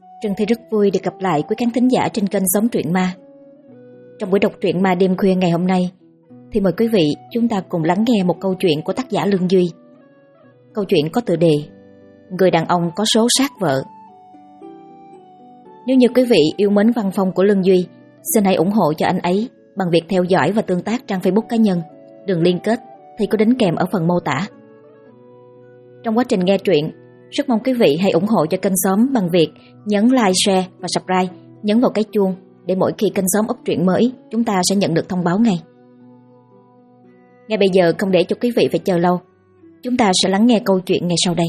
Trân Thi rất vui được gặp lại quý khán thính giả trên kênh Sống Truyện Ma. Trong buổi đọc truyện ma đêm khuya ngày hôm nay, thì mời quý vị chúng ta cùng lắng nghe một câu chuyện của tác giả Lương Duy. Câu chuyện có tựa đề Người đàn ông có số sát vợ. Nếu như quý vị yêu mến văn phong của Lương Duy, xin hãy ủng hộ cho anh ấy bằng việc theo dõi và tương tác trang Facebook cá nhân. Đường liên kết thì có đính kèm ở phần mô tả. Trong quá trình nghe truyện, rất mong quý vị hãy ủng hộ cho kênh Xóm bằng việc nhấn like, share và subscribe, nhấn vào cái chuông để mỗi khi kênh Xóm up truyện mới, chúng ta sẽ nhận được thông báo ngay. Ngay bây giờ, không để cho quý vị phải chờ lâu, chúng ta sẽ lắng nghe câu chuyện ngay sau đây.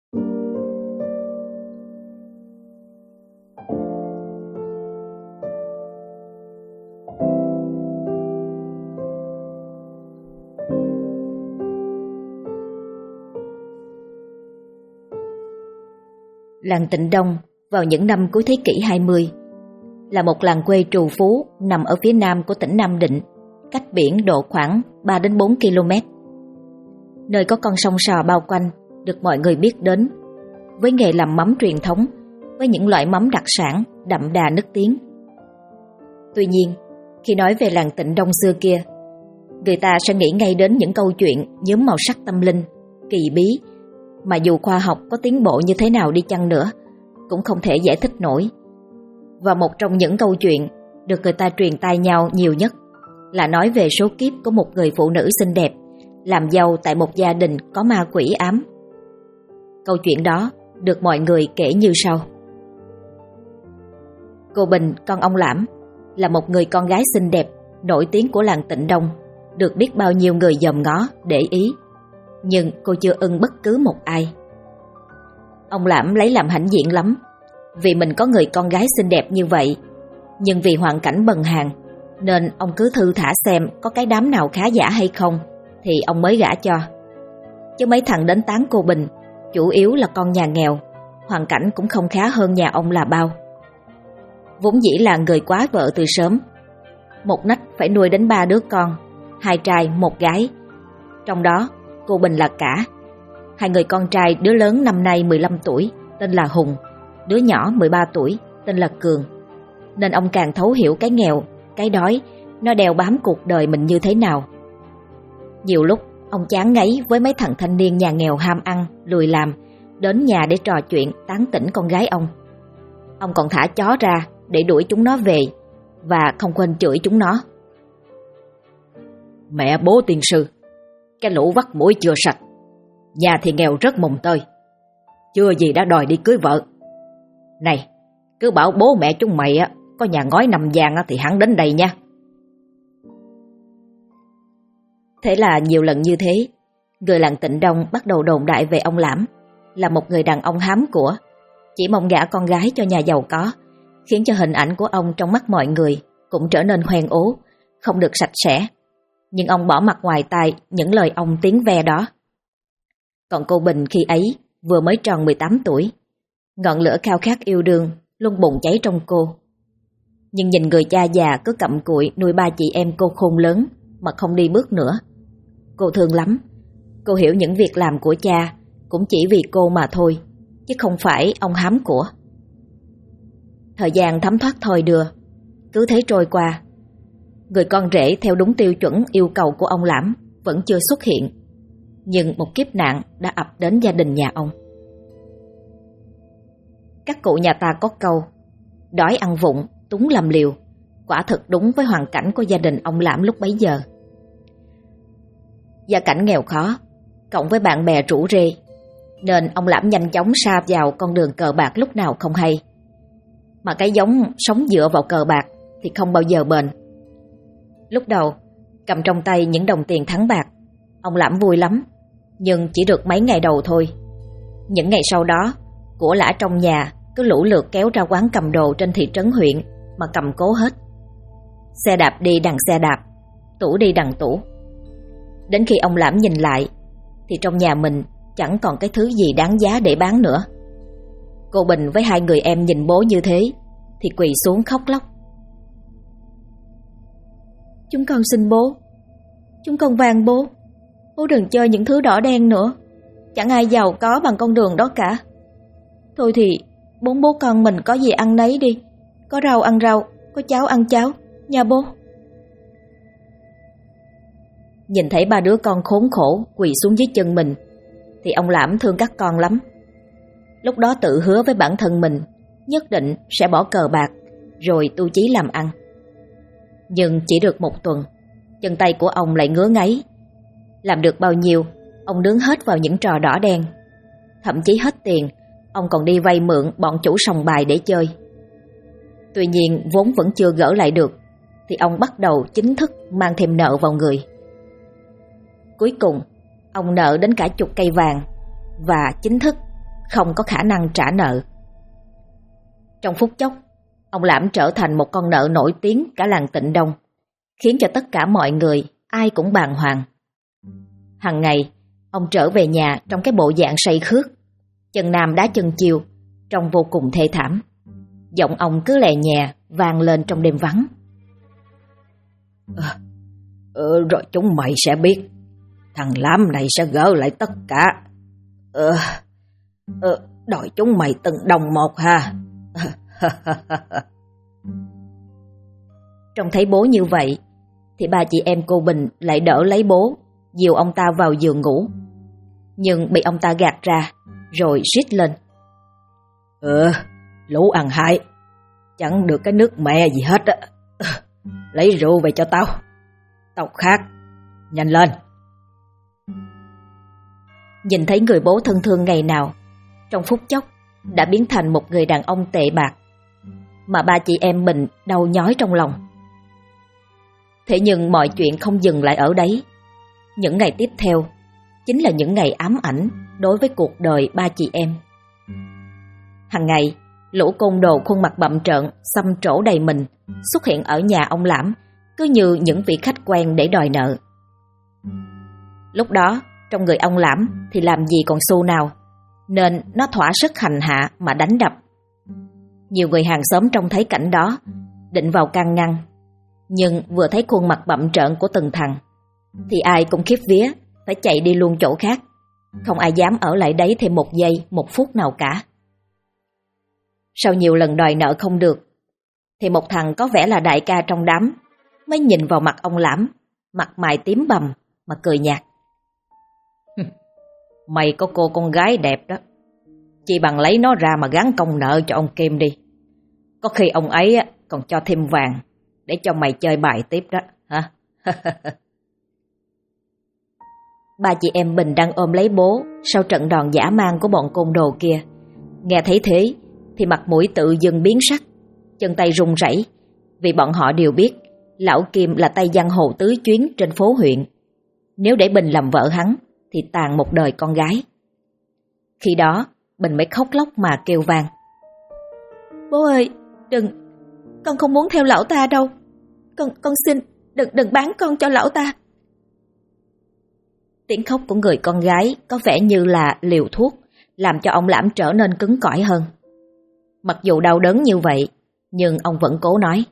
Làng Tịnh Đông vào những năm cuối thế kỷ 20 là một làng quê trù phú nằm ở phía nam của tỉnh Nam Định, cách biển độ khoảng 3 đến 4 km. Nơi có con sông Sò bao quanh, được mọi người biết đến với nghề làm mắm truyền thống, với những loại mắm đặc sản đậm đà nức tiếng. Tuy nhiên, khi nói về làng Tịnh Đông xưa kia, người ta sẽ nghĩ ngay đến những câu chuyện nhuốm màu sắc tâm linh, kỳ bí, mà dù khoa học có tiến bộ như thế nào đi chăng nữa cũng không thể giải thích nổi. Và một trong những câu chuyện được người ta truyền tai nhau nhiều nhất là nói về số kiếp của một người phụ nữ xinh đẹp làm dâu tại một gia đình có ma quỷ ám. Câu chuyện đó được mọi người kể như sau. Cô Bình, con ông Lãm, là một người con gái xinh đẹp nổi tiếng của làng Tịnh Đông, được biết bao nhiêu người dòm ngó để ý, nhưng cô chưa ưng bất cứ một ai. Ông Lãm lấy làm hãnh diện lắm, vì mình có người con gái xinh đẹp như vậy, nhưng vì hoàn cảnh bần hàn nên ông cứ thư thả xem có cái đám nào khá giả hay không thì ông mới gả cho. Chứ mấy thằng đến tán cô Bình chủ yếu là con nhà nghèo, hoàn cảnh cũng không khá hơn nhà ông là bao. Vốn dĩ là người quá vợ từ sớm, một nách phải nuôi đến 3 đứa con, 2 trai 1 gái, trong đó cô Bình là cả. 2 người con trai, đứa lớn năm nay 15 tuổi tên là Hùng, đứa nhỏ 13 tuổi tên là Cường. Nên ông càng thấu hiểu cái nghèo, cái đói nó đeo bám cuộc đời mình như thế nào. Nhiều lúc ông chán ngấy với mấy thằng thanh niên nhà nghèo ham ăn, lười làm, đến nhà để trò chuyện tán tỉnh con gái ông. Ông còn thả chó ra để đuổi chúng nó về, và không quên chửi chúng nó. Mẹ bố tiên sư, cái lũ vắt mũi chưa sạch, nhà thì nghèo rất mồng tơi, chưa gì đã đòi đi cưới vợ. Này, cứ bảo bố mẹ chúng mày có nhà ngói nằm vàng thì hẳn đến đây nha. Thế là nhiều lần như thế, người làng Tịnh Đông bắt đầu đồn đại về ông Lãm là một người đàn ông hám của, chỉ mong gả con gái cho nhà giàu có, khiến cho hình ảnh của ông trong mắt mọi người cũng trở nên hoen ố, không được sạch sẽ. Nhưng ông bỏ mặt ngoài tai những lời ông tiếng ve đó. Còn cô Bình khi ấy vừa mới tròn 18 tuổi, ngọn lửa khao khát yêu đương luôn bùng cháy trong cô. Nhưng nhìn người cha già cứ cặm cụi nuôi 3 chị em cô khôn lớn mà không đi bước nữa, cô thương lắm. Cô hiểu những việc làm của cha cũng chỉ vì cô mà thôi, chứ không phải ông hám của. Thời gian thấm thoát thôi đưa, cứ thế trôi qua. Người con rể theo đúng tiêu chuẩn yêu cầu của ông Lãm vẫn chưa xuất hiện, nhưng một kiếp nạn đã ập đến gia đình nhà ông. Các cụ nhà ta có câu đói ăn vụng, túng làm liều, quả thực đúng với hoàn cảnh của gia đình ông Lãm lúc bấy giờ. Gia cảnh nghèo khó, cộng với bạn bè rủ rê, nên ông Lãm nhanh chóng sa vào con đường cờ bạc lúc nào không hay. Mà cái giống sống dựa vào cờ bạc thì không bao giờ bền. Lúc đầu cầm trong tay những đồng tiền thắng bạc, ông Lãm vui lắm, nhưng chỉ được mấy ngày đầu thôi. Những ngày sau đó, của lã trong nhà cứ lũ lượt kéo ra quán cầm đồ trên thị trấn huyện mà cầm cố hết. Xe đạp đi đằng xe đạp, tủ đi đằng tủ. Đến khi ông Lãm nhìn lại thì trong nhà mình chẳng còn cái thứ gì đáng giá để bán nữa. Cô Bình với 2 người em nhìn bố như thế thì quỳ xuống khóc lóc. Chúng con xin bố, chúng con van bố, bố đừng chơi những thứ đỏ đen nữa. Chẳng ai giàu có bằng con đường đó cả. Thôi thì bốn bố con mình có gì ăn nấy đi. Có rau ăn rau, có cháo ăn cháo, nha bố. Nhìn thấy ba đứa con khốn khổ quỳ xuống dưới chân mình thì ông Lãm thương các con lắm. Lúc đó tự hứa với bản thân mình nhất định sẽ bỏ cờ bạc rồi tu chí làm ăn. Nhưng chỉ được một tuần, chân tay của ông lại ngứa ngáy. Làm được bao nhiêu, ông nướng hết vào những trò đỏ đen. Thậm chí hết tiền, ông còn đi vay mượn bọn chủ sòng bài để chơi. Tuy nhiên vốn vẫn chưa gỡ lại được thì ông bắt đầu chính thức mang thêm nợ vào người. Cuối cùng, ông nợ đến cả 10 cây vàng và chính thức không có khả năng trả nợ. Trong phút chốc, ông Lãm trở thành một con nợ nổi tiếng cả làng Tịnh Đông, khiến cho tất cả mọi người ai cũng bàng hoàng. Hằng ngày, ông trở về nhà trong cái bộ dạng say khướt, chân nam đá chân chiều, trông vô cùng thê thảm. Giọng ông cứ lè nhẹ vang lên trong đêm vắng. Rồi chúng mày sẽ biết, thằng Lãm này sẽ gỡ lại tất cả. Đòi chúng mày từng đồng một ha. Trông thấy bố như vậy thì ba chị em cô Bình lại đỡ lấy bố, dìu ông ta vào giường ngủ. Nhưng bị ông ta gạt ra rồi rít lên. Lũ ăn hại, chẳng được cái nước mẹ gì hết á. Lấy rượu về cho tao, tao khát, nhanh lên. Nhìn thấy người bố thân thương ngày nào, trong phút chốc đã biến thành một người đàn ông tệ bạc, mà ba chị em Bình đau nhói trong lòng. Thế nhưng mọi chuyện không dừng lại ở đấy. Những ngày tiếp theo chính là những ngày ám ảnh đối với cuộc đời ba chị em. Hằng ngày, lũ côn đồ khuôn mặt bặm trợn, xăm trổ đầy mình xuất hiện ở nhà ông Lãm, cứ như những vị khách quen để đòi nợ. Lúc đó, trong người ông Lãm thì làm gì còn xu nào, nên nó thỏa sức hành hạ mà đánh đập. Nhiều người hàng xóm trông thấy cảnh đó, định vào can ngăn, nhưng vừa thấy khuôn mặt bặm trợn của từng thằng thì ai cũng khiếp vía, phải chạy đi luôn chỗ khác. Không ai dám ở lại đấy thêm một giây, một phút nào cả. Sau nhiều lần đòi nợ không được thì một thằng có vẻ là đại ca trong đám mới nhìn vào mặt ông Lãm, mặt mày tím bầm mà cười nhạt. Mày có cô con gái đẹp đó, chỉ bằng lấy nó ra mà gán công nợ cho ông Kim đi. Có khi ông ấy còn cho thêm vàng để cho mày chơi bài tiếp đó hả? Ba chị em Bình đang ôm lấy bố sau trận đòn dã man của bọn côn đồ kia. Nghe thấy thế thì mặt mũi tự dưng biến sắc, chân tay run rẩy, vì bọn họ đều biết lão Kim là tay giang hồ tứ chuyến trên phố huyện. Nếu để Bình làm vợ hắn thì tàn một đời con gái. Khi đó Bình mới khóc lóc mà kêu vang. Bố ơi, đừng, con không muốn theo lão ta đâu. Con xin, đừng bán con cho lão ta. Tiếng khóc của người con gái có vẻ như là liều thuốc, làm cho ông Lãm trở nên cứng cỏi hơn. Mặc dù đau đớn như vậy, nhưng ông vẫn cố nói.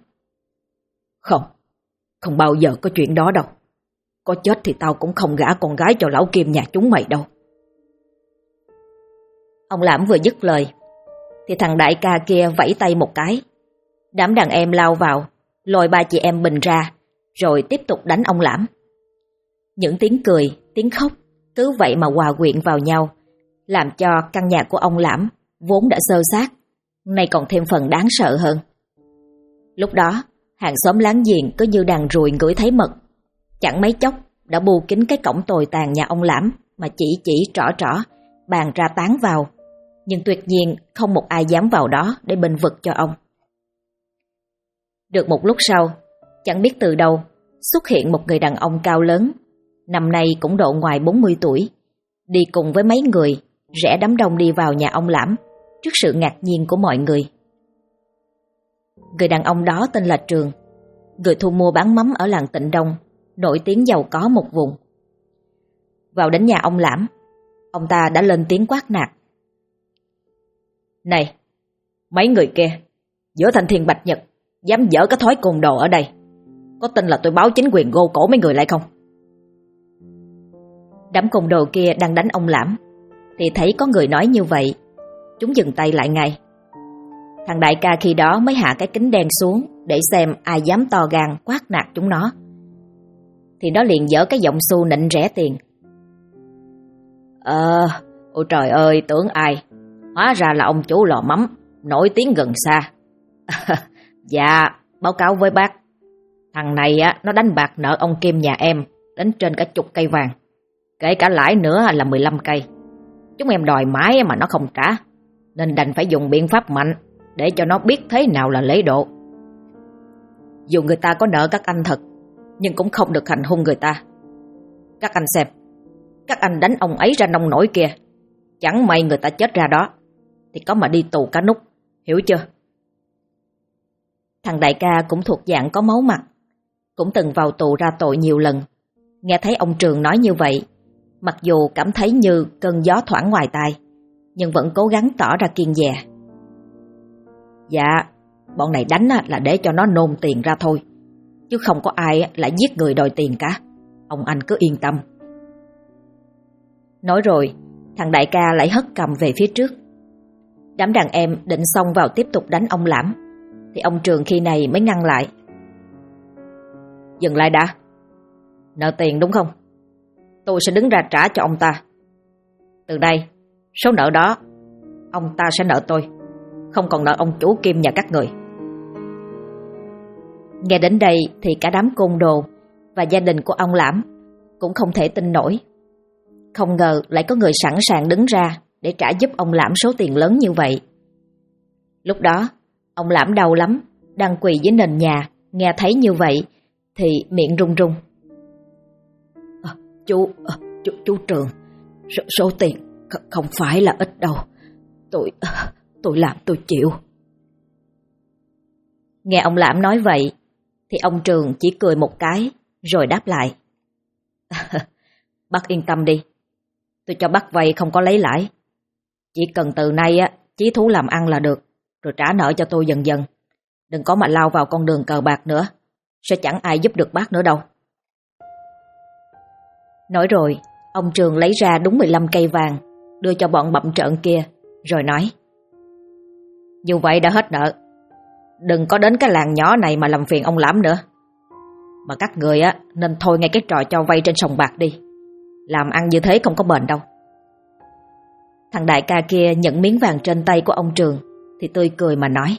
Không bao giờ có chuyện đó đâu. Có chết thì tao cũng không gả con gái cho lão Kim nhà chúng mày đâu. Ông Lãm vừa dứt lời thì thằng đại ca kia vẫy tay một cái. Đám đàn em lao vào, lôi ba chị em Bình ra, rồi tiếp tục đánh ông Lãm. Những tiếng cười, tiếng khóc cứ vậy mà hòa quyện vào nhau, làm cho căn nhà của ông Lãm vốn đã xơ xác, nay còn thêm phần đáng sợ hơn. Lúc đó, hàng xóm láng giềng cứ như đàn ruồi ngửi thấy mật, chẳng mấy chốc đã bù kín cái cổng tồi tàn nhà ông Lãm mà chỉ trỏ bàn ra tán vào, nhưng tuyệt nhiên không một ai dám vào đó để bênh vực cho ông. Được một lúc sau, chẳng biết từ đâu xuất hiện một người đàn ông cao lớn, năm nay cũng độ ngoài 40 tuổi, đi cùng với mấy người rẽ đám đông đi vào nhà ông Lãm trước sự ngạc nhiên của mọi người. Người đàn ông đó tên là Trường, người thu mua bán mắm ở làng Tịnh Đông, nổi tiếng giàu có một vùng. Vào đến nhà ông Lãm, ông ta đã lên tiếng quát nạt. Này, mấy người kia, giữa thanh thiên bạch nhật, dám dở cái thói côn đồ ở đây, có tin là tôi báo chính quyền gô cổ mấy người lại không? Đám côn đồ kia đang đánh ông Lãm thì thấy có người nói như vậy, chúng dừng tay lại ngay. Thằng đại ca khi đó mới hạ cái kính đen xuống để xem ai dám to gan quát nạt chúng nó. Thì nó liền dở cái giọng xu nịnh rẻ tiền. Ôi trời ơi, tưởng ai? Hóa ra là ông chủ lò mắm, nổi tiếng gần xa. Dạ, báo cáo với bác. Thằng này á, nó đánh bạc nợ ông Kim nhà em đến trên cả 10 cây vàng. Kể cả lãi nữa là 15 cây. Chúng em đòi mãi mà nó không trả, nên đành phải dùng biện pháp mạnh để cho nó biết thế nào là lễ độ. Dù người ta có nợ các anh thật, nhưng cũng không được hành hung người ta. Các anh xem, các anh đánh ông ấy ra nông nổi kia, chẳng may người ta chết ra đó thì có mà đi tù cả nút, hiểu chưa? Thằng đại ca cũng thuộc dạng có máu mặt, cũng từng vào tù ra tội nhiều lần. Nghe thấy ông Trường nói như vậy, mặc dù cảm thấy như cơn gió thoảng ngoài tai, nhưng vẫn cố gắng tỏ ra kiên dè. Dạ, bọn này đánh là để cho nó nôn tiền ra thôi, chứ không có ai lại giết người đòi tiền cả. Ông anh cứ yên tâm. Nói rồi, thằng đại ca lại hất cầm về phía trước. Đám đàn em định xông vào tiếp tục đánh ông Lãm, thì ông Trường khi này mới ngăn lại. Dừng lại đã. Nợ tiền đúng không? Tôi sẽ đứng ra trả cho ông ta. Từ đây, số nợ đó ông ta sẽ nợ tôi, không còn nợ ông chủ Kim nhà các người. Nghe đến đây thì cả đám côn đồ và gia đình của ông Lãm cũng không thể tin nổi. Không ngờ lại có người sẵn sàng đứng ra để trả giúp ông Lãm số tiền lớn như vậy. Lúc đó, ông Lãm đau lắm, đang quỳ dưới nền nhà, nghe thấy như vậy thì miệng run run. Chú Trường, số tiền không phải là ít đâu. Tôi làm tôi chịu. Nghe ông Lãm nói vậy thì ông Trường chỉ cười một cái rồi đáp lại. Bác yên tâm đi, tôi cho bác vay không có lấy lãi. Chỉ cần từ nay chí thú làm ăn là được, rồi trả nợ cho tôi dần dần. Đừng có mà lao vào con đường cờ bạc nữa, sẽ chẳng ai giúp được bác nữa đâu. Nói rồi, ông Trường lấy ra đúng 15 cây vàng, đưa cho bọn bậm trợn kia, rồi nói. Như vậy đã hết nợ. Đừng có đến cái làng nhỏ này mà làm phiền ông Lãm nữa. Mà các người nên thôi ngay cái trò cho vay trên sòng bạc đi. Làm ăn như thế không có bền đâu. Thằng đại ca kia nhận miếng vàng trên tay của ông Trường thì tươi cười mà nói.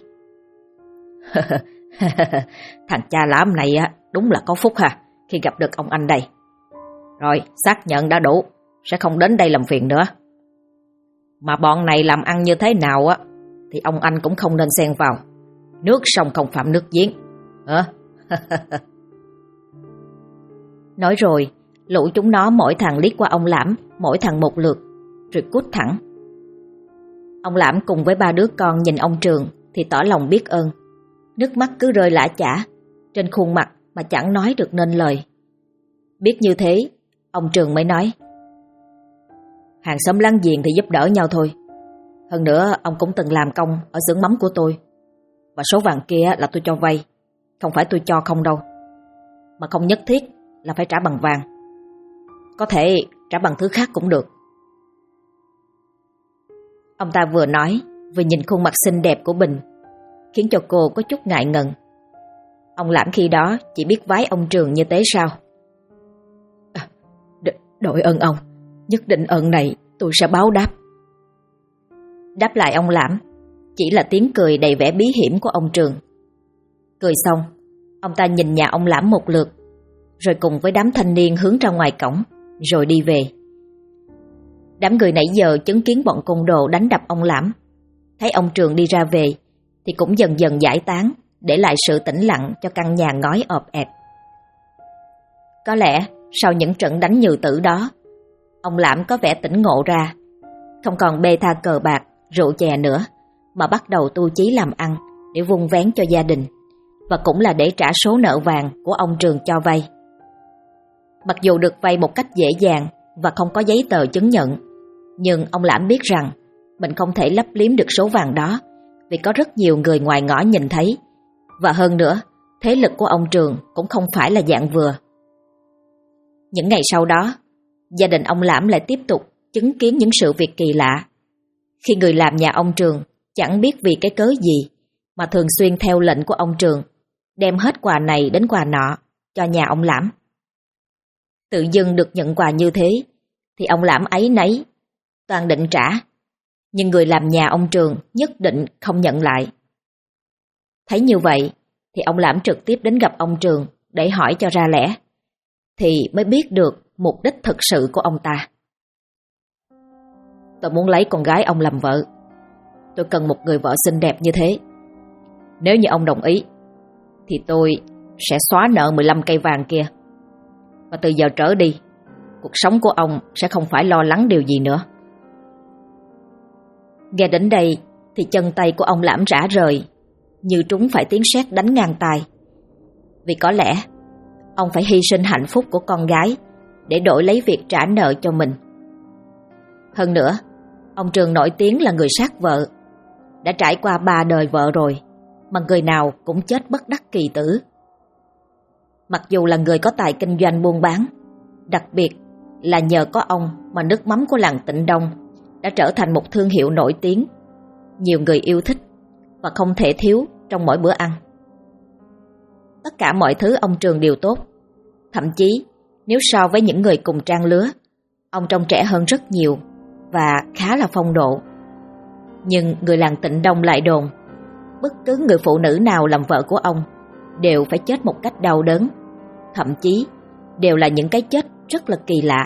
Thằng cha Lãm này đúng là có phúc ha, khi gặp được ông anh đây. Rồi, xác nhận đã đủ, sẽ không đến đây làm phiền nữa. Mà bọn này làm ăn như thế nào thì ông anh cũng không nên xen vào. Nước sông không phạm nước giếng. Nói rồi, lũ chúng nó mỗi thằng liếc qua ông Lãm, mỗi thằng một lượt, rồi cút thẳng. Ông Lãm cùng với 3 đứa con nhìn ông Trường thì tỏ lòng biết ơn. Nước mắt cứ rơi lã chã trên khuôn mặt mà chẳng nói được nên lời. Biết như thế, ông Trường mới nói. Hàng xóm láng giềng thì giúp đỡ nhau thôi. Hơn nữa ông cũng từng làm công ở xưởng mắm của tôi. Và số vàng kia là tôi cho vay, không phải tôi cho không đâu. Mà không nhất thiết là phải trả bằng vàng, có thể trả bằng thứ khác cũng được. Ông ta vừa nói vừa nhìn khuôn mặt xinh đẹp của Bình, khiến cho cô có chút ngại ngần. Ông Lãm khi đó chỉ biết vái ông Trường như thế sao. Đội ơn ông, nhất định ơn này tôi sẽ báo đáp. Đáp lại ông Lãm chỉ là tiếng cười đầy vẻ bí hiểm của ông Trường. Cười xong, ông ta nhìn nhà ông Lãm một lượt, rồi cùng với đám thanh niên hướng ra ngoài cổng, rồi đi về. Đám người nãy giờ chứng kiến bọn côn đồ đánh đập ông Lãm, thấy ông Trường đi ra về thì cũng dần dần giải tán, để lại sự tĩnh lặng cho căn nhà ngói ọp ẹp. Có lẽ sau những trận đánh nhừ tử đó, ông Lãm có vẻ tỉnh ngộ ra, không còn bê tha cờ bạc, rượu chè nữa, mà bắt đầu tu chí làm ăn để vun vén cho gia đình, và cũng là để trả số nợ vàng của ông Trường cho vay. Mặc dù được vay một cách dễ dàng và không có giấy tờ chứng nhận, nhưng ông Lãm biết rằng mình không thể lấp liếm được số vàng đó, vì có rất nhiều người ngoài ngõ nhìn thấy, và hơn nữa, thế lực của ông Trường cũng không phải là dạng vừa. Những ngày sau đó, gia đình ông Lãm lại tiếp tục chứng kiến những sự việc kỳ lạ. Khi người làm nhà ông Trường chẳng biết vì cái cớ gì mà thường xuyên theo lệnh của ông Trường, đem hết quà này đến quà nọ cho nhà ông Lãm. Tự dưng được nhận quà như thế thì ông Lãm áy náy, toàn định trả, nhưng người làm nhà ông Trường nhất định không nhận lại. Thấy như vậy thì ông Lãm trực tiếp đến gặp ông Trường để hỏi cho ra lẽ, thì mới biết được mục đích thực sự của ông ta. Tôi muốn lấy con gái ông làm vợ. Tôi cần một người vợ xinh đẹp như thế. Nếu như ông đồng ý thì tôi sẽ xóa nợ 15 cây vàng kia. Và từ giờ trở đi, cuộc sống của ông sẽ không phải lo lắng điều gì nữa. Nghe đến đây thì chân tay của ông Lãm rã rời, như trúng phải tiếng sét đánh ngang tai. Vì có lẽ ông phải hy sinh hạnh phúc của con gái để đổi lấy việc trả nợ cho mình. Hơn nữa, ông Trường nổi tiếng là người sát vợ, đã trải qua 3 đời vợ rồi, mà người nào cũng chết bất đắc kỳ tử. Mặc dù là người có tài kinh doanh buôn bán, đặc biệt là nhờ có ông mà nước mắm của làng Tịnh Đông đã trở thành một thương hiệu nổi tiếng, nhiều người yêu thích và không thể thiếu trong mỗi bữa ăn. Tất cả mọi thứ ông Trường đều tốt. Thậm chí nếu so với những người cùng trang lứa, ông trông trẻ hơn rất nhiều và khá là phong độ. Nhưng người làng Tịnh Đông lại đồn bất cứ người phụ nữ nào làm vợ của ông đều phải chết một cách đau đớn, thậm chí đều là những cái chết rất là kỳ lạ.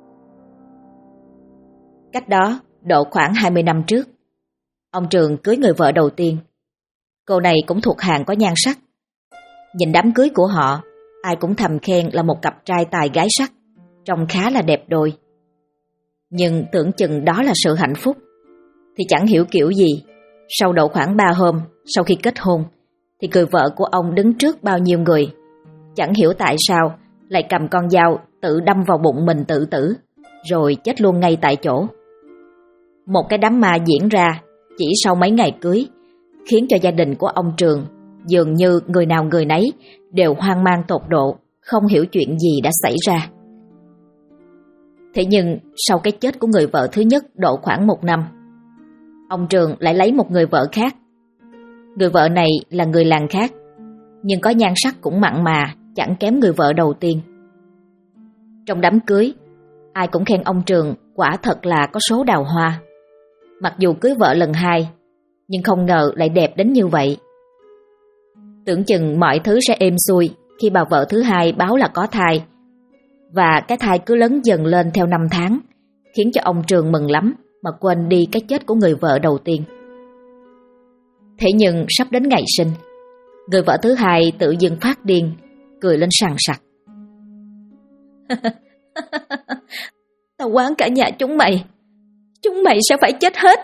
Cách đó độ khoảng 20 năm trước, ông Trường cưới người vợ đầu tiên. Cô này cũng thuộc hàng có nhan sắc. Nhìn đám cưới của họ, ai cũng thầm khen là một cặp trai tài gái sắc, trông khá là đẹp đôi. Nhưng tưởng chừng đó là sự hạnh phúc, thì chẳng hiểu kiểu gì, sau độ khoảng 3 hôm sau khi kết hôn, thì người vợ của ông đứng trước bao nhiêu người, chẳng hiểu tại sao lại cầm con dao tự đâm vào bụng mình tự tử, rồi chết luôn ngay tại chỗ. Một cái đám ma diễn ra chỉ sau mấy ngày cưới, khiến cho gia đình của ông Trường dường như người nào người nấy đều hoang mang tột độ, không hiểu chuyện gì đã xảy ra. Thế nhưng sau cái chết của người vợ thứ nhất độ khoảng 1 năm, ông Trường lại lấy một người vợ khác. Người vợ này là người làng khác, nhưng có nhan sắc cũng mặn mà, chẳng kém người vợ đầu tiên. Trong đám cưới, ai cũng khen ông Trường quả thật là có số đào hoa. Mặc dù cưới vợ lần 2, nhưng không ngờ lại đẹp đến như vậy. Tưởng chừng mọi thứ sẽ êm xuôi khi bà vợ thứ 2 báo là có thai, và cái thai cứ lớn dần lên theo năm tháng, khiến cho ông Trường mừng lắm mà quên đi cái chết của người vợ đầu tiên. Thế nhưng sắp đến ngày sinh, người vợ thứ 2 tự dưng phát điên, cười lên sằng sặc. Tao oán cả nhà chúng mày sẽ phải chết hết.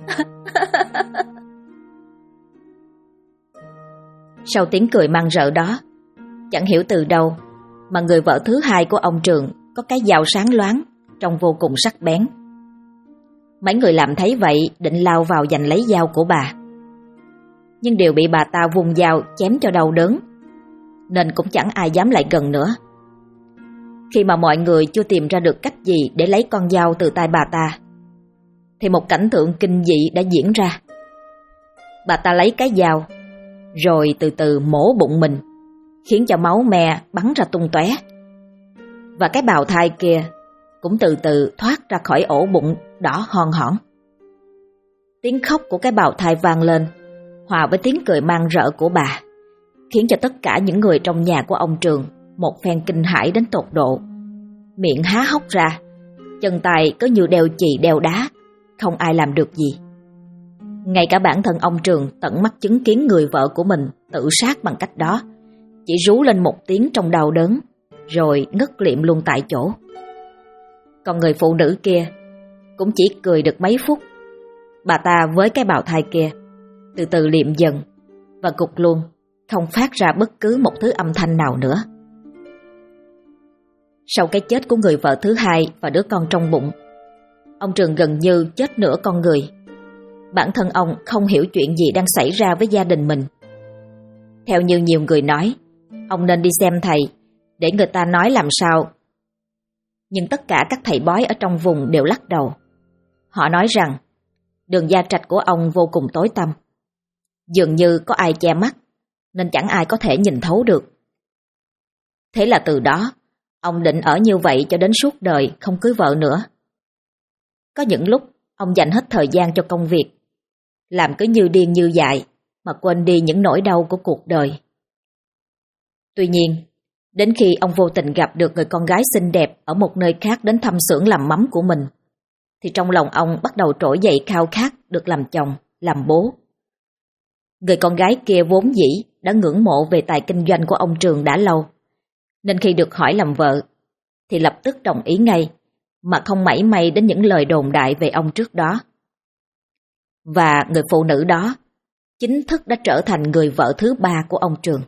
Sau tiếng cười mang rợ đó, chẳng hiểu từ đâu mà người vợ thứ 2 của ông Trường có cái dao sáng loáng, trông vô cùng sắc bén. Mấy người làm thấy vậy định lao vào giành lấy dao của bà, nhưng đều bị bà ta vùng dao chém cho đau đớn, nên cũng chẳng ai dám lại gần nữa. Khi mà mọi người chưa tìm ra được cách gì để lấy con dao từ tay bà ta, thì một cảnh tượng kinh dị đã diễn ra. Bà ta lấy cái dao rồi từ từ mổ bụng mình, khiến cho máu me bắn ra tung tóe. Và cái bào thai kia cũng từ từ thoát ra khỏi ổ bụng đỏ hon hỏn. Tiếng khóc của cái bào thai vang lên, hòa với tiếng cười mang rợ của bà, khiến cho tất cả những người trong nhà của ông Trường một phen kinh hãi đến tột độ. Miệng há hốc ra, chân tay cứ như đeo chì đeo đá, không ai làm được gì. Ngay cả bản thân ông Trường tận mắt chứng kiến người vợ của mình tự sát bằng cách đó, chỉ rú lên một tiếng trong đau đớn, rồi ngất liệm luôn tại chỗ. Còn người phụ nữ kia cũng chỉ cười được mấy phút. Bà ta với cái bào thai kia từ từ liệm dần và gục luôn, không phát ra bất cứ một thứ âm thanh nào nữa. Sau cái chết của người vợ thứ 2 và đứa con trong bụng, ông Trường gần như chết nửa con người. Bản thân ông không hiểu chuyện gì đang xảy ra với gia đình mình. Theo như nhiều người nói, ông nên đi xem thầy để người ta nói làm sao. Nhưng tất cả các thầy bói ở trong vùng đều lắc đầu. Họ nói rằng đường gia trạch của ông vô cùng tối tăm. Dường như có ai che mắt, nên chẳng ai có thể nhìn thấu được. Thế là từ đó, ông định ở như vậy cho đến suốt đời không cưới vợ nữa. Có những lúc ông dành hết thời gian cho công việc, làm cứ như điên như dại mà quên đi những nỗi đau của cuộc đời. Tuy nhiên, đến khi ông vô tình gặp được người con gái xinh đẹp ở một nơi khác đến thăm xưởng làm mắm của mình, thì trong lòng ông bắt đầu trỗi dậy khao khát được làm chồng, làm bố. Người con gái kia vốn dĩ đã ngưỡng mộ về tài kinh doanh của ông Trường đã lâu, nên khi được hỏi làm vợ thì lập tức đồng ý ngay, mà không mảy may đến những lời đồn đại về ông trước đó. Và người phụ nữ đó chính thức đã trở thành người vợ thứ 3 của ông Trường.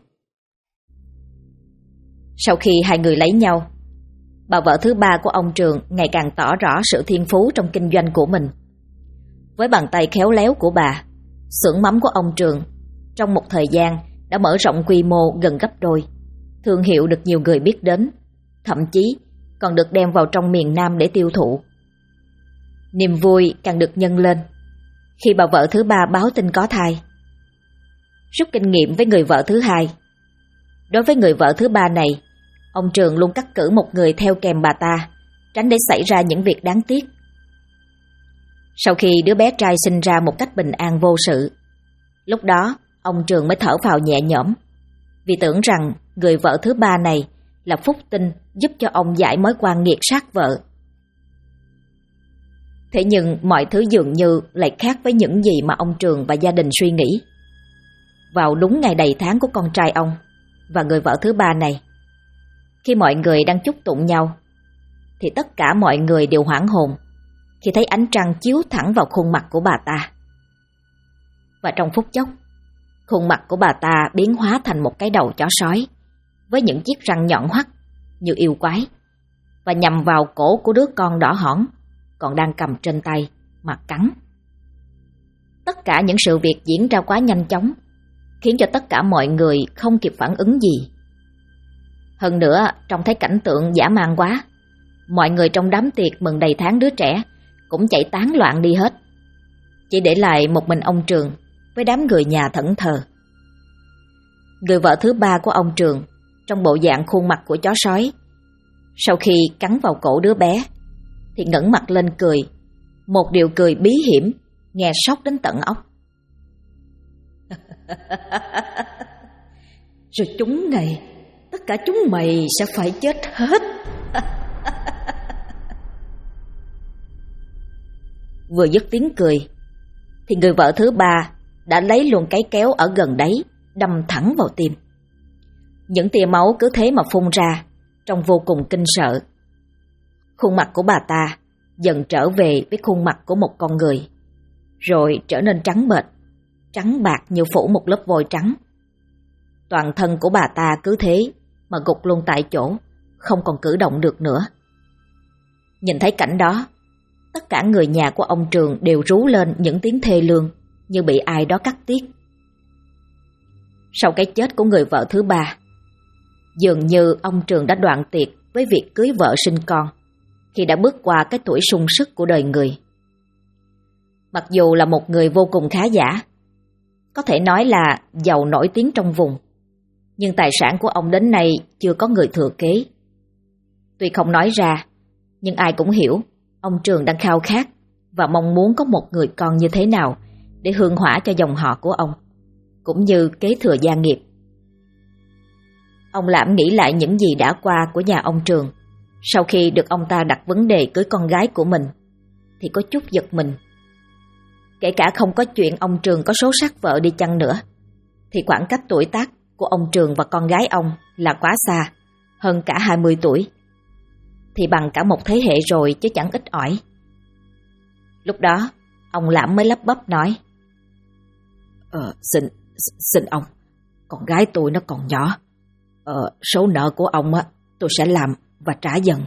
Sau khi hai người lấy nhau, bà vợ thứ 3 của ông Trường ngày càng tỏ rõ sự thiên phú trong kinh doanh của mình. Với bàn tay khéo léo của bà, xưởng mắm của ông Trường trong một thời gian đã mở rộng quy mô gần gấp đôi, thương hiệu được nhiều người biết đến, thậm chí còn được đem vào trong miền Nam để tiêu thụ. Niềm vui càng được nhân lên khi bà vợ thứ 3 báo tin có thai. Rút kinh nghiệm với người vợ thứ 2, đối với người vợ thứ 3 này, ông Trường luôn cắt cử một người theo kèm bà ta, tránh để xảy ra những việc đáng tiếc. Sau khi đứa bé trai sinh ra một cách bình an vô sự, lúc đó ông Trường mới thở phào nhẹ nhõm, vì tưởng rằng người vợ thứ 3 này là phúc tinh giúp cho ông giải mối quan nghiệt sát vợ. Thế nhưng mọi thứ dường như lại khác với những gì mà ông Trường và gia đình suy nghĩ. Vào đúng ngày đầy tháng của con trai ông và người vợ thứ 3 này, khi mọi người đang chúc tụng nhau, thì tất cả mọi người đều hoảng hồn khi thấy ánh trăng chiếu thẳng vào khuôn mặt của bà ta. Và trong phút chốc, khuôn mặt của bà ta biến hóa thành một cái đầu chó sói với những chiếc răng nhọn hoắt như yêu quái, và nhằm vào cổ của đứa con đỏ hỏn còn đang cầm trên tay mà cắn. Tất cả những sự việc diễn ra quá nhanh chóng, khiến cho tất cả mọi người không kịp phản ứng gì. Hơn nữa, trông thấy cảnh tượng dã man quá, mọi người trong đám tiệc mừng đầy tháng đứa trẻ cũng chạy tán loạn đi hết, chỉ để lại một mình ông Trường với đám người nhà thẫn thờ. Người vợ thứ 3 của ông Trường trong bộ dạng khuôn mặt của chó sói, sau khi cắn vào cổ đứa bé thì ngẩng mặt lên cười, một điều cười bí hiểm nghe sốc đến tận óc. Rồi chúng này, tất cả chúng mày sẽ phải chết hết. Vừa dứt tiếng cười thì người vợ thứ 3 đã lấy luôn cái kéo ở gần đấy đâm thẳng vào tim. Những tia máu cứ thế mà phun ra, trông vô cùng kinh sợ. Khuôn mặt của bà ta dần trở về với khuôn mặt của một con người, rồi trở nên trắng bệch, trắng bạc như phủ một lớp vôi trắng. Toàn thân của bà ta cứ thế mà gục luôn tại chỗ, không còn cử động được nữa. Nhìn thấy cảnh đó, tất cả người nhà của ông Trường đều rú lên những tiếng thê lương như bị ai đó cắt tiết. Sau cái chết của người vợ thứ 3, dường như ông Trường đã đoạn tuyệt với việc cưới vợ sinh con khi đã bước qua cái tuổi sung sức của đời người. Mặc dù là một người vô cùng khá giả, có thể nói là giàu nổi tiếng trong vùng, nhưng tài sản của ông đến nay chưa có người thừa kế. Tuy không nói ra, nhưng ai cũng hiểu ông Trường đang khao khát và mong muốn có một người con như thế nào để hương hỏa cho dòng họ của ông, cũng như kế thừa gia nghiệp. Ông Lãm nghĩ lại những gì đã qua của nhà ông Trường sau khi được ông ta đặt vấn đề cưới con gái của mình, thì có chút giật mình. Kể cả không có chuyện ông Trường có số sắc vợ đi chăng nữa, thì khoảng cách tuổi tác của ông Trường và con gái ông là quá xa, hơn cả 20 tuổi. Thì bằng cả một thế hệ rồi chứ chẳng ít ỏi. Lúc đó, ông Lãm mới lắp bắp nói: Xin ông, con gái tôi nó còn nhỏ. Số nợ của ông á, tôi sẽ làm và trả dần.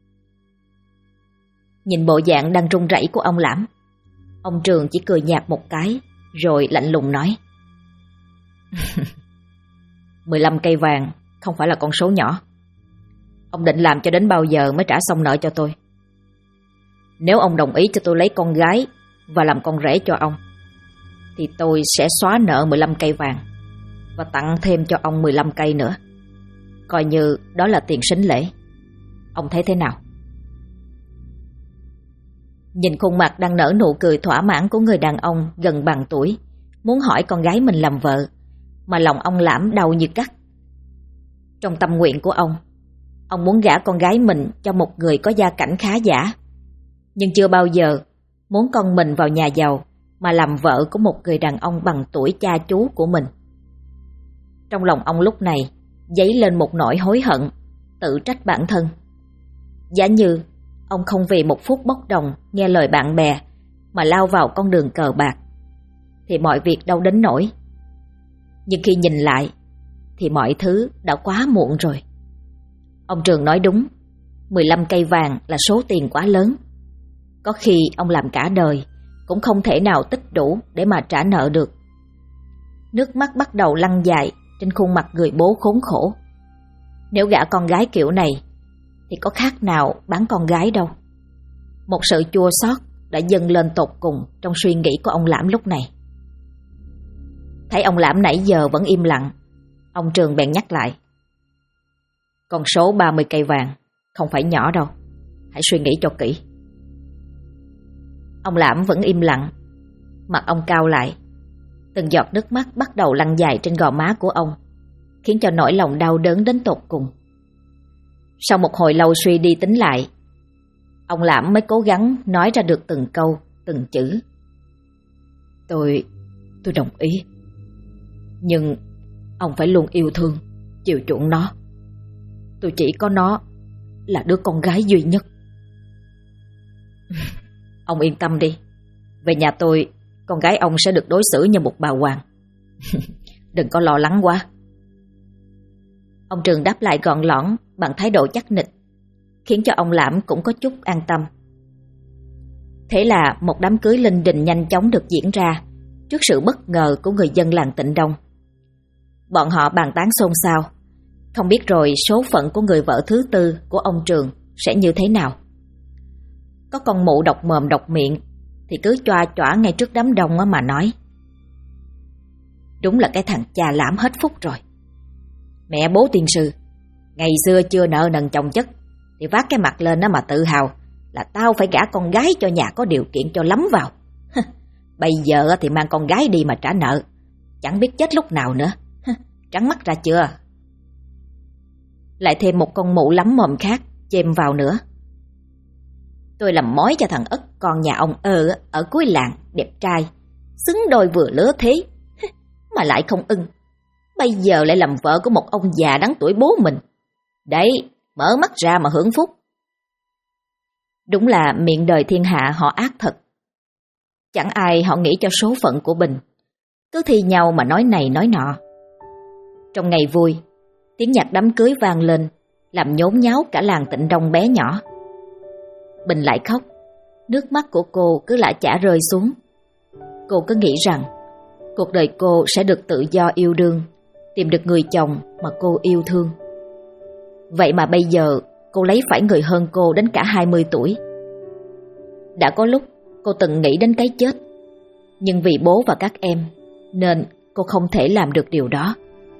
Nhìn bộ dạng đang run rẩy của ông Lãm, ông Trường chỉ cười nhạt một cái, rồi lạnh lùng nói: 15 cây vàng không phải là con số nhỏ. Ông định làm cho đến bao giờ mới trả xong nợ cho tôi? Nếu ông đồng ý cho tôi lấy con gái và làm con rể cho ông, thì tôi sẽ xóa nợ 15 cây vàng và tặng thêm cho ông 15 cây nữa, coi như đó là tiền sính lễ. Ông thấy thế nào? Nhìn khuôn mặt đang nở nụ cười thỏa mãn của người đàn ông gần bằng tuổi, muốn hỏi con gái mình làm vợ, mà lòng ông Lãm đau như cắt. Trong tâm nguyện của ông muốn gả con gái mình cho một người có gia cảnh khá giả, nhưng chưa bao giờ muốn con mình vào nhà giàu mà làm vợ của một người đàn ông bằng tuổi cha chú của mình. Trong lòng ông lúc này dấy lên một nỗi hối hận, tự trách bản thân. Giả như ông không vì một phút bốc đồng nghe lời bạn bè mà lao vào con đường cờ bạc, thì mọi việc đâu đến nỗi. Nhưng khi nhìn lại thì mọi thứ đã quá muộn rồi. Ông Trường nói đúng, 15 cây vàng là số tiền quá lớn. Có khi ông làm cả đời cũng không thể nào tích đủ để mà trả nợ được. Nước mắt bắt đầu lăn dài trên khuôn mặt người bố khốn khổ. Nếu gả con gái kiểu này thì có khác nào bán con gái đâu. Một sự chua xót đã dâng lên tột cùng trong suy nghĩ của ông Lãm lúc này. Thấy ông Lãm nãy giờ vẫn im lặng, ông Trường bèn nhắc lại: con số 30 cây vàng không phải nhỏ đâu, hãy suy nghĩ cho kỹ. Ông Lãm vẫn im lặng, mặt ông cau lại. Từng giọt nước mắt bắt đầu lăn dài trên gò má của ông, khiến cho nỗi lòng đau đớn đến tột cùng. Sau một hồi lâu suy đi tính lại, ông Lãm mới cố gắng nói ra được từng câu, từng chữ. Tôi đồng ý. Nhưng ông phải luôn yêu thương, chiều chuộng nó. Tôi chỉ có nó là đứa con gái duy nhất. Ông yên tâm đi, về nhà tôi, con gái ông sẽ được đối xử như một bà hoàng. Đừng có lo lắng quá. Ông Trường đáp lại gọn lõn bằng thái độ chắc nịch, khiến cho ông Lãm cũng có chút an tâm. Thế là một đám cưới linh đình nhanh chóng được diễn ra trước sự bất ngờ của người dân làng Tịnh Đông. Bọn họ bàn tán xôn xao, không biết rồi số phận của người vợ thứ tư của ông Trường sẽ như thế nào. Có con mụ độc mồm độc miệng thì cứ choa choả ngay trước đám đông mà nói: đúng là cái thằng cha Lãm hết phúc rồi. Mẹ bố tiên sư, ngày xưa chưa nợ nần chồng chất thì vác cái mặt lên đó mà tự hào là tao phải gả con gái cho nhà có điều kiện cho lắm vào. Bây giờ thì mang con gái đi mà trả nợ, chẳng biết chết lúc nào nữa. Trắng mắt ra chưa? Lại thêm một con mụ lắm mồm khác chêm vào nữa: tôi làm mối cho thằng Ất con nhà ông ở cuối làng, đẹp trai, xứng đôi vừa lứa thế, mà lại không ưng. Bây giờ lại làm vợ của một ông già đáng tuổi bố mình. Đấy, mở mắt ra mà hưởng phúc. Đúng là miệng đời thiên hạ họ ác thật. Chẳng ai họ nghĩ cho số phận của mình, cứ thi nhau mà nói này nói nọ. Trong ngày vui, tiếng nhạc đám cưới vang lên, làm nhốn nháo cả làng Tịnh Đông bé nhỏ. Bình lại khóc, nước mắt của cô cứ lã chả rơi xuống. Cô cứ nghĩ rằng cuộc đời cô sẽ được tự do yêu đương, tìm được người chồng mà cô yêu thương. Vậy mà bây giờ cô lấy phải người hơn cô đến cả 20 tuổi. Đã có lúc cô từng nghĩ đến cái chết, nhưng vì bố và các em nên cô không thể làm được điều đó.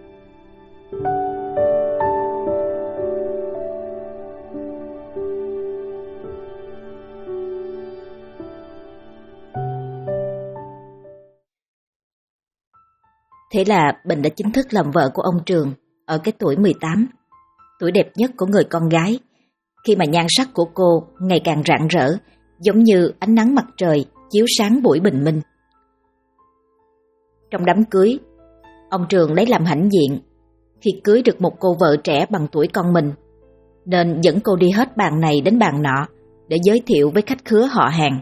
Thế là Bình đã chính thức làm vợ của ông Trường ở cái tuổi 18, tuổi đẹp nhất của người con gái, khi mà nhan sắc của cô ngày càng rạng rỡ, giống như ánh nắng mặt trời chiếu sáng buổi bình minh. Trong đám cưới, ông Trường lấy làm hãnh diện khi cưới được một cô vợ trẻ bằng tuổi con mình, nên dẫn cô đi hết bàn này đến bàn nọ để giới thiệu với khách khứa họ hàng.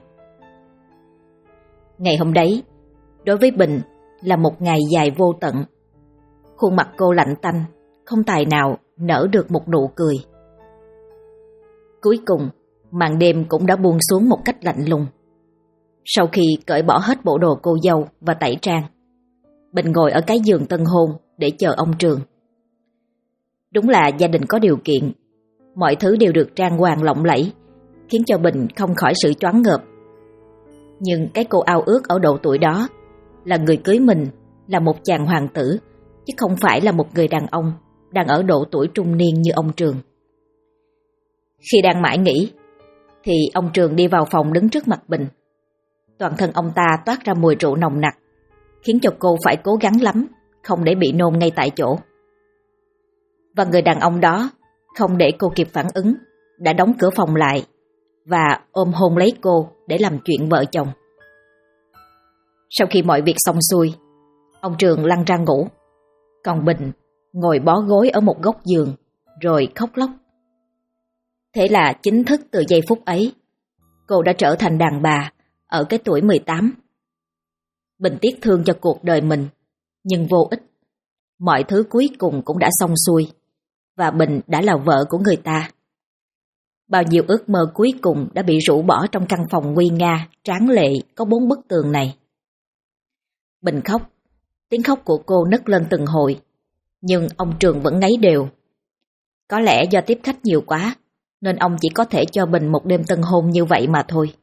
Ngày hôm đấy, đối với Bình là một ngày dài vô tận. Khuôn mặt cô lạnh tanh, không tài nào nở được một nụ cười. Cuối cùng, màn đêm cũng đã buông xuống một cách lạnh lùng. Sau khi cởi bỏ hết bộ đồ cô dâu và tẩy trang, Bình ngồi ở cái giường tân hôn để chờ ông Trường. Đúng là gia đình có điều kiện, mọi thứ đều được trang hoàng lộng lẫy, khiến cho Bình không khỏi sự choáng ngợp. Nhưng cái cô ao ước ở độ tuổi đó là người cưới mình là một chàng hoàng tử, chứ không phải là một người đàn ông đang ở độ tuổi trung niên như ông Trường. Khi đang mãi nghĩ, thì ông Trường đi vào phòng đứng trước mặt Bình. Toàn thân ông ta toát ra mùi rượu nồng nặc, khiến cho cô phải cố gắng lắm không để bị nôn ngay tại chỗ. Và người đàn ông đó không để cô kịp phản ứng, đã đóng cửa phòng lại và ôm hôn lấy cô để làm chuyện vợ chồng. Sau khi mọi việc xong xuôi, ông Trường lăn ra ngủ, còn Bình ngồi bó gối ở một góc giường rồi khóc lóc. Thế là chính thức từ giây phút ấy, cô đã trở thành đàn bà ở cái tuổi 18. Bình tiếc thương cho cuộc đời mình, nhưng vô ích. Mọi thứ cuối cùng cũng đã xong xuôi, và Bình đã là vợ của người ta. Bao nhiêu ước mơ cuối cùng đã bị rũ bỏ trong căn phòng nguy nga, tráng lệ có 4 bức tường này. Bình khóc, tiếng khóc của cô nấc lên từng hồi, nhưng ông Trường vẫn ngáy đều. Có lẽ do tiếp khách nhiều quá, nên ông chỉ có thể cho Bình một đêm tân hôn như vậy mà thôi.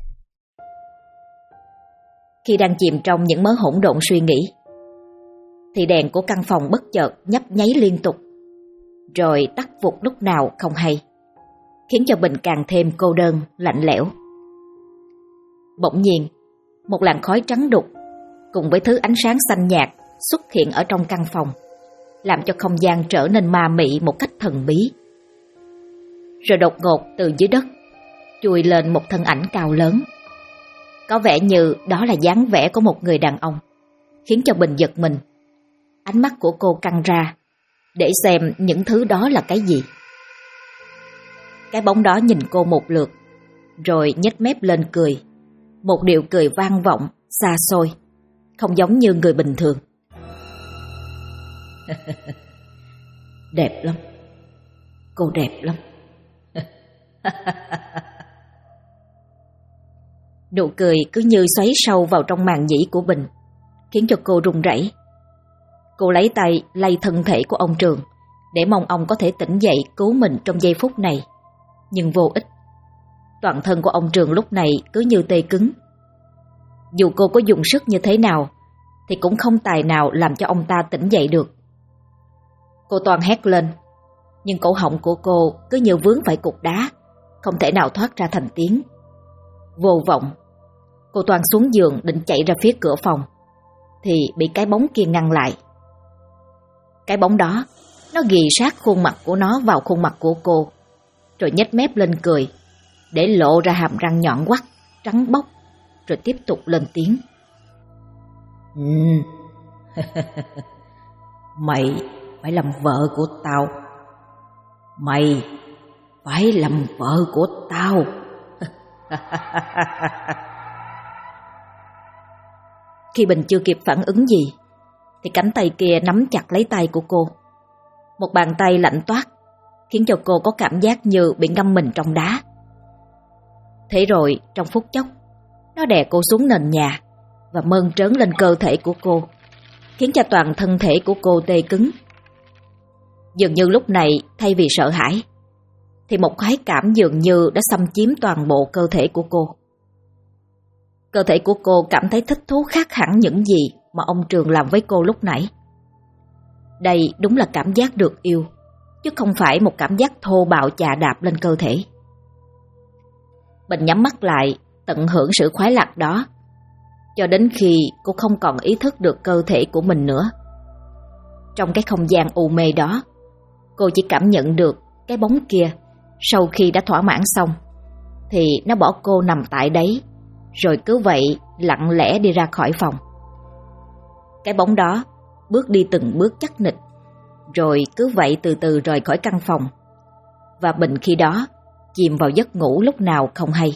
Khi đang chìm trong những mớ hỗn độn suy nghĩ, thì đèn của căn phòng bất chợt nhấp nháy liên tục, rồi tắt vụt lúc nào không hay, khiến cho Bình càng thêm cô đơn, lạnh lẽo. Bỗng nhiên, một làn khói trắng đục cùng với thứ ánh sáng xanh nhạt xuất hiện ở trong căn phòng, làm cho không gian trở nên ma mị một cách thần bí. Rồi đột ngột từ dưới đất chui lên một thân ảnh cao lớn. Có vẻ như đó là dáng vẻ của một người đàn ông, khiến cho Bình giật mình. Ánh mắt của cô căng ra để xem những thứ đó là cái gì. Cái bóng đó nhìn cô một lượt, rồi nhếch mép lên cười. Một điệu cười vang vọng, xa xôi, không giống như người bình thường. Đẹp lắm, cô đẹp lắm. Nụ cười cứ như xoáy sâu vào trong màng nhĩ của Bình, khiến cho cô run rẩy. Cô lấy tay lay thân thể của ông Trường để mong ông có thể tỉnh dậy cứu mình trong giây phút này, nhưng vô ích. Toàn thân của ông Trường lúc này cứ như tê cứng. Dù cô có dùng sức như thế nào thì cũng không tài nào làm cho ông ta tỉnh dậy được. Cô toan hét lên, nhưng cổ họng của cô cứ như vướng phải cục đá, không thể nào thoát ra thành tiếng. Vô vọng, cô toan xuống giường định chạy ra phía cửa phòng, thì bị cái bóng kia ngăn lại. Cái bóng đó, nó ghì sát khuôn mặt của nó vào khuôn mặt của cô, rồi nhếch mép lên cười, để lộ ra hàm răng nhọn quắt, trắng bóc, rồi tiếp tục lên tiếng. Mày phải làm vợ của tao. Mày phải làm vợ của tao. Khi Bình chưa kịp phản ứng gì, thì cánh tay kia nắm chặt lấy tay của cô. Một bàn tay lạnh toát, khiến cho cô có cảm giác như bị ngâm mình trong đá. Thế rồi trong phút chốc, nó đè cô xuống nền nhà và mơn trớn lên cơ thể của cô, khiến cho toàn thân thể của cô tê cứng. Dường như lúc này thay vì sợ hãi, thì một khoái cảm dường như đã xâm chiếm toàn bộ cơ thể của cô. Cơ thể của cô cảm thấy thích thú khác hẳn những gì mà ông Trường làm với cô lúc nãy. Đây đúng là cảm giác được yêu, chứ không phải một cảm giác thô bạo chà đạp lên cơ thể. Bình nhắm mắt lại, tận hưởng sự khoái lạc đó, cho đến khi cô không còn ý thức được cơ thể của mình nữa. Trong cái không gian u mê đó, cô chỉ cảm nhận được cái bóng kia sau khi đã thỏa mãn xong, thì nó bỏ cô nằm tại đấy, rồi cứ vậy lặng lẽ đi ra khỏi phòng. Cái bóng đó bước đi từng bước chắc nịch, rồi cứ vậy từ từ rời khỏi căn phòng. Và Bình khi đó chìm vào giấc ngủ lúc nào không hay.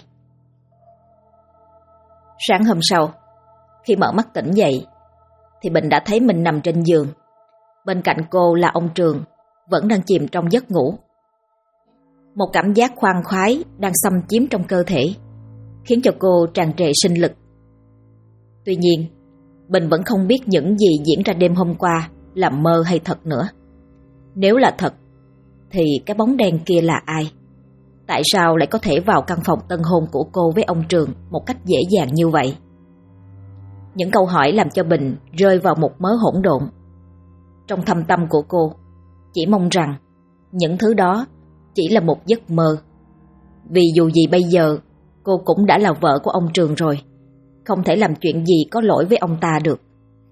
Sáng hôm sau, khi mở mắt tỉnh dậy, thì Bình đã thấy mình nằm trên giường. Bên cạnh cô là ông Trường, vẫn đang chìm trong giấc ngủ. Một cảm giác khoan khoái đang xâm chiếm trong cơ thể, khiến cho cô tràn trề sinh lực. Tuy nhiên, Bình vẫn không biết những gì diễn ra đêm hôm qua là mơ hay thật nữa. Nếu là thật, thì cái bóng đen kia là ai? Tại sao lại có thể vào căn phòng tân hôn của cô với ông Trường một cách dễ dàng như vậy? Những câu hỏi làm cho Bình rơi vào một mớ hỗn độn. Trong thâm tâm của cô chỉ mong rằng những thứ đó chỉ là một giấc mơ. Vì dù gì bây giờ cô cũng đã là vợ của ông Trường rồi, không thể làm chuyện gì có lỗi với ông ta được.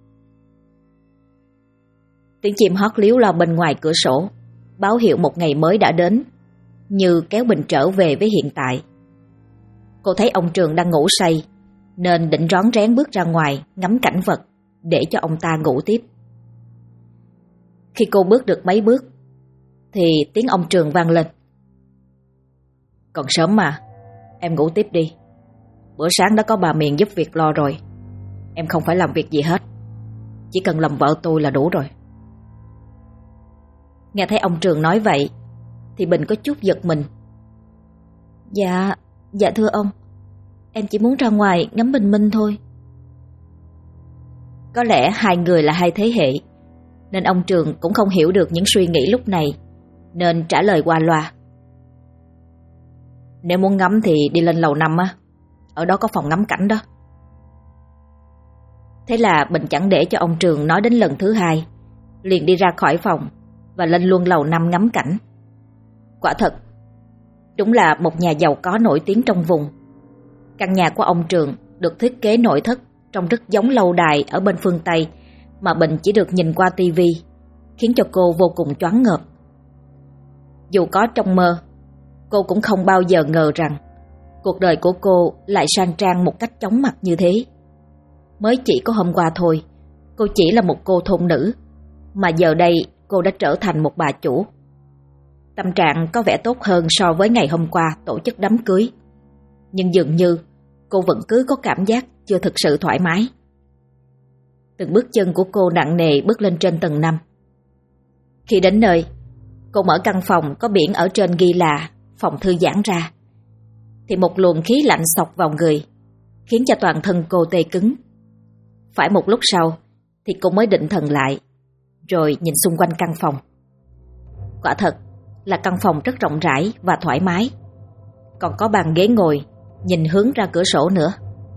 Tiếng chim hót líu lo bên ngoài cửa sổ báo hiệu một ngày mới đã đến, như kéo Bình trở về với hiện tại. Cô thấy ông Trường đang ngủ say, nên định rón rén bước ra ngoài ngắm cảnh vật để cho ông ta ngủ tiếp. Khi cô bước được mấy bước thì tiếng ông Trường vang lên. Còn sớm mà, em ngủ tiếp đi. Bữa sáng đã có bà Miền giúp việc lo rồi. Em không phải làm việc gì hết, chỉ cần làm vợ tôi là đủ rồi. Nghe thấy ông Trường nói vậy thì Bình có chút giật mình. Dạ thưa ông, em chỉ muốn ra ngoài ngắm bình minh thôi. Có lẽ hai người là hai thế hệ, nên ông Trường cũng không hiểu được những suy nghĩ lúc này, nên trả lời qua loa. Nếu muốn ngắm thì đi lên lầu 5 á, ở đó có phòng ngắm cảnh đó. Thế là Bình chẳng để cho ông Trường nói đến lần thứ hai, liền đi ra khỏi phòng và lên luôn lầu 5 ngắm cảnh. Quả thật, đúng là một nhà giàu có nổi tiếng trong vùng. Căn nhà của ông Trường được thiết kế nội thất trông rất giống lâu đài ở bên phương Tây mà Bình chỉ được nhìn qua tivi, khiến cho cô vô cùng choáng ngợp. Dù có trong mơ, cô cũng không bao giờ ngờ rằng cuộc đời của cô lại sang trang một cách chóng mặt như thế. Mới chỉ có hôm qua thôi, cô chỉ là một cô thôn nữ, mà giờ đây cô đã trở thành một bà chủ. Tâm trạng có vẻ tốt hơn so với ngày hôm qua tổ chức đám cưới, nhưng dường như cô vẫn cứ có cảm giác chưa thực sự thoải mái. Từng bước chân của cô nặng nề bước lên trên tầng 5. Khi đến nơi, cô mở căn phòng có biển ở trên ghi là phòng thư giãn ra, thì một luồng khí lạnh xộc vào người, khiến cho toàn thân cô tê cứng. Phải một lúc sau thì cô mới định thần lại, rồi nhìn xung quanh căn phòng. Quả thật là căn phòng rất rộng rãi và thoải mái, còn có bàn ghế ngồi nhìn hướng ra cửa sổ nữa.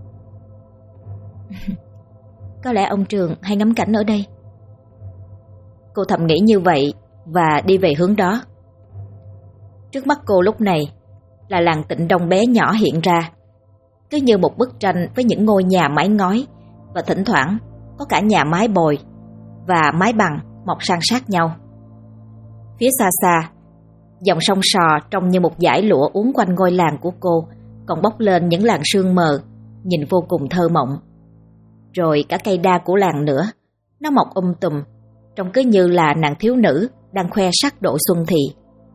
Có lẽ ông Trường hay ngắm cảnh ở đây. Cô thầm nghĩ như vậy và đi về hướng đó. Trước mắt cô lúc này là làng Tịnh Đông bé nhỏ hiện ra, cứ như một bức tranh với những ngôi nhà mái ngói, và thỉnh thoảng có cả nhà mái bồi và mái bằng mọc san sát nhau. Phía xa xa, dòng sông Sò trông như một dải lụa uốn quanh ngôi làng của cô, còn bốc lên những làn sương mờ, nhìn vô cùng thơ mộng. Rồi cả cây đa của làng nữa, nó mọc tùm, trông cứ như là nàng thiếu nữ đang khoe sắc độ xuân thì.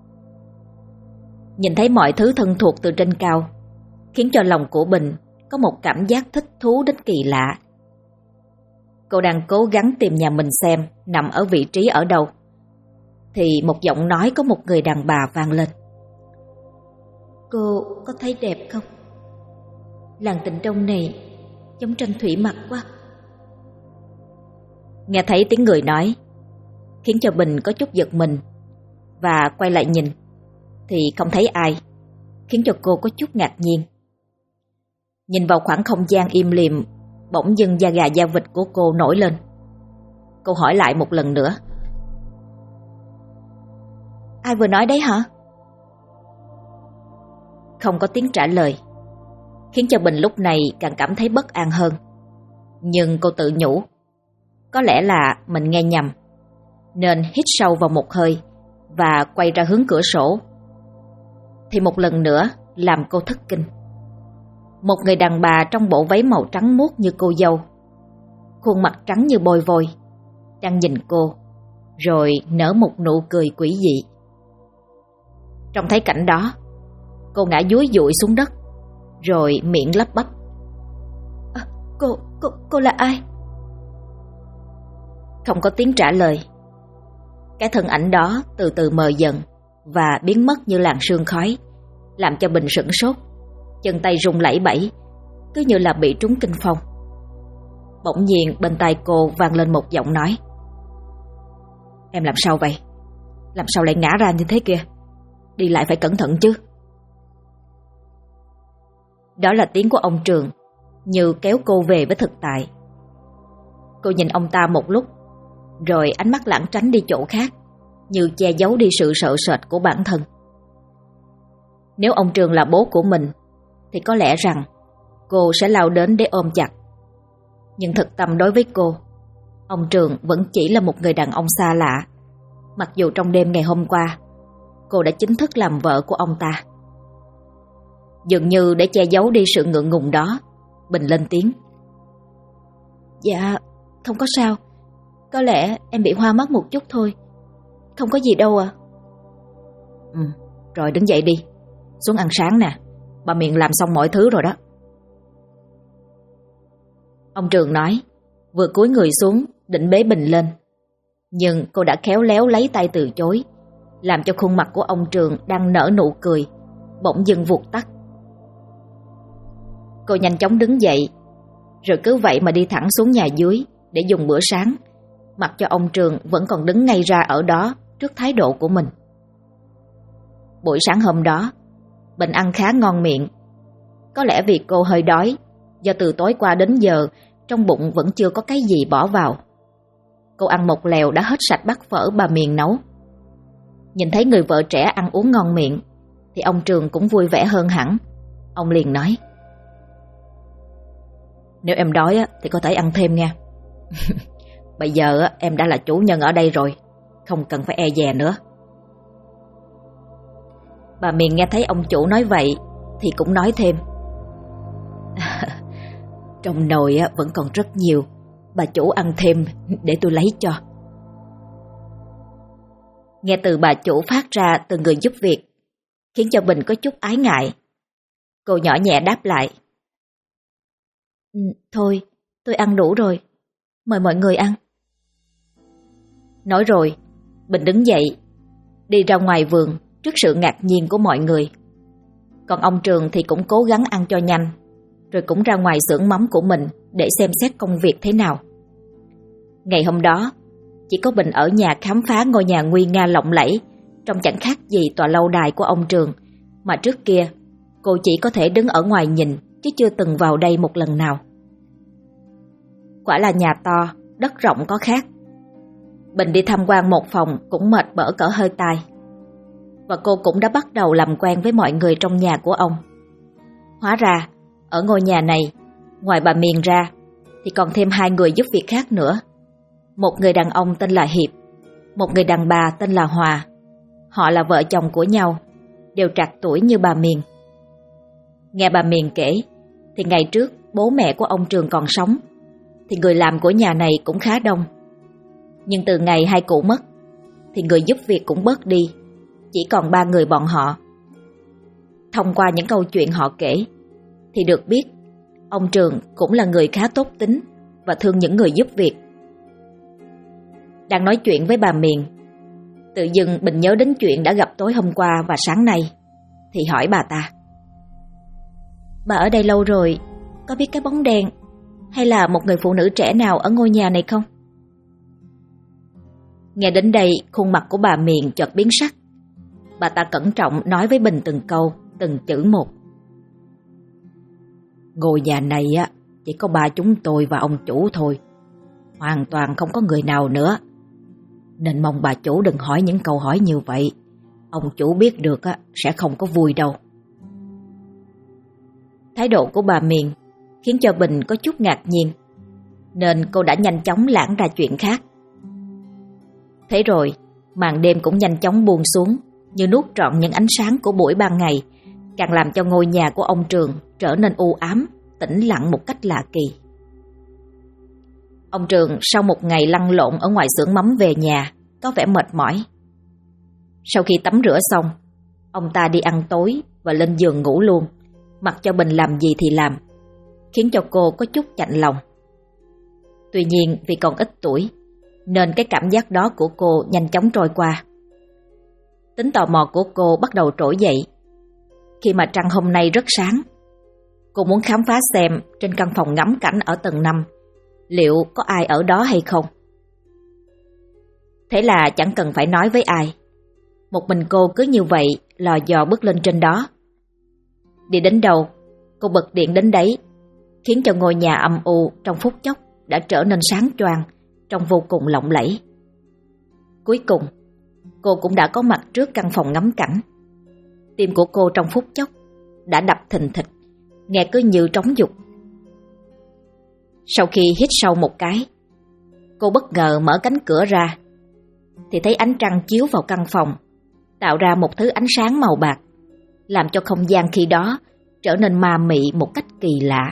Nhìn thấy mọi thứ thân thuộc từ trên cao, khiến cho lòng của Bình có một cảm giác thích thú đến kỳ lạ. Cô đang cố gắng tìm nhà mình xem nằm ở vị trí ở đâu, thì một giọng nói có một người đàn bà vang lên. Cô có thấy đẹp không? Làng Tịnh Đông này giống tranh thủy mặc quá. Nghe thấy tiếng người nói, khiến cho Bình có chút giật mình, và quay lại nhìn thì không thấy ai, khiến cho cô có chút ngạc nhiên. Nhìn vào khoảng không gian im lìm, bỗng dưng da gà da vịt của cô nổi lên. Cô hỏi lại một lần nữa. Ai vừa nói đấy hả? Không có tiếng trả lời, khiến cho Bình lúc này càng cảm thấy bất an hơn. Nhưng cô tự nhủ, có lẽ là mình nghe nhầm, nên hít sâu vào một hơi và quay ra hướng cửa sổ. Thì một lần nữa làm cô thất kinh. Một người đàn bà trong bộ váy màu trắng muốt như cô dâu, khuôn mặt trắng như bôi vôi, đang nhìn cô, rồi nở một nụ cười quỷ dị. Trông thấy cảnh đó, cô ngã dúi dụi xuống đất, rồi miệng lắp bắp. Cô là ai? Không có tiếng trả lời. Cái thân ảnh đó từ từ mờ dần và biến mất như làn sương khói, làm cho Bình sửng sốt, chân tay run lẩy bẩy, cứ như là bị trúng kinh phong. Bỗng nhiên bên tai cô vang lên một giọng nói. Em làm sao vậy? Làm sao lại ngã ra như thế kia? Đi lại phải cẩn thận chứ. Đó là tiếng của ông Trường, như kéo cô về với thực tại. Cô nhìn ông ta một lúc, rồi ánh mắt lảng tránh đi chỗ khác, như che giấu đi sự sợ sệt của bản thân. Nếu ông Trường là bố của mình thì có lẽ rằng cô sẽ lao đến để ôm chặt. Nhưng thực tâm đối với cô, ông Trường vẫn chỉ là một người đàn ông xa lạ, mặc dù trong đêm ngày hôm qua cô đã chính thức làm vợ của ông ta. Dường như để che giấu đi sự ngượng ngùng đó, Bình lên tiếng. Dạ, không có sao. Có lẽ em bị hoa mắt một chút thôi. Không có gì đâu à. Rồi đứng dậy đi, xuống ăn sáng nè. Bà Miền làm xong mọi thứ rồi đó. Ông Trường nói, vừa cúi người xuống định bế Bình lên. Nhưng cô đã khéo léo lấy tay từ chối, làm cho khuôn mặt của ông Trường đang nở nụ cười bỗng dưng vụt tắt. Cô nhanh chóng đứng dậy, rồi cứ vậy mà đi thẳng xuống nhà dưới để dùng bữa sáng, mặc cho ông Trường vẫn còn đứng ngay ra ở đó trước thái độ của mình. Buổi sáng hôm đó, Bình ăn khá ngon miệng. Có lẽ vì cô hơi đói, do từ tối qua đến giờ trong bụng vẫn chưa có cái gì bỏ vào. Cô ăn một lèo đã hết sạch bát phở bà Miền nấu. Nhìn thấy người vợ trẻ ăn uống ngon miệng thì ông Trường cũng vui vẻ hơn hẳn. Ông liền nói, nếu em đói thì có thể ăn thêm nha. Bây giờ em đã là chủ nhân ở đây rồi, không cần phải e dè nữa. Bà Miền nghe thấy ông chủ nói vậy thì cũng nói thêm, trong nồi vẫn còn rất nhiều, bà chủ ăn thêm để tôi lấy cho. Nghe từ bà chủ phát ra từ người giúp việc khiến cho Bình có chút ái ngại. Cô nhỏ nhẹ đáp lại, thôi, tôi ăn đủ rồi, mời mọi người ăn. Nói rồi, Bình đứng dậy, đi ra ngoài vườn trước sự ngạc nhiên của mọi người. Còn ông Trường thì cũng cố gắng ăn cho nhanh, rồi cũng ra ngoài xưởng mắm của mình để xem xét công việc thế nào. Ngày hôm đó, chỉ có Bình ở nhà khám phá ngôi nhà nguy nga lộng lẫy, trông chẳng khác gì tòa lâu đài của ông Trường, mà trước kia cô chỉ có thể đứng ở ngoài nhìn chứ chưa từng vào đây một lần nào. Quả là nhà to, đất rộng có khác. Bình đi tham quan một phòng cũng mệt bở cỡ hơi tai. Và cô cũng đã bắt đầu làm quen với mọi người trong nhà của ông. Hóa ra, ở ngôi nhà này, ngoài bà Miền ra, thì còn thêm 2 người giúp việc khác nữa. Một người đàn ông tên là Hiệp, một người đàn bà tên là Hòa. Họ là vợ chồng của nhau, đều trạc tuổi như bà Miền. Nghe bà Miền kể, thì ngày trước bố mẹ của ông Trường còn sống, thì người làm của nhà này cũng khá đông. Nhưng từ ngày hai cụ mất, thì người giúp việc cũng bớt đi, chỉ còn 3 người bọn họ. Thông qua những câu chuyện họ kể, thì được biết ông Trường cũng là người khá tốt tính và thương những người giúp việc. Đang nói chuyện với bà Miền, tự dưng Bình nhớ đến chuyện đã gặp tối hôm qua và sáng nay, thì hỏi bà ta, bà ở đây lâu rồi, có biết cái bóng đèn hay là một người phụ nữ trẻ nào ở ngôi nhà này không? Nghe đến đây, khuôn mặt của bà Miền chợt biến sắc. Bà ta cẩn trọng nói với Bình từng câu, từng chữ một. Ngôi nhà này chỉ có ba chúng tôi và ông chủ thôi, hoàn toàn không có người nào nữa. Nên mong bà chủ đừng hỏi những câu hỏi như vậy. Ông chủ biết được sẽ không có vui đâu. Thái độ của bà Miền khiến cho Bình có chút ngạc nhiên, nên cô đã nhanh chóng lảng ra chuyện khác. Thế rồi, màn đêm cũng nhanh chóng buông xuống, như nuốt trọn những ánh sáng của buổi ban ngày, càng làm cho ngôi nhà của ông Trường trở nên u ám, tĩnh lặng một cách lạ kỳ. Ông Trường sau một ngày lăn lộn ở ngoài xưởng mắm về nhà, có vẻ mệt mỏi. Sau khi tắm rửa xong, ông ta đi ăn tối và lên giường ngủ luôn, mặc cho Bình làm gì thì làm, khiến cho cô có chút chạnh lòng. Tuy nhiên vì còn ít tuổi, nên cái cảm giác đó của cô nhanh chóng trôi qua. Tính tò mò của cô bắt đầu trỗi dậy. Khi mà trăng hôm nay rất sáng, cô muốn khám phá xem trên căn phòng ngắm cảnh ở tầng 5 liệu có ai ở đó hay không. Thế là chẳng cần phải nói với ai, một mình cô cứ như vậy lò dò bước lên trên đó. Đi đến đâu, cô bật điện đến đấy, khiến cho ngôi nhà âm u trong phút chốc đã trở nên sáng choang, trông vô cùng lộng lẫy. Cuối cùng, cô cũng đã có mặt trước căn phòng ngắm cảnh. Tim của cô trong phút chốc đã đập thình thịch, nghe cứ như trống dục. Sau khi hít sâu một cái, cô bất ngờ mở cánh cửa ra, thì thấy ánh trăng chiếu vào căn phòng, tạo ra một thứ ánh sáng màu bạc, làm cho không gian khi đó trở nên ma mị một cách kỳ lạ.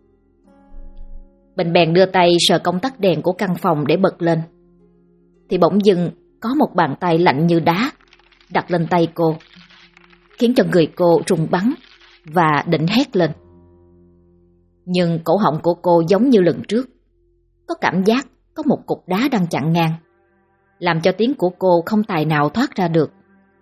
Bình bèn đưa tay sờ công tắc đèn của căn phòng để bật lên, thì bỗng dưng có một bàn tay lạnh như đá đặt lên tay cô, khiến cho người cô rung bắn và định hét lên. Nhưng cổ họng của cô giống như lần trước, có cảm giác có một cục đá đang chặn ngang, làm cho tiếng của cô không tài nào thoát ra được.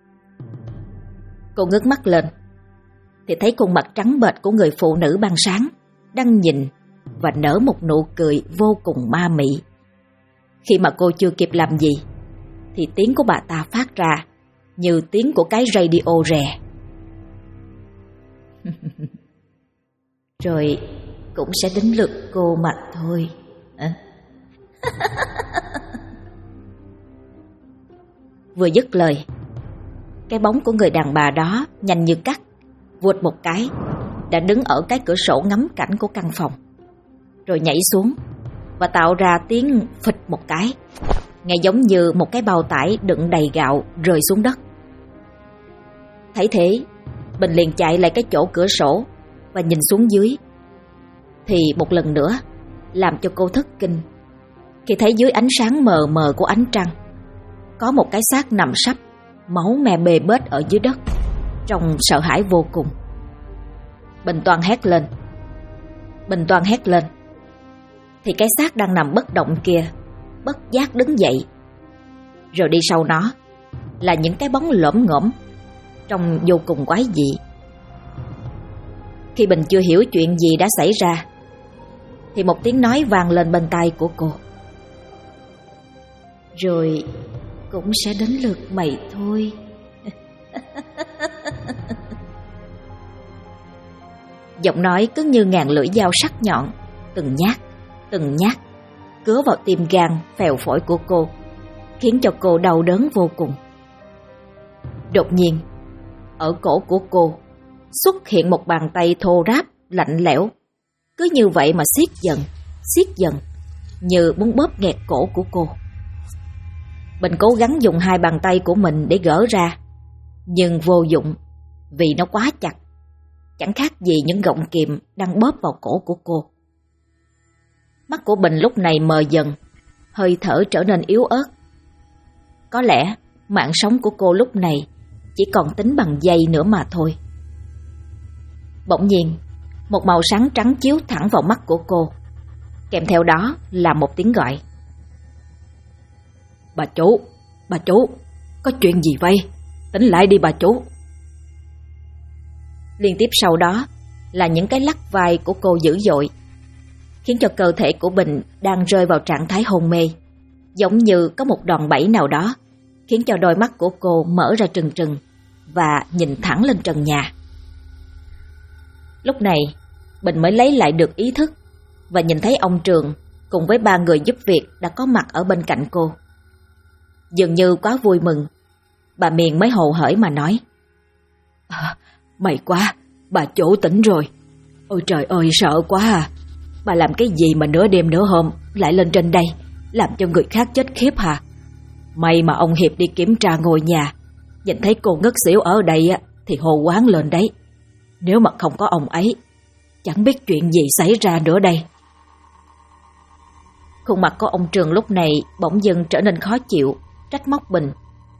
Cô ngước mắt lên, thì thấy khuôn mặt trắng bệch của người phụ nữ ban sáng đang nhìn và nở một nụ cười vô cùng ma mị. Khi mà cô chưa kịp làm gì, thì tiếng của bà ta phát ra như tiếng của cái radio rè. Rồi cũng sẽ đến lượt cô mà thôi. Vừa dứt lời, cái bóng của người đàn bà đó nhanh như cắt, vụt một cái đã đứng ở cái cửa sổ ngắm cảnh của căn phòng, rồi nhảy xuống và tạo ra tiếng phịch một cái, nghe giống như một cái bao tải đựng đầy gạo rơi xuống đất. Thấy thế, Bình liền chạy lại cái chỗ cửa sổ và nhìn xuống dưới, thì một lần nữa làm cho cô thất kinh khi thấy dưới ánh sáng mờ mờ của ánh trăng có một cái xác nằm sấp, máu me bê bết ở dưới đất, trông sợ hãi vô cùng. Bình toan hét lên, thì cái xác đang nằm bất động kia bất giác đứng dậy, rồi đi sau nó là những cái bóng lởm ngởm trông vô cùng quái dị. Khi Bình chưa hiểu chuyện gì đã xảy ra, thì một tiếng nói vang lên bên tai của cô. Rồi cũng sẽ đến lượt mày thôi. Giọng nói cứ như ngàn lưỡi dao sắc nhọn, từng nhát cứa vào tim gan phèo phổi của cô, khiến cho cô đau đớn vô cùng. Đột nhiên, ở cổ của cô xuất hiện một bàn tay thô ráp, lạnh lẽo, cứ như vậy mà siết dần, như muốn bóp nghẹt cổ của cô. Bình cố gắng dùng hai bàn tay của mình để gỡ ra, nhưng vô dụng, vì nó quá chặt, chẳng khác gì những gọng kìm đang bóp vào cổ của cô. Mắt của Bình lúc này mờ dần, hơi thở trở nên yếu ớt. Có lẽ mạng sống của cô lúc này chỉ còn tính bằng giây nữa mà thôi. Bỗng nhiên, một màu sáng trắng chiếu thẳng vào mắt của cô, kèm theo đó là một tiếng gọi. Bà chủ, có chuyện gì vậy? Tỉnh lại đi bà chủ. Liên tiếp sau đó là những cái lắc vai của cô dữ dội, khiến cho cơ thể của Bình đang rơi vào trạng thái hôn mê, giống như có một đòn bẩy nào đó, khiến cho đôi mắt của cô mở ra trừng trừng và nhìn thẳng lên trần nhà. Lúc này, Bình mới lấy lại được ý thức và nhìn thấy ông Trường cùng với 3 người giúp việc đã có mặt ở bên cạnh cô. Dường như quá vui mừng, bà Miền mới hồ hởi mà nói: May quá, bà chủ tỉnh rồi. Ôi trời ơi, sợ quá à. Bà làm cái gì mà nửa đêm nửa hôm lại lên trên đây, làm cho người khác chết khiếp hả? May mà ông Hiệp đi kiểm tra ngôi nhà, nhìn thấy cô ngất xỉu ở đây thì hô hoáng lên đấy. Nếu mà không có ông ấy, chẳng biết chuyện gì xảy ra nữa đây. Khuôn mặt của ông Trường lúc này bỗng dưng trở nên khó chịu, trách móc Bình: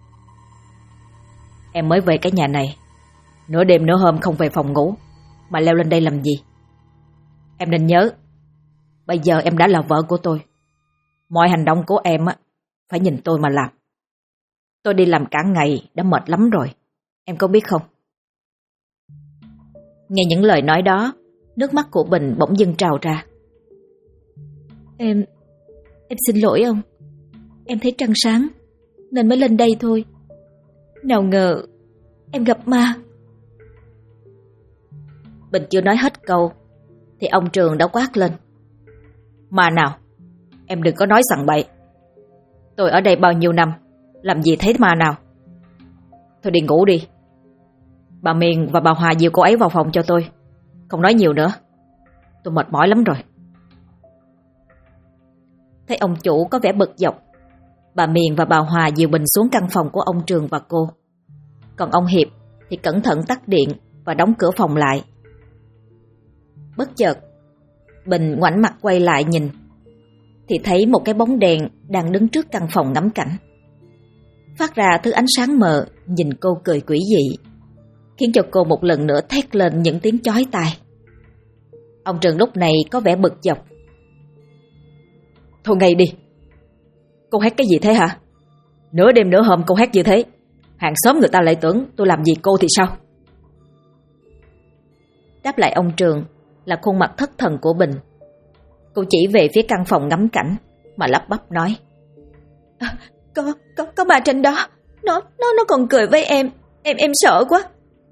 Em mới về cái nhà này, nửa đêm nửa hôm không về phòng ngủ mà leo lên đây làm gì? Em nên nhớ, bây giờ em đã là vợ của tôi. Mọi hành động của em phải nhìn tôi mà làm. Tôi đi làm cả ngày đã mệt lắm rồi, em có biết không? Nghe những lời nói đó, nước mắt của Bình bỗng dưng trào ra. Em xin lỗi ông. Em thấy trăng sáng nên mới lên đây thôi. Nào ngờ em gặp ma. Bình chưa nói hết câu thì ông Trường đã quát lên: Ma nào? Em đừng có nói sằng bậy. Tôi ở đây bao nhiêu năm, làm gì thấy ma nào. Thôi đi ngủ đi. Bà Miền và bà Hòa dìu cô ấy vào phòng cho tôi. Không nói nhiều nữa, tôi mệt mỏi lắm rồi. Thấy ông chủ có vẻ bực dọc, bà Miền và bà Hòa dìu Bình xuống căn phòng của ông Trường và cô. Còn ông Hiệp thì cẩn thận tắt điện và đóng cửa phòng lại. Bất chợt, Bình ngoảnh mặt quay lại nhìn, thì thấy một cái bóng đèn đang đứng trước căn phòng ngắm cảnh, phát ra thứ ánh sáng mờ nhìn cô cười quỷ dị, khiến cho cô một lần nữa thét lên những tiếng chói tai. Ông Trường lúc này có vẻ bực dọc. Thôi ngay đi. Cô hét cái gì thế hả? Nửa đêm nửa hôm cô hét như thế, hàng xóm người ta lại tưởng tôi làm gì cô thì sao? Đáp lại ông Trường là khuôn mặt thất thần của Bình. Cô chỉ về phía căn phòng ngắm cảnh mà lắp bắp nói: Có bà trên đó. Nó còn cười với em. Em sợ quá.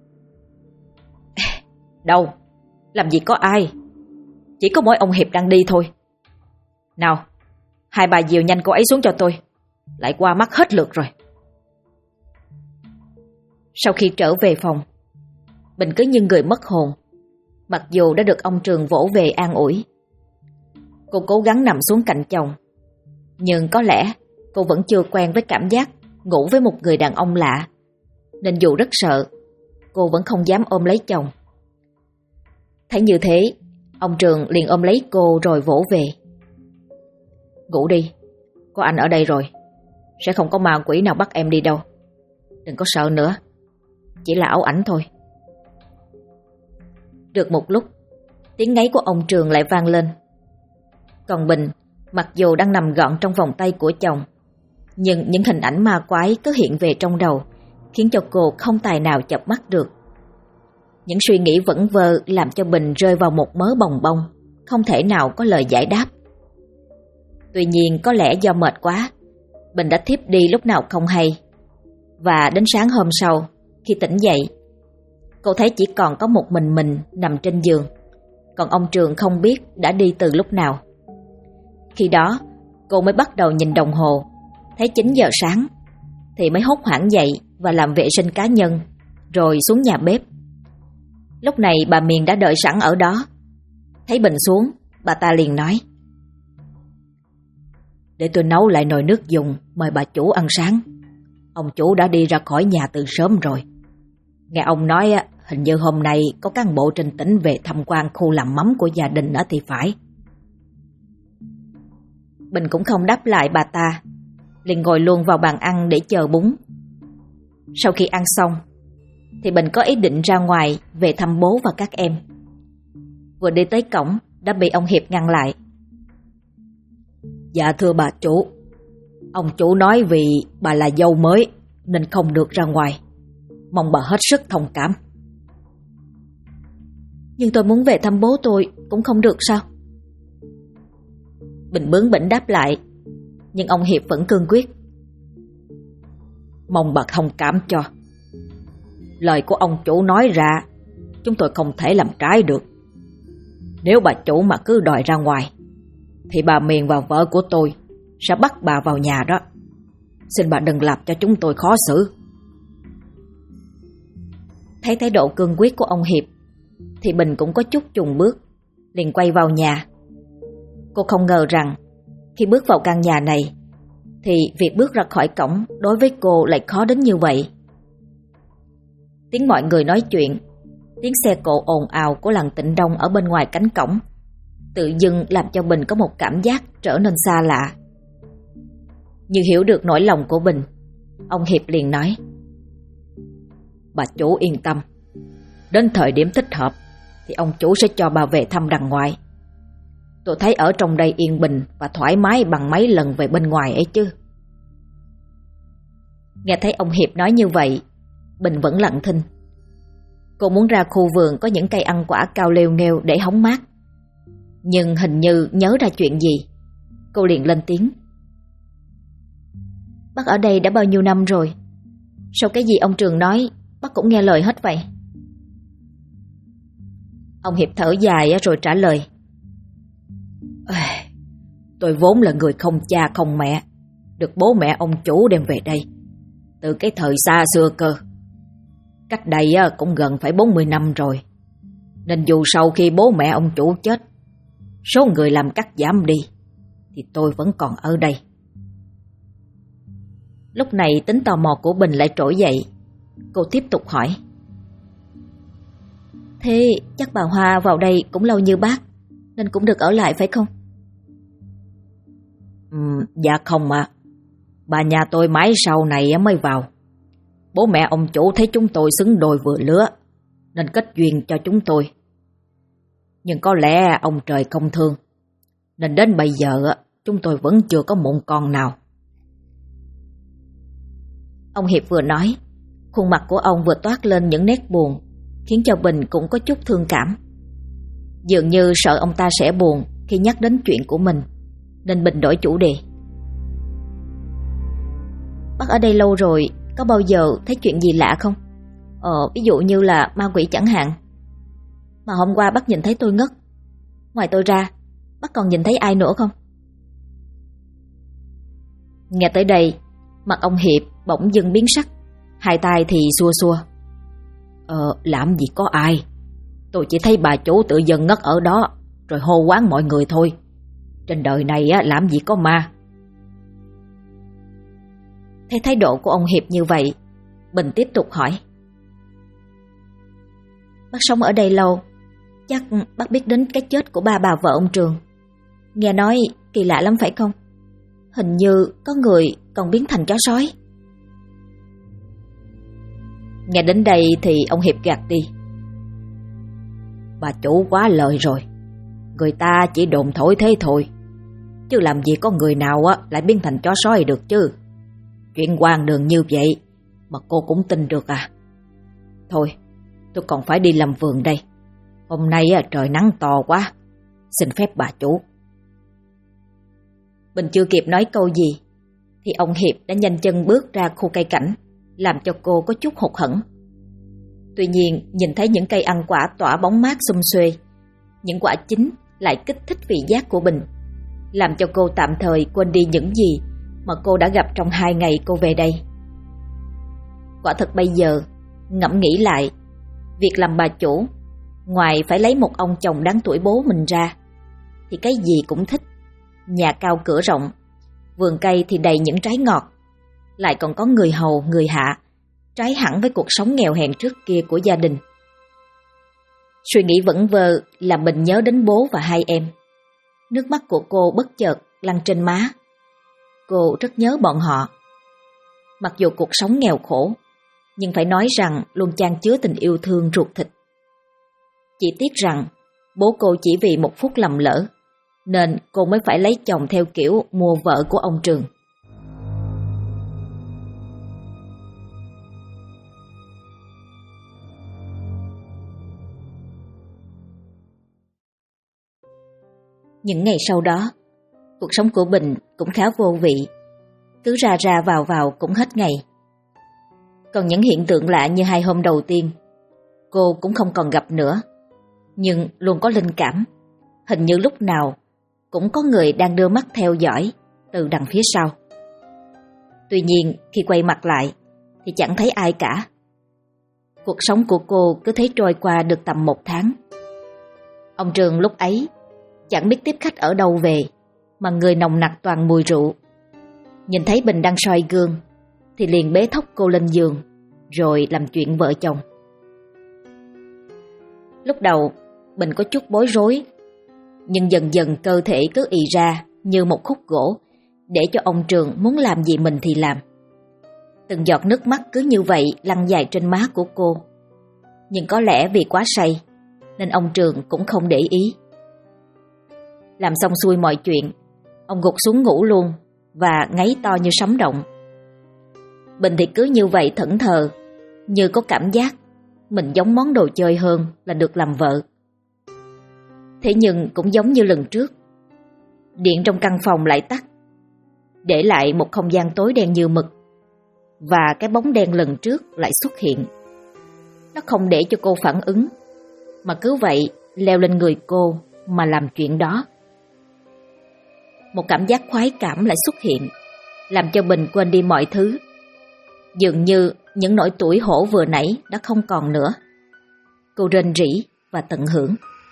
Đâu, làm gì có ai. Chỉ có mỗi ông Hiệp đang đi thôi. Nào, hai bà dìu nhanh cô ấy xuống cho tôi. Lại qua mắt hết lượt rồi. Sau khi trở về phòng, Bình cứ như người mất hồn, mặc dù đã được ông Trường vỗ về an ủi. Cô cố gắng nằm xuống cạnh chồng, nhưng có lẽ cô vẫn chưa quen với cảm giác ngủ với một người đàn ông lạ, nên dù rất sợ, cô vẫn không dám ôm lấy chồng. Thấy như thế, ông Trường liền ôm lấy cô rồi vỗ về. Ngủ đi, có anh ở đây rồi, sẽ không có ma quỷ nào bắt em đi đâu. Đừng có sợ nữa, chỉ là ảo ảnh thôi. Được một lúc, tiếng ngáy của ông Trường lại vang lên. Còn Bình, mặc dù đang nằm gọn trong vòng tay của chồng, nhưng những hình ảnh ma quái cứ hiện về trong đầu, khiến cho cô không tài nào chợp mắt được. Những suy nghĩ vẩn vơ làm cho Bình rơi vào một mớ bòng bong, không thể nào có lời giải đáp. Tuy nhiên có lẽ do mệt quá, Bình đã thiếp đi lúc nào không hay. Và đến sáng hôm sau, khi tỉnh dậy, cô thấy chỉ còn có một mình nằm trên giường, còn ông Trường không biết đã đi từ lúc nào. Khi đó, cô mới bắt đầu nhìn đồng hồ, thấy 9 giờ sáng, thì mới hốt hoảng dậy và làm vệ sinh cá nhân, rồi xuống nhà bếp. Lúc này bà Miền đã đợi sẵn ở đó. Thấy Bình xuống, bà ta liền nói: Để tôi nấu lại nồi nước dùng mời bà chủ ăn sáng. Ông chủ đã đi ra khỏi nhà từ sớm rồi. Nghe ông nói hình như hôm nay có cán bộ trên tỉnh về tham quan khu làm mắm của gia đình đó thì phải. Bình cũng không đáp lại bà ta, liền ngồi luôn vào bàn ăn để chờ bún. Sau khi ăn xong thì Bình có ý định ra ngoài về thăm bố và các em. Vừa đi tới cổng đã bị ông Hiệp ngăn lại. Dạ thưa bà chủ, ông chủ nói vì bà là dâu mới nên không được ra ngoài. Mong bà hết sức thông cảm. Nhưng tôi muốn về thăm bố tôi cũng không được sao? Bình bướng bỉnh đáp lại, nhưng ông Hiệp vẫn cương quyết. Mong bà thông cảm cho. Lời của ông chủ nói ra, chúng tôi không thể làm trái được. Nếu bà chủ mà cứ đòi ra ngoài, thì bà Miền và vợ của tôi sẽ bắt bà vào nhà đó. Xin bà đừng làm cho chúng tôi khó xử. Thấy thái độ cương quyết của ông Hiệp, thì Bình cũng có chút chùng bước, liền quay vào nhà. Cô không ngờ rằng khi bước vào căn nhà này, thì việc bước ra khỏi cổng đối với cô lại khó đến như vậy. Tiếng mọi người nói chuyện, tiếng xe cộ ồn ào của làng Tịnh Đông ở bên ngoài cánh cổng, tự dưng làm cho Bình có một cảm giác trở nên xa lạ. Như hiểu được nỗi lòng của Bình, ông Hiệp liền nói: Bà chủ yên tâm, đến thời điểm thích hợp thì ông chủ sẽ cho bà về thăm đằng ngoại. Tôi thấy ở trong đây yên bình và thoải mái bằng mấy lần về bên ngoài ấy chứ. Nghe thấy ông Hiệp nói như vậy, Bình vẫn lặng thinh. Cô muốn ra khu vườn có những cây ăn quả cao leo nghêu để hóng mát, nhưng hình như nhớ ra chuyện gì, cô liền lên tiếng: Bác ở đây đã bao nhiêu năm rồi, sao cái gì ông Trường nói bác cũng nghe lời hết vậy? Ông Hiệp thở dài rồi trả lời: Tôi vốn là người không cha không mẹ, được bố mẹ ông chủ đem về đây từ cái thời xa xưa cơ. Cách đây cũng gần phải 40 năm rồi. Nên dù sau khi bố mẹ ông chủ chết, số người làm cắt giảm đi, thì tôi vẫn còn ở đây. Lúc này tính tò mò của Bình lại trỗi dậy. Cô tiếp tục hỏi: Thế chắc bà Hoa vào đây cũng lâu như bác, nên cũng được ở lại phải không? Dạ không ạ. Bà nhà tôi mãi sau này mới vào. Bố mẹ ông chủ thấy chúng tôi xứng đôi vừa lứa, nên kết duyên cho chúng tôi. Nhưng có lẽ ông trời không thương, nên đến bây giờ chúng tôi vẫn chưa có mụn con nào. Ông Hiệp vừa nói, khuôn mặt của ông vừa toát lên những nét buồn, khiến cho Bình cũng có chút thương cảm. Dường như sợ ông ta sẽ buồn khi nhắc đến chuyện của mình, nên Bình đổi chủ đề. Bác ở đây lâu rồi, có bao giờ thấy chuyện gì lạ không? Ví dụ như là ma quỷ chẳng hạn. Mà hôm qua bác nhìn thấy tôi ngất. Ngoài tôi ra, bác còn nhìn thấy ai nữa không? Nghe tới đây, mặt ông Hiệp bỗng dưng biến sắc, hai tay thì xua xua. Làm gì có ai. Tôi chỉ thấy bà chủ tự dưng ngất ở đó, rồi hô hoán mọi người thôi. Trên đời này làm gì có ma. Thấy thái độ của ông Hiệp như vậy, Bình tiếp tục hỏi: Bác sống ở đây lâu, chắc bác biết đến cái chết của ba bà vợ ông Trường. Nghe nói kỳ lạ lắm phải không? Hình như có người còn biến thành chó sói. Nghe đến đây thì ông Hiệp gạt đi. Bà chủ quá lời rồi. Người ta chỉ đồn thổi thế thôi, chứ làm gì có người nào lại biến thành chó sói được chứ. Chuyện hoang đường như vậy mà cô cũng tin được à? Thôi, tôi còn phải đi làm vườn đây. Hôm nay trời nắng to quá. Xin phép bà chủ. Bình chưa kịp nói câu gì thì ông Hiệp đã nhanh chân bước ra khu cây cảnh, làm cho cô có chút hụt hẫng. Tuy nhiên nhìn thấy những cây ăn quả tỏa bóng mát xum xuê, những quả chín lại kích thích vị giác của Bình, làm cho cô tạm thời quên đi những gì mà cô đã gặp trong 2 ngày cô về đây. Quả thật bây giờ ngẫm nghĩ lại, việc làm bà chủ, ngoài phải lấy một ông chồng đáng tuổi bố mình ra, thì cái gì cũng thích. Nhà cao cửa rộng, vườn cây thì đầy những trái ngọt, lại còn có người hầu người hạ, trái hẳn với cuộc sống nghèo hèn trước kia của gia đình. Suy nghĩ vẩn vơ làm Bình nhớ đến bố và 2 em. Nước mắt của cô bất chợt lăn trên má. Cô rất nhớ bọn họ. Mặc dù cuộc sống nghèo khổ, nhưng phải nói rằng luôn chan chứa tình yêu thương ruột thịt. Chỉ tiếc rằng bố cô chỉ vì một phút lầm lỡ, nên cô mới phải lấy chồng theo kiểu mua vợ của ông Trường. Những ngày sau đó, cuộc sống của Bình cũng khá vô vị. Cứ ra ra vào vào cũng hết ngày. Còn những hiện tượng lạ như 2 hôm đầu tiên, cô cũng không còn gặp nữa. Nhưng luôn có linh cảm, hình như lúc nào cũng có người đang đưa mắt theo dõi từ đằng phía sau. Tuy nhiên khi quay mặt lại thì chẳng thấy ai cả. Cuộc sống của cô cứ thế trôi qua được tầm 1 tháng. Ông Trường lúc ấy chẳng biết tiếp khách ở đâu về, mà người nồng nặc toàn mùi rượu. Nhìn thấy Bình đang soi gương thì liền bế thốc cô lên giường, rồi làm chuyện vợ chồng. Lúc đầu Bình có chút bối rối, nhưng dần dần cơ thể cứ ì ra như một khúc gỗ, để cho ông Trường muốn làm gì mình thì làm. Từng giọt nước mắt cứ như vậy lăn dài trên má của cô. Nhưng có lẽ vì quá say nên ông Trường cũng không để ý. Làm xong xuôi mọi chuyện, ông gục xuống ngủ luôn và ngáy to như sấm động. Bình thì cứ như vậy thẫn thờ, như có cảm giác mình giống món đồ chơi hơn là được làm vợ. Thế nhưng cũng giống như lần trước, điện trong căn phòng lại tắt, để lại một không gian tối đen như mực. Và cái bóng đen lần trước lại xuất hiện. Nó không để cho cô phản ứng, mà cứ vậy leo lên người cô mà làm chuyện đó. một cảm giác khoái cảm lại xuất hiện, làm cho Bình quên đi mọi thứ. Dường như những nỗi tủi hổ vừa nãy đã không còn nữa. Cô rên rỉ và tận hưởng.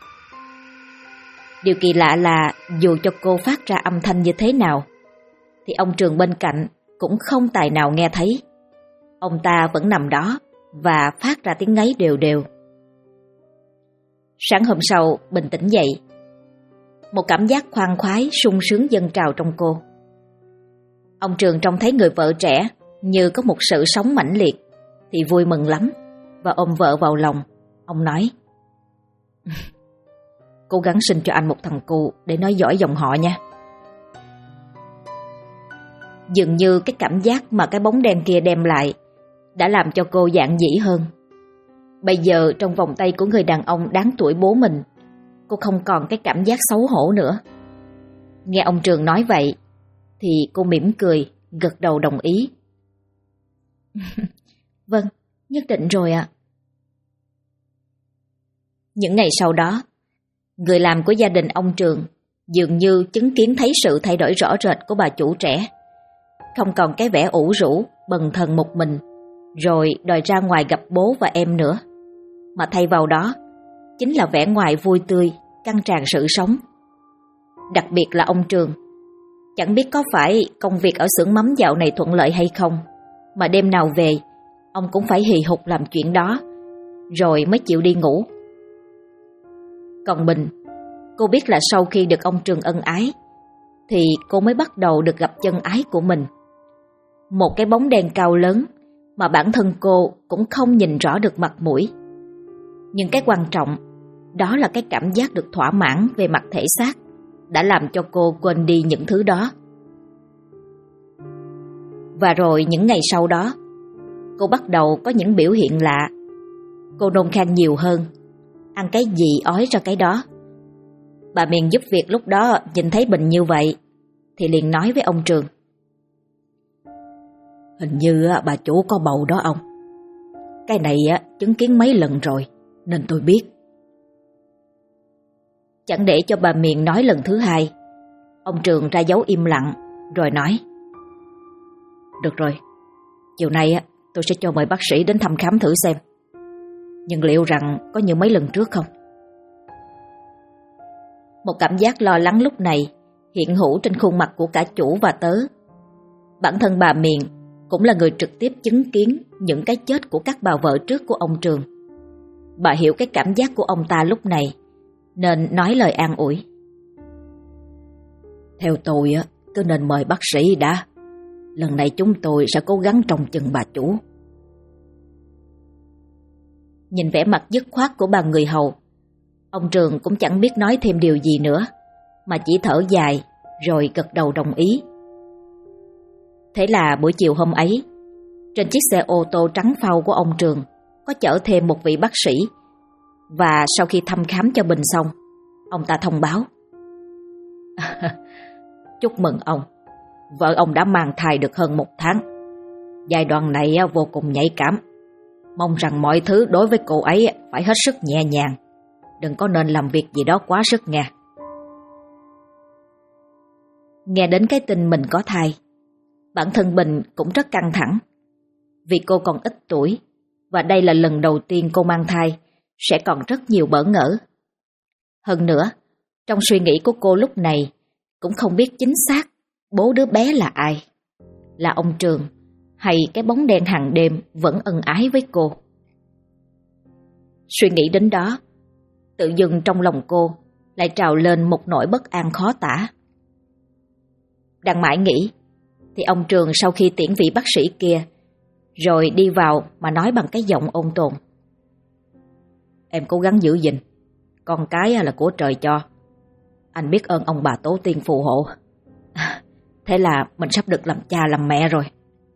Điều kỳ lạ là dù cho cô phát ra âm thanh như thế nào, thì ông Trường bên cạnh cũng không tài nào nghe thấy. Ông ta vẫn nằm đó và phát ra tiếng ngáy đều đều. Sáng hôm sau, Bình tỉnh dậy. Một cảm giác khoan khoái, sung sướng dâng trào trong cô. Ông Trường trông thấy người vợ trẻ như có một sự sống mãnh liệt thì vui mừng lắm và ôm vợ vào lòng. Ông nói: "Cố gắng sinh cho anh một thằng cu để nói giỏi dòng họ nha." Dường như cái cảm giác mà cái bóng đen kia đem lại đã làm cho cô dạn dĩ hơn. Bây giờ trong vòng tay của người đàn ông đáng tuổi bố mình, cô không còn cái cảm giác xấu hổ nữa. Nghe ông Trường nói vậy thì cô mỉm cười, gật đầu đồng ý. "Vâng, nhất định rồi ạ." Những ngày sau đó, người làm của gia đình ông Trường dường như chứng kiến thấy sự thay đổi rõ rệt của bà chủ trẻ. Không còn cái vẻ ủ rũ, bần thần một mình, rồi đòi ra ngoài gặp bố và em nữa, mà thay vào đó chính là vẻ ngoài vui tươi, căng tràn sự sống. Đặc biệt là ông Trường, chẳng biết có phải công việc ở xưởng mắm dạo này thuận lợi hay không, mà đêm nào về, ông cũng phải hì hục làm chuyện đó, rồi mới chịu đi ngủ. Còn Bình, cô biết là sau khi được ông Trường ân ái, thì cô mới bắt đầu được gặp chân ái của mình. Một cái bóng đen cao lớn mà bản thân cô cũng không nhìn rõ được mặt mũi. Nhưng cái quan trọng, đó là cái cảm giác được thỏa mãn về mặt thể xác đã làm cho cô quên đi những thứ đó. Và rồi những ngày sau đó, cô bắt đầu có những biểu hiện lạ. Cô nôn khan nhiều hơn, ăn cái gì ói ra cái đó. Bà Miền giúp việc lúc đó nhìn thấy Bình như vậy thì liền nói với ông Trường: "Hình như bà chủ có bầu đó ông. Cái này chứng kiến mấy lần rồi nên tôi biết." Chẳng để cho bà Miền nói lần thứ hai, ông Trường ra dấu im lặng rồi nói: "Được rồi, chiều nay tôi sẽ cho mời bác sĩ đến thăm khám thử xem. Nhưng liệu rằng có như mấy lần trước không?" Một cảm giác lo lắng lúc này hiện hữu trên khuôn mặt của cả chủ và tớ. Bản thân bà Miền cũng là người trực tiếp chứng kiến những cái chết của các bà vợ trước của ông Trường. Bà hiểu cái cảm giác của ông ta lúc này, nên nói lời an ủi: "Theo tôi cứ nên mời bác sĩ đã. Lần này chúng tôi sẽ cố gắng trông chừng bà chủ." Nhìn vẻ mặt dứt khoát của bà người hầu, ông Trường cũng chẳng biết nói thêm điều gì nữa, mà chỉ thở dài rồi gật đầu đồng ý. Thế là buổi chiều hôm ấy, trên chiếc xe ô tô trắng phau của ông Trường có chở thêm một vị bác sĩ. Và sau khi thăm khám cho Bình xong, ông ta thông báo: "Chúc mừng ông, vợ ông đã mang thai được hơn 1 tháng. Giai đoạn này vô cùng nhạy cảm. Mong rằng mọi thứ đối với cô ấy phải hết sức nhẹ nhàng. Đừng có nên làm việc gì đó quá sức nha." Nghe đến cái tin mình có thai, bản thân Bình cũng rất căng thẳng. Vì cô còn ít tuổi, và đây là lần đầu tiên cô mang thai, sẽ còn rất nhiều bỡ ngỡ. Hơn nữa, trong suy nghĩ của cô lúc này cũng không biết chính xác bố đứa bé là ai, là ông Trường hay cái bóng đen hàng đêm vẫn ân ái với cô. Suy nghĩ đến đó, tự dưng trong lòng cô lại trào lên một nỗi bất an khó tả. Đang mãi nghĩ thì ông Trường sau khi tiễn vị bác sĩ kia rồi đi vào mà nói bằng cái giọng ôn tồn: "Em cố gắng giữ gìn, con cái là của trời cho. Anh biết ơn ông bà tổ tiên phù hộ. Thế là mình sắp được làm cha làm mẹ rồi."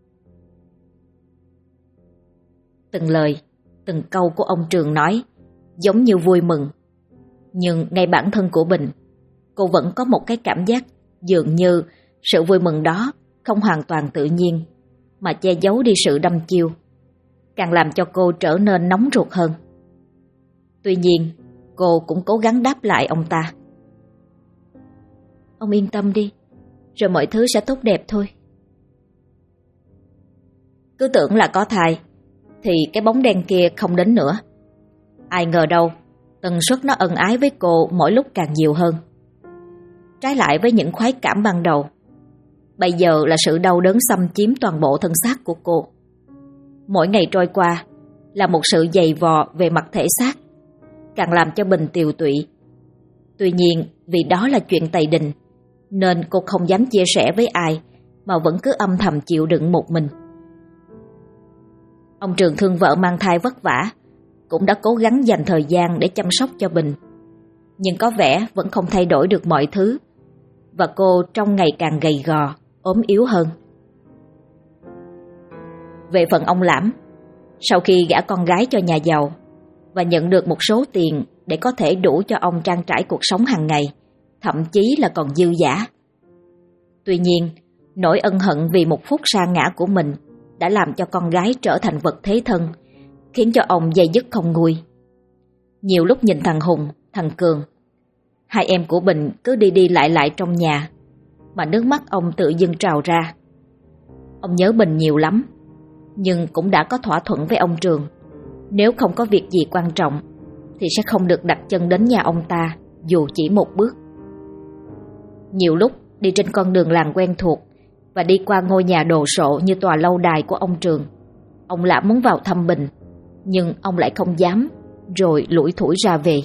Từng lời, từng câu của ông Trường nói giống như vui mừng. Nhưng ngay bản thân của Bình, cô vẫn có một cái cảm giác dường như sự vui mừng đó không hoàn toàn tự nhiên, mà che giấu đi sự đăm chiêu, càng làm cho cô trở nên nóng ruột hơn. Tuy nhiên, cô cũng cố gắng đáp lại ông ta: "Ông yên tâm đi, rồi mọi thứ sẽ tốt đẹp thôi. Cứ tưởng là có thai thì cái bóng đen kia không đến nữa. Ai ngờ đâu, tần suất nó ân ái với cô mỗi lúc càng nhiều hơn. Trái lại với những khoái cảm ban đầu, bây giờ là sự đau đớn xâm chiếm toàn bộ thân xác của cô. Mỗi ngày trôi qua là một sự dày vò về mặt thể xác, càng làm cho Bình tiều tụy. Tuy nhiên vì đó là chuyện tày đình, nên cô không dám chia sẻ với ai, mà vẫn cứ âm thầm chịu đựng một mình. Ông Trường thương vợ mang thai vất vả, cũng đã cố gắng dành thời gian để chăm sóc cho Bình, nhưng có vẻ vẫn không thay đổi được mọi thứ, và cô trông ngày càng gầy gò, ốm yếu hơn. Về phần ông Lãm, sau khi gả con gái cho nhà giàu và nhận được một số tiền để có thể đủ cho ông trang trải cuộc sống hàng ngày, thậm chí là còn dư dả. Tuy nhiên, nỗi ân hận vì một phút sa ngã của mình đã làm cho con gái trở thành vật thế thân, khiến cho ông dây dứt không nguôi. Nhiều lúc nhìn thằng Hùng, thằng Cường, hai em của Bình cứ đi đi lại lại trong nhà, mà nước mắt ông tự dưng trào ra. Ông nhớ Bình nhiều lắm, nhưng cũng đã có thỏa thuận với ông Trường, nếu không có việc gì quan trọng thì sẽ không được đặt chân đến nhà ông ta dù chỉ một bước. Nhiều lúc đi trên con đường làng quen thuộc và đi qua ngôi nhà đồ sộ như tòa lâu đài của ông Trường, ông Lãm muốn vào thăm Bình, nhưng ông lại không dám, rồi lủi thủi ra về.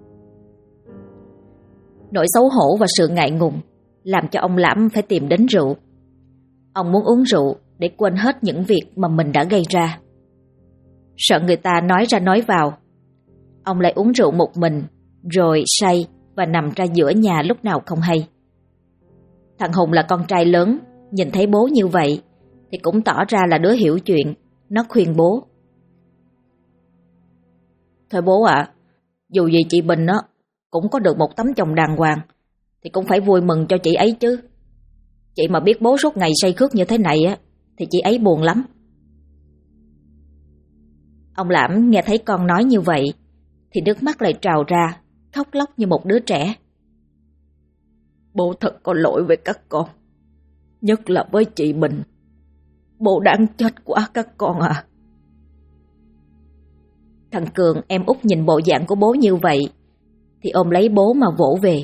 Nỗi xấu hổ và sự ngại ngùng làm cho ông Lãm phải tìm đến rượu. Ông muốn uống rượu để quên hết những việc mà mình đã gây ra. Sợ người ta nói ra nói vào, ông lại uống rượu một mình, rồi say và nằm ra giữa nhà lúc nào không hay. Thằng Hùng là con trai lớn, nhìn thấy bố như vậy thì cũng tỏ ra là đứa hiểu chuyện. Nó khuyên bố: "Thôi bố ạ, dù gì chị Bình á cũng có được một tấm chồng đàng hoàng, thì cũng phải vui mừng cho chị ấy chứ. Chị mà biết bố suốt ngày say khướt như thế này á thì chị ấy buồn lắm." Ông Lãm nghe thấy con nói như vậy thì nước mắt lại trào ra, khóc lóc như một đứa trẻ. "Bố thật có lỗi với các con, nhất là với chị Bình. Bố đáng chết quá các con à." Thằng Cường, em út, nhìn bộ dạng của bố như vậy thì ôm lấy bố mà vỗ về.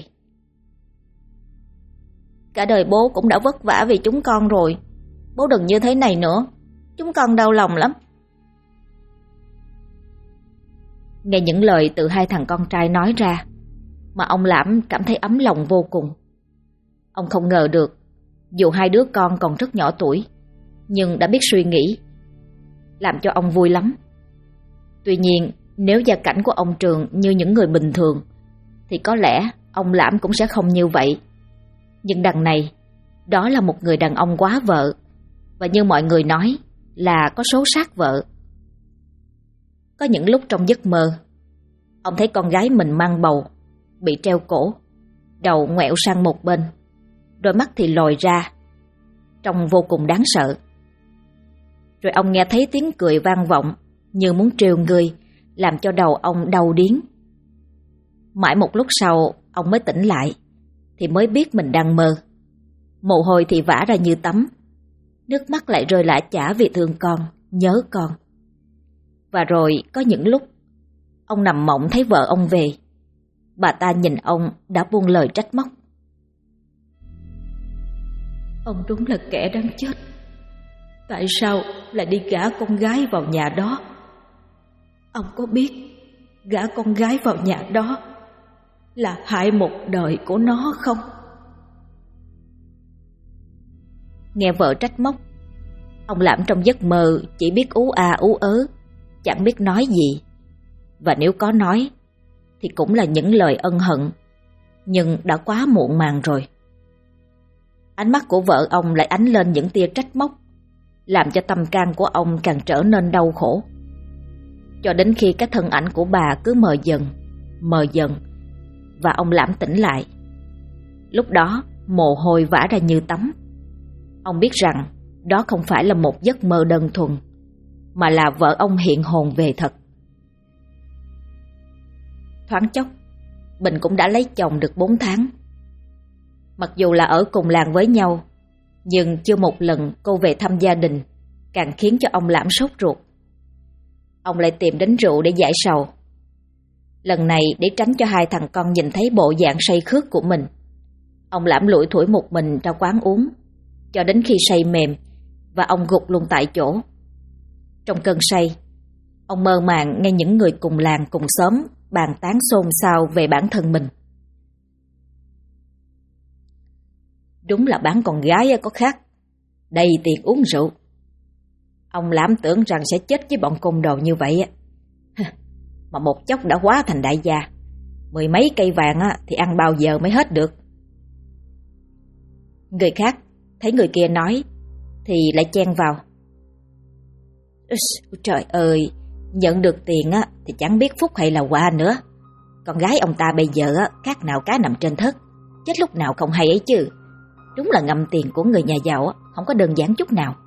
"Cả đời bố cũng đã vất vả vì chúng con rồi, bố đừng như thế này nữa, chúng con đau lòng lắm." Nghe những lời từ hai thằng con trai nói ra mà ông Lãm cảm thấy ấm lòng vô cùng. Ông không ngờ được, dù hai đứa con còn rất nhỏ tuổi nhưng đã biết suy nghĩ, làm cho ông vui lắm. Tuy nhiên, nếu gia cảnh của ông Trường như những người bình thường thì có lẽ ông Lãm cũng sẽ không như vậy. Nhưng đằng này, đó là một người đàn ông quá vợ, và như mọi người nói là có số sát vợ. Có những lúc trong giấc mơ, ông thấy con gái mình mang bầu, bị treo cổ, đầu ngoẹo sang một bên, đôi mắt thì lồi ra, trông vô cùng đáng sợ. Rồi ông nghe thấy tiếng cười vang vọng như muốn trêu người, làm cho đầu ông đau điếng. Mãi một lúc sau, ông mới tỉnh lại thì mới biết mình đang mơ. Mồ hôi thì vã ra như tắm, nước mắt lại rơi lã chã vì thương con, nhớ con. Và rồi có những lúc ông nằm mộng thấy vợ ông về, bà ta nhìn ông đã buông lời trách móc: "Ông đúng là kẻ đáng chết. Tại sao lại đi gả con gái vào nhà đó? Ông có biết gả con gái vào nhà đó là hại một đời của nó không?" Nghe vợ trách móc, ông Lãm trong giấc mơ chỉ biết ú a ú ớ, chẳng biết nói gì. Và nếu có nói thì cũng là những lời ân hận, nhưng đã quá muộn màng rồi. Ánh mắt của vợ ông lại ánh lên những tia trách móc, làm cho tâm can của ông càng trở nên đau khổ. Cho đến khi cái thân ảnh của bà cứ mờ dần, và ông Lãm tỉnh lại. Lúc đó mồ hôi vã ra như tắm. Ông biết rằng đó không phải là một giấc mơ đơn thuần, mà là vợ ông hiện hồn về thật. Thoáng chốc, Bình cũng đã lấy chồng được 4 tháng. Mặc dù là ở cùng làng với nhau, nhưng chưa một lần cô về thăm gia đình, càng khiến cho ông Lãm sốt ruột. Ông lại tìm đến rượu để giải sầu. Lần này để tránh cho hai thằng con nhìn thấy bộ dạng say khướt của mình, ông Lãm lủi thủi một mình ra quán uống, cho đến khi say mềm và ông gục luôn tại chỗ. Trong cơn say, ông mơ màng nghe những người cùng làng cùng xóm bàn tán xôn xao về bản thân mình. Đúng là bán con gái có khác, đầy tiền uống rượu. Ông Lãm tưởng rằng sẽ chết với bọn côn đồ như vậy, mà một chốc đã hóa thành đại gia. 10 mấy cây vàng thì ăn bao giờ mới hết được. Người khác thấy người kia nói thì lại chen vào. Trời ơi, nhận được tiền thì chẳng biết phúc hay là họa nữa. Con gái ông ta bây giờ khác nào cá nằm trên thớt, chết lúc nào không hay ấy chứ. Đúng là ngậm tiền của người nhà giàu không có đơn giản chút nào.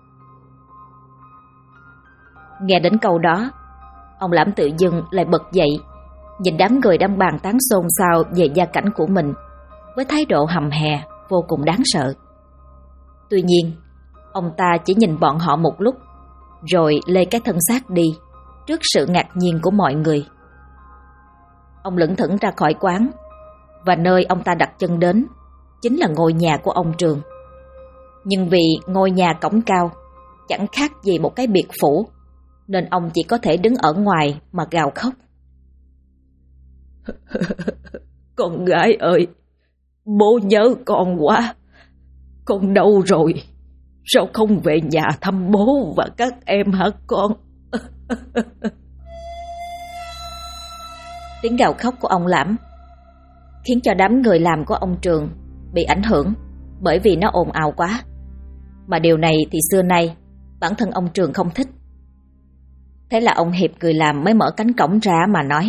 Nghe đến câu đó, ông Lãm tự dưng lại bật dậy, nhìn đám người đang bàn tán xôn xao về gia cảnh của mình với thái độ hầm hè vô cùng đáng sợ. Tuy nhiên, ông ta chỉ nhìn bọn họ một lúc, rồi lê cái thân xác đi trước sự ngạc nhiên của mọi người. Ông lững thững ra khỏi quán, và nơi ông ta đặt chân đến chính là ngôi nhà của ông Trường. Nhưng vì ngôi nhà cổng cao chẳng khác gì một cái biệt phủ, nên ông chỉ có thể đứng ở ngoài mà gào khóc. Con gái ơi, bố nhớ con quá. Con đâu rồi? Sao không về nhà thăm bố và các em hả con? Tiếng gào khóc của ông Lãm khiến cho đám người làm của ông Trường bị ảnh hưởng, bởi vì nó ồn ào quá. Mà điều này thì xưa nay bản thân ông Trường không thích. Thế là ông Hiệp người làm mới mở cánh cổng ra mà nói: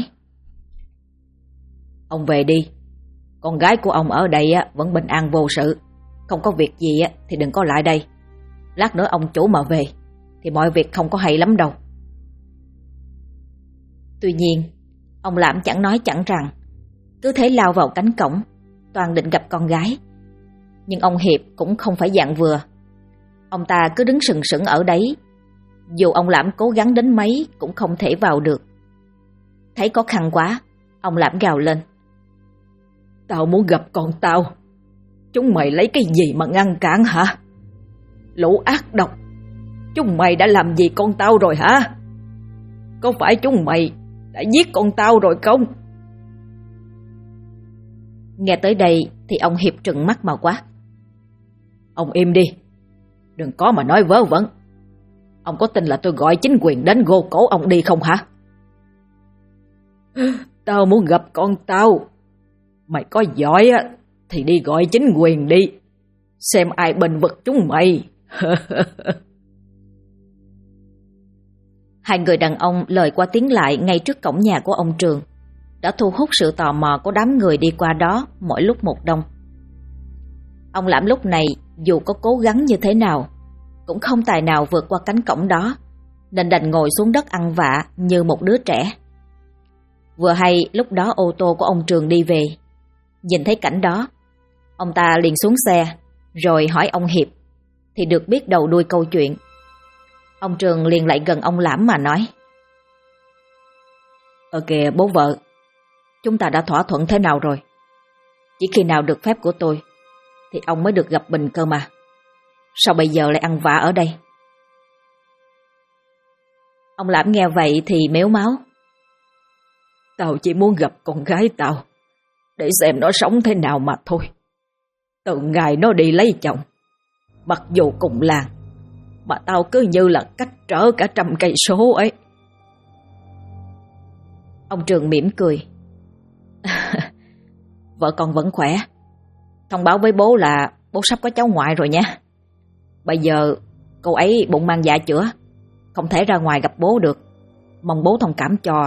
Ông về đi, con gái của ông ở đây vẫn bình an vô sự. Không có việc gì thì đừng có lại đây. Lát nữa ông chủ mà về thì mọi việc không có hay lắm đâu. Tuy nhiên, ông Lãm chẳng nói chẳng rằng, cứ thế lao vào cánh cổng, toàn định gặp con gái. Nhưng ông Hiệp cũng không phải dạng vừa. Ông ta cứ đứng sừng sững ở đấy, dù ông Lãm cố gắng đến mấy cũng không thể vào được. Thấy khó khăn quá, ông Lãm gào lên: Tao muốn gặp con tao. Chúng mày lấy cái gì mà ngăn cản hả? Lũ ác độc, chúng mày đã làm gì con tao rồi hả? Có phải chúng mày đã giết con tao rồi không? Nghe tới đây thì ông Hiệp trừng mắt mà quát: Ông im đi, đừng có mà nói vớ vẩn. Ông có tin là tôi gọi chính quyền đến gô cổ ông đi không hả? Tao muốn gặp con tao. Mày có giỏi thì đi gọi chính quyền đi, xem ai bênh vực chúng mày. Hai người đàn ông lời qua tiếng lại ngay trước cổng nhà của ông Trường đã thu hút sự tò mò của đám người đi qua đó mỗi lúc một đông. Ông Lãm lúc này dù có cố gắng như thế nào cũng không tài nào vượt qua cánh cổng đó, nên đành ngồi xuống đất ăn vạ như một đứa trẻ. Vừa hay lúc đó ô tô của ông Trường đi về. Nhìn thấy cảnh đó, ông ta liền xuống xe rồi hỏi ông Hiệp, thì được biết đầu đuôi câu chuyện. Ông Trường liền lại gần ông Lãm mà nói: Kìa bố vợ, chúng ta đã thỏa thuận thế nào rồi? Chỉ khi nào được phép của tôi thì ông mới được gặp Bình cơ mà. Sao bây giờ lại ăn vạ ở đây? Ông Lãm nghe vậy thì mếu máo: Tao chỉ muốn gặp con gái tao để xem nó sống thế nào mà thôi. Từ ngày nó đi lấy chồng, mặc dù cùng làng, mà tao cứ như là cách trở cả 100 cây số ấy. Ông Trường mỉm cười: Vợ con vẫn khỏe. Thông báo với bố là bố sắp có cháu ngoại rồi nha. Bây giờ cô ấy bụng mang dạ chữa, không thể ra ngoài gặp bố được. Mong bố thông cảm cho.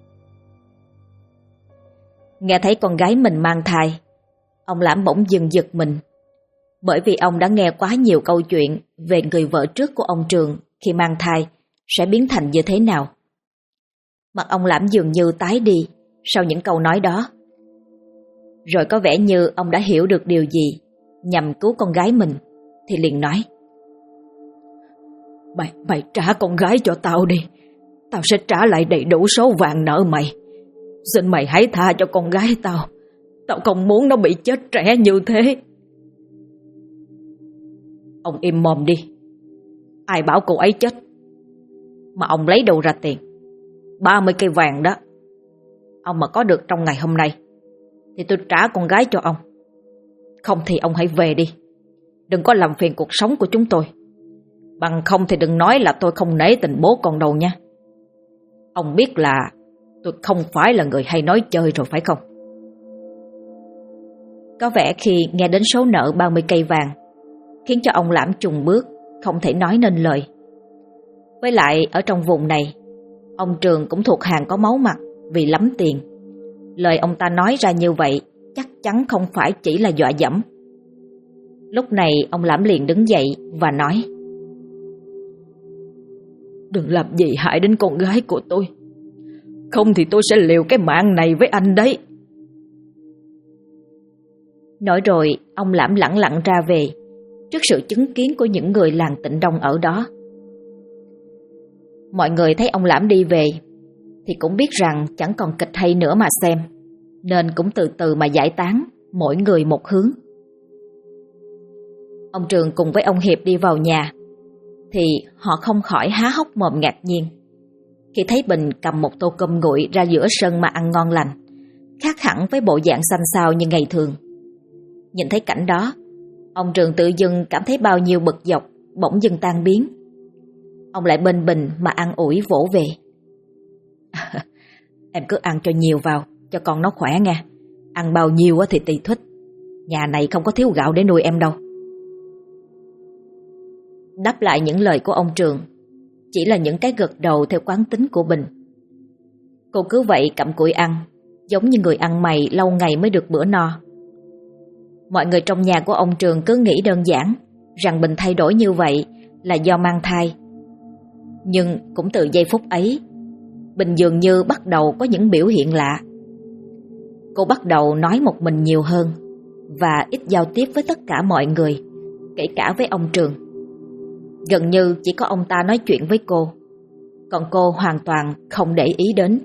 Nghe thấy con gái mình mang thai, ông Lãm bỗng dừng giật mình, bởi vì ông đã nghe quá nhiều câu chuyện về người vợ trước của ông Trường khi mang thai sẽ biến thành như thế nào. Mặt ông Lãm dường như tái đi sau những câu nói đó. Rồi có vẻ như ông đã hiểu được điều gì nhằm cứu con gái mình, thì liền nói: Mày trả con gái cho tao đi. Tao sẽ trả lại đầy đủ số vàng nợ mày. Xin mày hãy tha cho con gái tao. Tao không muốn nó bị chết trẻ như thế. Ông im mồm đi. Ai bảo cô ấy chết? Mà ông lấy đâu ra tiền? 30 cây vàng đó. Ông mà có được trong ngày hôm nay thì tôi trả con gái cho ông. Không thì ông hãy về đi. Đừng có làm phiền cuộc sống của chúng tôi. Bằng không thì đừng nói là tôi không nể tình bố con đâu nha. Ông biết là tôi không phải là người hay nói chơi rồi phải không? Có vẻ khi nghe đến số nợ 30 cây vàng khiến cho ông Lãm chùng bước, không thể nói nên lời. Với lại ở trong vùng này, ông Trường cũng thuộc hàng có máu mặt vì lắm tiền. Lời ông ta nói ra như vậy chắc chắn không phải chỉ là dọa dẫm. Lúc này ông Lãm liền đứng dậy và nói: Đừng làm gì hại đến con gái của tôi. Không thì tôi sẽ liều cái mạng này với anh đấy. Nói rồi ông Lãm lẳng lặng ra về trước sự chứng kiến của những người làng Tịnh Đông ở đó. Mọi người thấy ông Lãm đi về thì cũng biết rằng chẳng còn kịch hay nữa mà xem, nên cũng từ từ mà giải tán, mỗi người một hướng. Ông Trường cùng với ông Hiệp đi vào nhà thì họ không khỏi há hốc mồm ngạc nhiên khi thấy Bình cầm một tô cơm nguội ra giữa sân mà ăn ngon lành, khác hẳn với bộ dạng xanh xao như ngày thường. Nhìn thấy cảnh đó, ông Trường tự dưng cảm thấy bao nhiêu bực dọc bỗng dưng tan biến. Ông lại bên Bình mà an ủi vỗ về: Em cứ ăn cho nhiều vào, cho con nó khỏe nha. Ăn bao nhiêu thì tùy thích. Nhà này không có thiếu gạo để nuôi em đâu. Đáp lại những lời của ông Trường chỉ là những cái gật đầu theo quán tính của Bình. Cô cứ vậy cặm cụi ăn, giống như người ăn mày lâu ngày mới được bữa no. Mọi người trong nhà của ông Trường cứ nghĩ đơn giản rằng Bình thay đổi như vậy là do mang thai. Nhưng cũng từ giây phút ấy, Bình dường như bắt đầu có những biểu hiện lạ. Cô bắt đầu nói một mình nhiều hơn và ít giao tiếp với tất cả mọi người, kể cả với ông Trường. Gần như chỉ có ông ta nói chuyện với cô, còn cô hoàn toàn không để ý đến.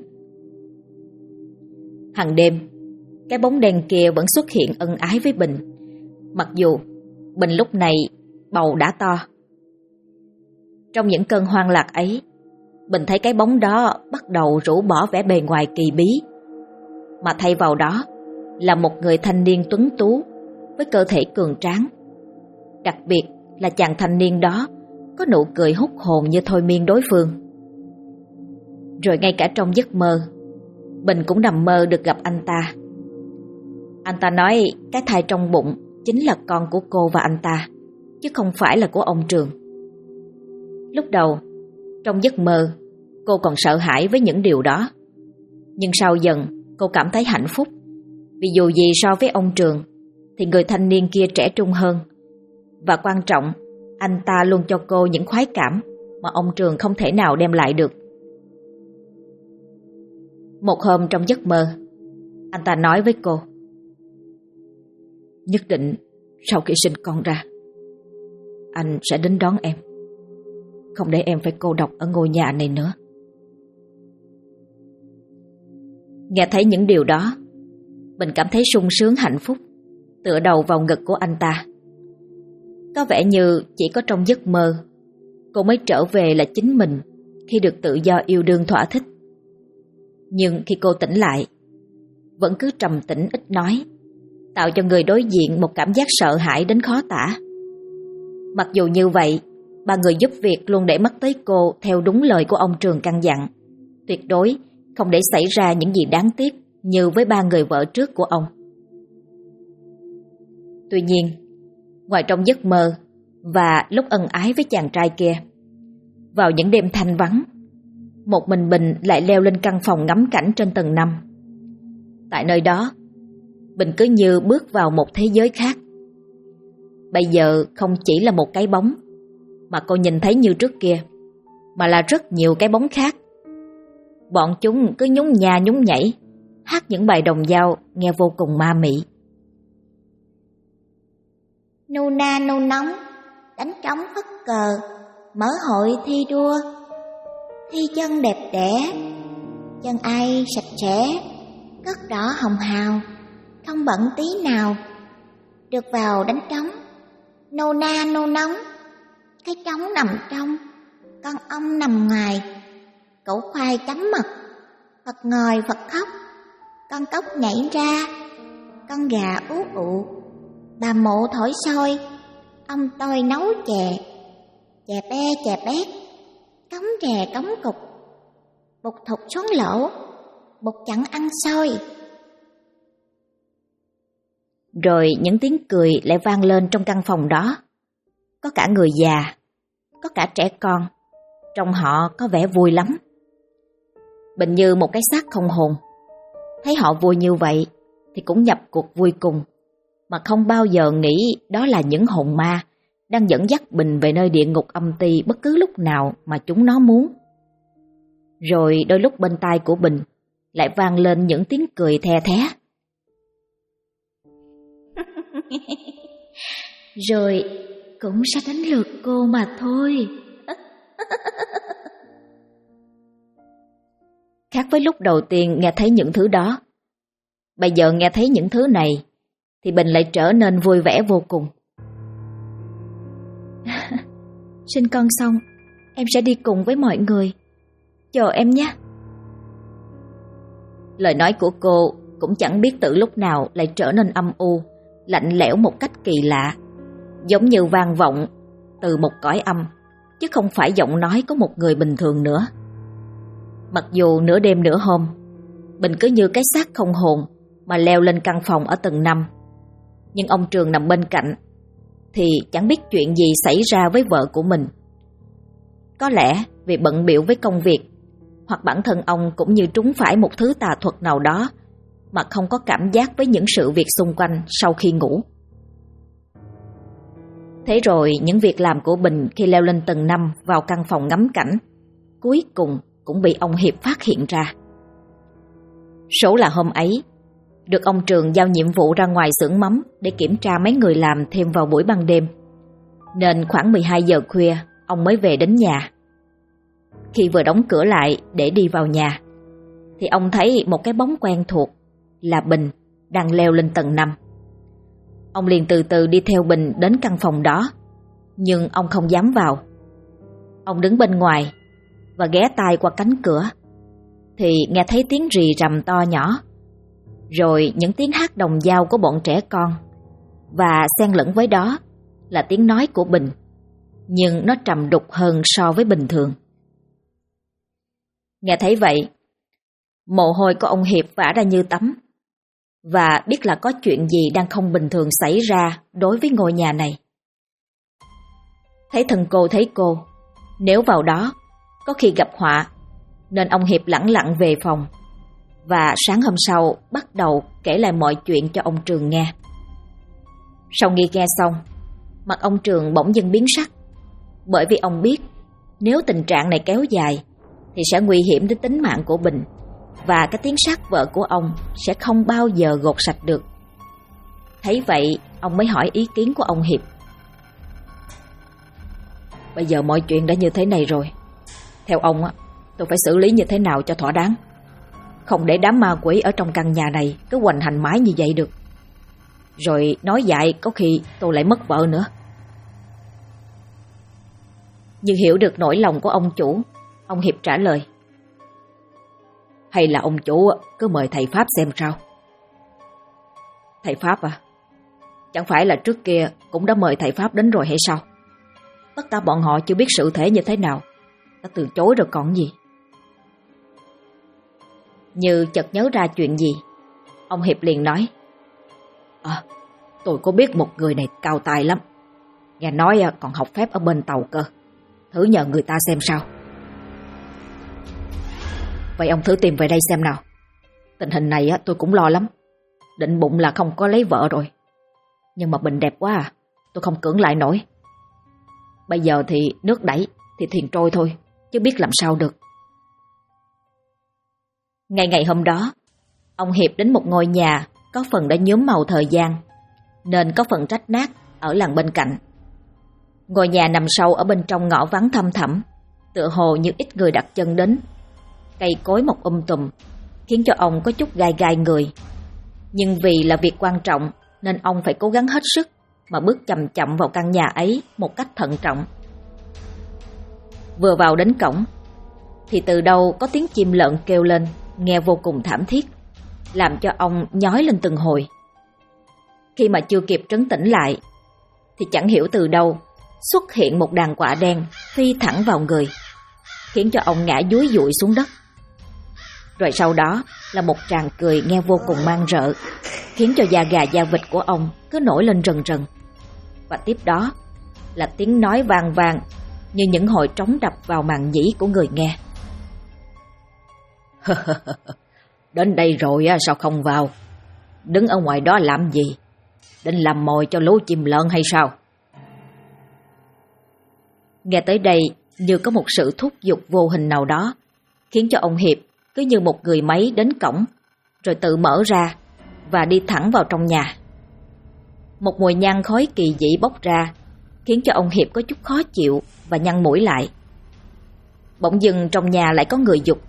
Hằng đêm, cái bóng đen kia vẫn xuất hiện ân ái với Bình, mặc dù Bình lúc này bầu đã to. Trong những cơn hoang lạc ấy, Bình thấy cái bóng đó bắt đầu rũ bỏ vẻ bề ngoài kỳ bí, mà thay vào đó là một người thanh niên tuấn tú với cơ thể cường tráng. Đặc biệt là chàng thanh niên đó có nụ cười hút hồn như thôi miên đối phương. Rồi ngay cả trong giấc mơ, Bình cũng nằm mơ được gặp anh ta. Anh ta nói cái thai trong bụng chính là con của cô và anh ta, chứ không phải là của ông Trường. Lúc đầu, trong giấc mơ, cô còn sợ hãi với những điều đó. Nhưng sau dần, cô cảm thấy hạnh phúc, vì dù gì so với ông Trường thì người thanh niên kia trẻ trung hơn. Và quan trọng, anh ta luôn cho cô những khoái cảm mà ông Trường không thể nào đem lại được. Một hôm trong giấc mơ, anh ta nói với cô: Nhất định sau khi sinh con ra, anh sẽ đến đón em, không để em phải cô độc ở ngôi nhà này nữa. Nghe thấy những điều đó, Bình cảm thấy sung sướng hạnh phúc, tựa đầu vào ngực của anh ta. Có vẻ như chỉ có trong giấc mơ cô mới trở về là chính mình khi được tự do yêu đương thỏa thích. Nhưng khi cô tỉnh lại, vẫn cứ trầm tĩnh ít nói, tạo cho người đối diện một cảm giác sợ hãi đến khó tả. Mặc dù như vậy, ba người giúp việc luôn để mắt tới cô theo đúng lời của ông Trường căn dặn, tuyệt đối không để xảy ra những gì đáng tiếc như với ba người vợ trước của ông. Tuy nhiên, ngoài trong giấc mơ và lúc ân ái với chàng trai kia, vào những đêm thanh vắng, một mình Bình lại leo lên căn phòng ngắm cảnh trên tầng 5. Tại nơi đó, Bình cứ như bước vào một thế giới khác. Bây giờ không chỉ là một cái bóng mà cô nhìn thấy như trước kia, mà là rất nhiều cái bóng khác. Bọn chúng cứ nhún nha nhún nhảy, hát những bài đồng dao nghe vô cùng ma mị. Nu na nu nóng, đánh trống phất cờ, mở hội thi đua. Thi chân đẹp đẽ, chân ai sạch sẽ, cất đỏ hồng hào, không bận tí nào. Được vào đánh trống, nô na nô nóng, cái trống nằm trong, con ong nằm ngoài. Củ khoai chấm mật, Phật ngồi Phật khóc, con cóc nhảy ra, con gà ú ụ. Bà mụ thổi sôi, ông tôi nấu chè, chè be chè bét, cống chè cống cục, bột thục xuống lỗ, bột chẳng ăn sôi. Rồi những tiếng cười lại vang lên trong căn phòng đó. Có cả người già, có cả trẻ con, trông họ có vẻ vui lắm. Bình như một cái xác không hồn, thấy họ vui như vậy thì cũng nhập cuộc vui cùng, mà không bao giờ nghĩ đó là những hồn ma đang dẫn dắt Bình về nơi địa ngục âm ty bất cứ lúc nào mà chúng nó muốn. Rồi đôi lúc bên tai của Bình lại vang lên những tiếng cười the thé. Rồi cũng sẽ đến lượt cô mà thôi. Khác với lúc đầu tiên nghe thấy những thứ đó, bây giờ nghe thấy những thứ này thì Bình lại trở nên vui vẻ vô cùng. Sinh con xong, em sẽ đi cùng với mọi người. Chờ em nhé. Lời nói của cô cũng chẳng biết từ lúc nào lại trở nên âm u, lạnh lẽo một cách kỳ lạ, giống như vang vọng từ một cõi âm, chứ không phải giọng nói của một người bình thường nữa. Mặc dù nửa đêm nửa hôm, Bình cứ như cái xác không hồn mà leo lên căn phòng ở tầng 5, nhưng ông Trường nằm bên cạnh thì chẳng biết chuyện gì xảy ra với vợ của mình. Có lẽ vì bận bịu với công việc, hoặc bản thân ông cũng như trúng phải một thứ tà thuật nào đó mà không có cảm giác với những sự việc xung quanh sau khi ngủ. Thế rồi những việc làm của Bình khi leo lên tầng 5 vào căn phòng ngắm cảnh cuối cùng cũng bị ông Hiệp phát hiện ra. Số là hôm ấy được ông Trường giao nhiệm vụ ra ngoài xưởng mắm để kiểm tra mấy người làm thêm vào buổi ban đêm, nên khoảng 12 giờ khuya ông mới về đến nhà. Khi vừa đóng cửa lại để đi vào nhà thì ông thấy một cái bóng quen thuộc là Bình đang leo lên tầng 5. Ông liền từ từ đi theo Bình đến căn phòng đó, nhưng ông không dám vào. Ông đứng bên ngoài và ghé tai qua cánh cửa thì nghe thấy tiếng rì rầm to nhỏ, rồi những tiếng hát đồng dao của bọn trẻ con, và xen lẫn với đó là tiếng nói của Bình, nhưng nó trầm đục hơn so với bình thường. Nghe thấy vậy, mồ hôi của ông Hiệp vã ra như tắm, và biết là có chuyện gì đang không bình thường xảy ra đối với ngôi nhà này. Thấy thân cô thấy cô, nếu vào đó có khi gặp họa, nên ông Hiệp lẳng lặng về phòng, và sáng hôm sau bắt đầu kể lại mọi chuyện cho ông Trường nghe. Sau khi nghe xong, mặt ông Trường bỗng dưng biến sắc, bởi vì ông biết nếu tình trạng này kéo dài thì sẽ nguy hiểm đến tính mạng của Bình, và cái tiếng sát vợ của ông sẽ không bao giờ gột sạch được. Thấy vậy, ông mới hỏi ý kiến của ông Hiệp. Bây giờ mọi chuyện đã như thế này rồi, theo ông á, tôi phải xử lý như thế nào cho thỏa đáng? Không để đám ma quỷ ở trong căn nhà này cứ hoành hành mãi như vậy được. Rồi nói dại có khi tôi lại mất vợ nữa. Như hiểu được nỗi lòng của ông chủ, ông Hiệp trả lời. Hay là ông chủ cứ mời thầy Pháp xem sao? Thầy Pháp à? Chẳng phải là trước kia cũng đã mời thầy Pháp đến rồi hay sao? Tất cả bọn họ chưa biết sự thể như thế nào, đã từ chối rồi còn gì. Như chợt nhớ ra chuyện gì, ông Hiệp liền nói. Tôi có biết một người này cao tài lắm, nghe nói còn học phép ở bên Tàu cơ. Thử nhờ người ta xem sao. Vậy ông thử tìm về đây xem nào. Tình hình này tôi cũng lo lắm. Định bụng là không có lấy vợ rồi, nhưng mà Bình đẹp quá à, tôi không cưỡng lại nổi. Bây giờ thì nước đẩy thì thuyền trôi thôi, chứ biết làm sao được. Ngày hôm đó, ông Hiệp đến một ngôi nhà có phần đã nhuốm màu thời gian, nên có phần rách nát ở làng bên cạnh. Ngôi nhà nằm sâu ở bên trong ngõ vắng thăm thẳm, tựa hồ như ít người đặt chân đến. Cây cối mọc tùm, khiến cho ông có chút gai gai người. Nhưng vì là việc quan trọng nên ông phải cố gắng hết sức mà bước chậm chậm vào căn nhà ấy một cách thận trọng. Vừa vào đến cổng thì từ đâu có tiếng chim lợn kêu lên, nghe vô cùng thảm thiết, làm cho ông nhói lên từng hồi. Khi mà chưa kịp trấn tĩnh lại thì chẳng hiểu từ đâu xuất hiện một đàn quạ đen phi thẳng vào người, khiến cho ông ngã dúi dụi xuống đất. Rồi sau đó là một tràng cười nghe vô cùng man rợ, khiến cho da gà da vịt của ông cứ nổi lên rần rần. Và tiếp đó là tiếng nói vang vang như những hồi trống đập vào màng nhĩ của người nghe. Đến đây rồi sao không vào? Đứng ở ngoài đó làm gì? Định làm mồi cho lũ chim lợn hay sao? Nghe tới đây như có một sự thúc giục vô hình nào đó, khiến cho ông Hiệp cứ như một người máy đến cổng, rồi tự mở ra và đi thẳng vào trong nhà. Một mùi nhang khói kỳ dị bốc ra, khiến cho ông Hiệp có chút khó chịu và nhăn mũi lại. Bỗng dưng trong nhà lại có người giục: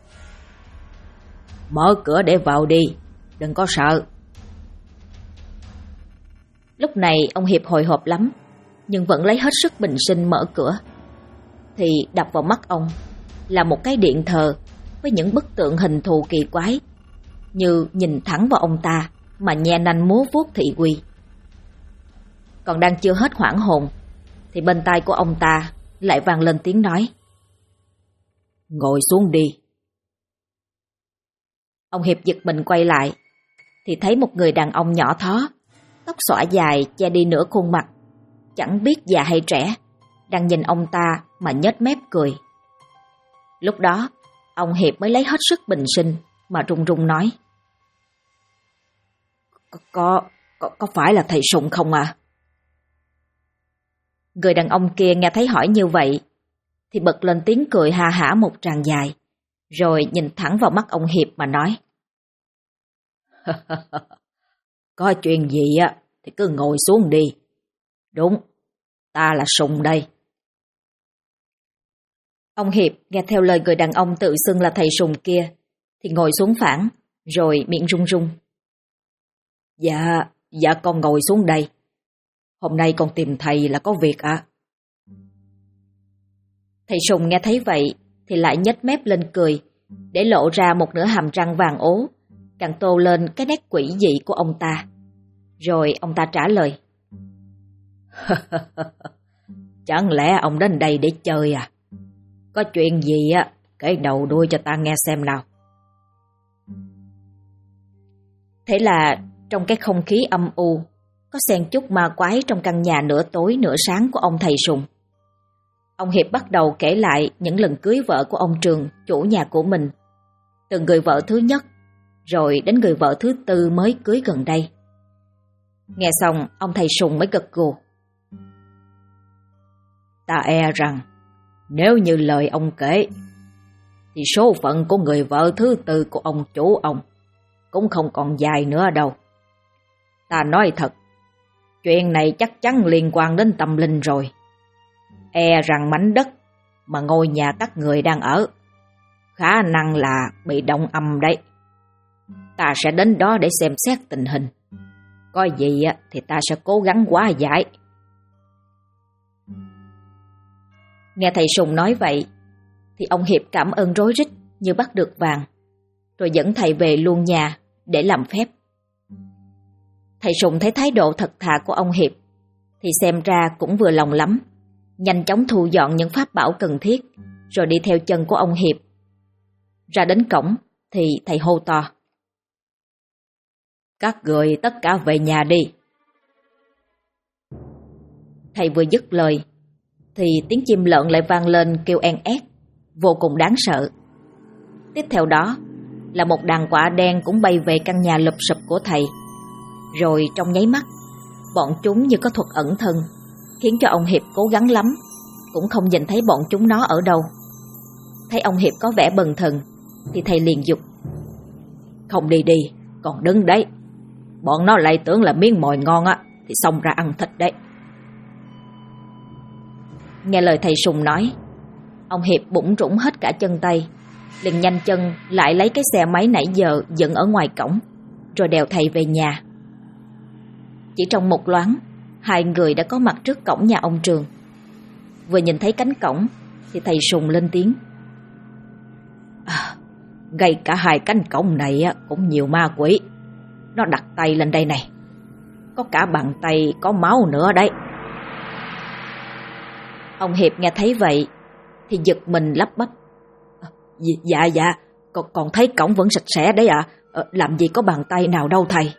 Mở cửa để vào đi, đừng có sợ. Lúc này ông Hiệp hồi hộp lắm, nhưng vẫn lấy hết sức bình sinh mở cửa. Thì đập vào mắt ông là một cái điện thờ với những bức tượng hình thù kỳ quái, như nhìn thẳng vào ông ta mà nhe nanh múa vuốt thị uy. Còn đang chưa hết hoảng hồn thì bên tai của ông ta lại vang lên tiếng nói: Ngồi xuống đi. Ông Hiệp giật mình quay lại thì thấy một người đàn ông nhỏ thó, tóc xõa dài che đi nửa khuôn mặt, chẳng biết già hay trẻ, đang nhìn ông ta mà nhếch mép cười. Lúc đó ông Hiệp mới lấy hết sức bình sinh mà run run nói: Có phải là thầy Sùng không à? Người đàn ông kia nghe thấy hỏi như vậy thì bật lên tiếng cười ha hả một tràng dài, rồi nhìn thẳng vào mắt ông Hiệp mà nói: Có chuyện gì thì cứ ngồi xuống đi. Đúng, ta là Sùng đây. Ông Hiệp nghe theo lời người đàn ông tự xưng là thầy Sùng kia thì ngồi xuống phản, rồi miệng run run: Dạ con ngồi xuống đây. Hôm nay con tìm thầy là có việc ạ. Thầy Sùng nghe thấy vậy thì lại nhếch mép lên cười, để lộ ra một nửa hàm răng vàng ố, càng tô lên cái nét quỷ dị của ông ta. Rồi ông ta trả lời: Chẳng lẽ ông đến đây để chơi à? Có chuyện gì kể đầu đuôi cho ta nghe xem nào. Thế là trong cái không khí âm u, có xen chút ma quái trong căn nhà nửa tối nửa sáng của ông thầy Sùng. Ông Hiệp bắt đầu kể lại những lần cưới vợ của ông Trường, chủ nhà của mình, từ người vợ thứ nhất, rồi đến người vợ thứ tư mới cưới gần đây. Nghe xong, ông thầy Sùng mới gật gù: Ta e rằng nếu như lời ông kể thì số phận của người vợ thứ tư của ông chủ ông cũng không còn dài nữa đâu. Ta nói thật, chuyện này chắc chắn liên quan đến tâm linh rồi. E rằng mảnh đất mà ngôi nhà các người đang ở khả năng là bị động âm đấy. Ta sẽ đến đó để xem xét tình hình. Có gì thì ta sẽ cố gắng hóa giải. Nghe thầy Sùng nói vậy thì ông Hiệp cảm ơn rối rít như bắt được vàng, rồi dẫn thầy về luôn nhà để làm phép. Thầy Sùng thấy thái độ thật thà của ông Hiệp thì xem ra cũng vừa lòng lắm, nhanh chóng thu dọn những pháp bảo cần thiết, rồi đi theo chân của ông Hiệp. Ra đến cổng thì thầy hô to: Các người tất cả về nhà đi. Thầy vừa dứt lời thì tiếng chim lợn lại vang lên kêu en ét, vô cùng đáng sợ. Tiếp theo đó là một đàn quạ đen cũng bay về căn nhà lụp xụp của thầy. Rồi trong nháy mắt, bọn chúng như có thuật ẩn thân, khiến cho ông Hiệp cố gắng lắm cũng không nhìn thấy bọn chúng nó ở đâu. Thấy ông Hiệp có vẻ bần thần thì thầy liền dục: Không đi đi, còn đứng đấy. Bọn nó lại tưởng là miếng mồi ngon á thì xông ra ăn thịt đấy. Nghe lời thầy Sùng nói, ông Hiệp bủn rủn hết cả chân tay, liền nhanh chân lại lấy cái xe máy nãy giờ dựng ở ngoài cổng, rồi đèo thầy về nhà. Chỉ trong một loáng, hai người đã có mặt trước cổng nhà ông Trường. Vừa nhìn thấy cánh cổng thì thầy Sùng lên tiếng: Ngay cả hai cánh cổng này cũng nhiều ma quỷ. Nó đặt tay lên đây này. Có cả bàn tay có máu nữa đấy. Ông Hiệp nghe thấy vậy thì giật mình lắp bắp: Dạ, còn thấy cổng vẫn sạch sẽ đấy ạ. Làm gì có bàn tay nào đâu thầy.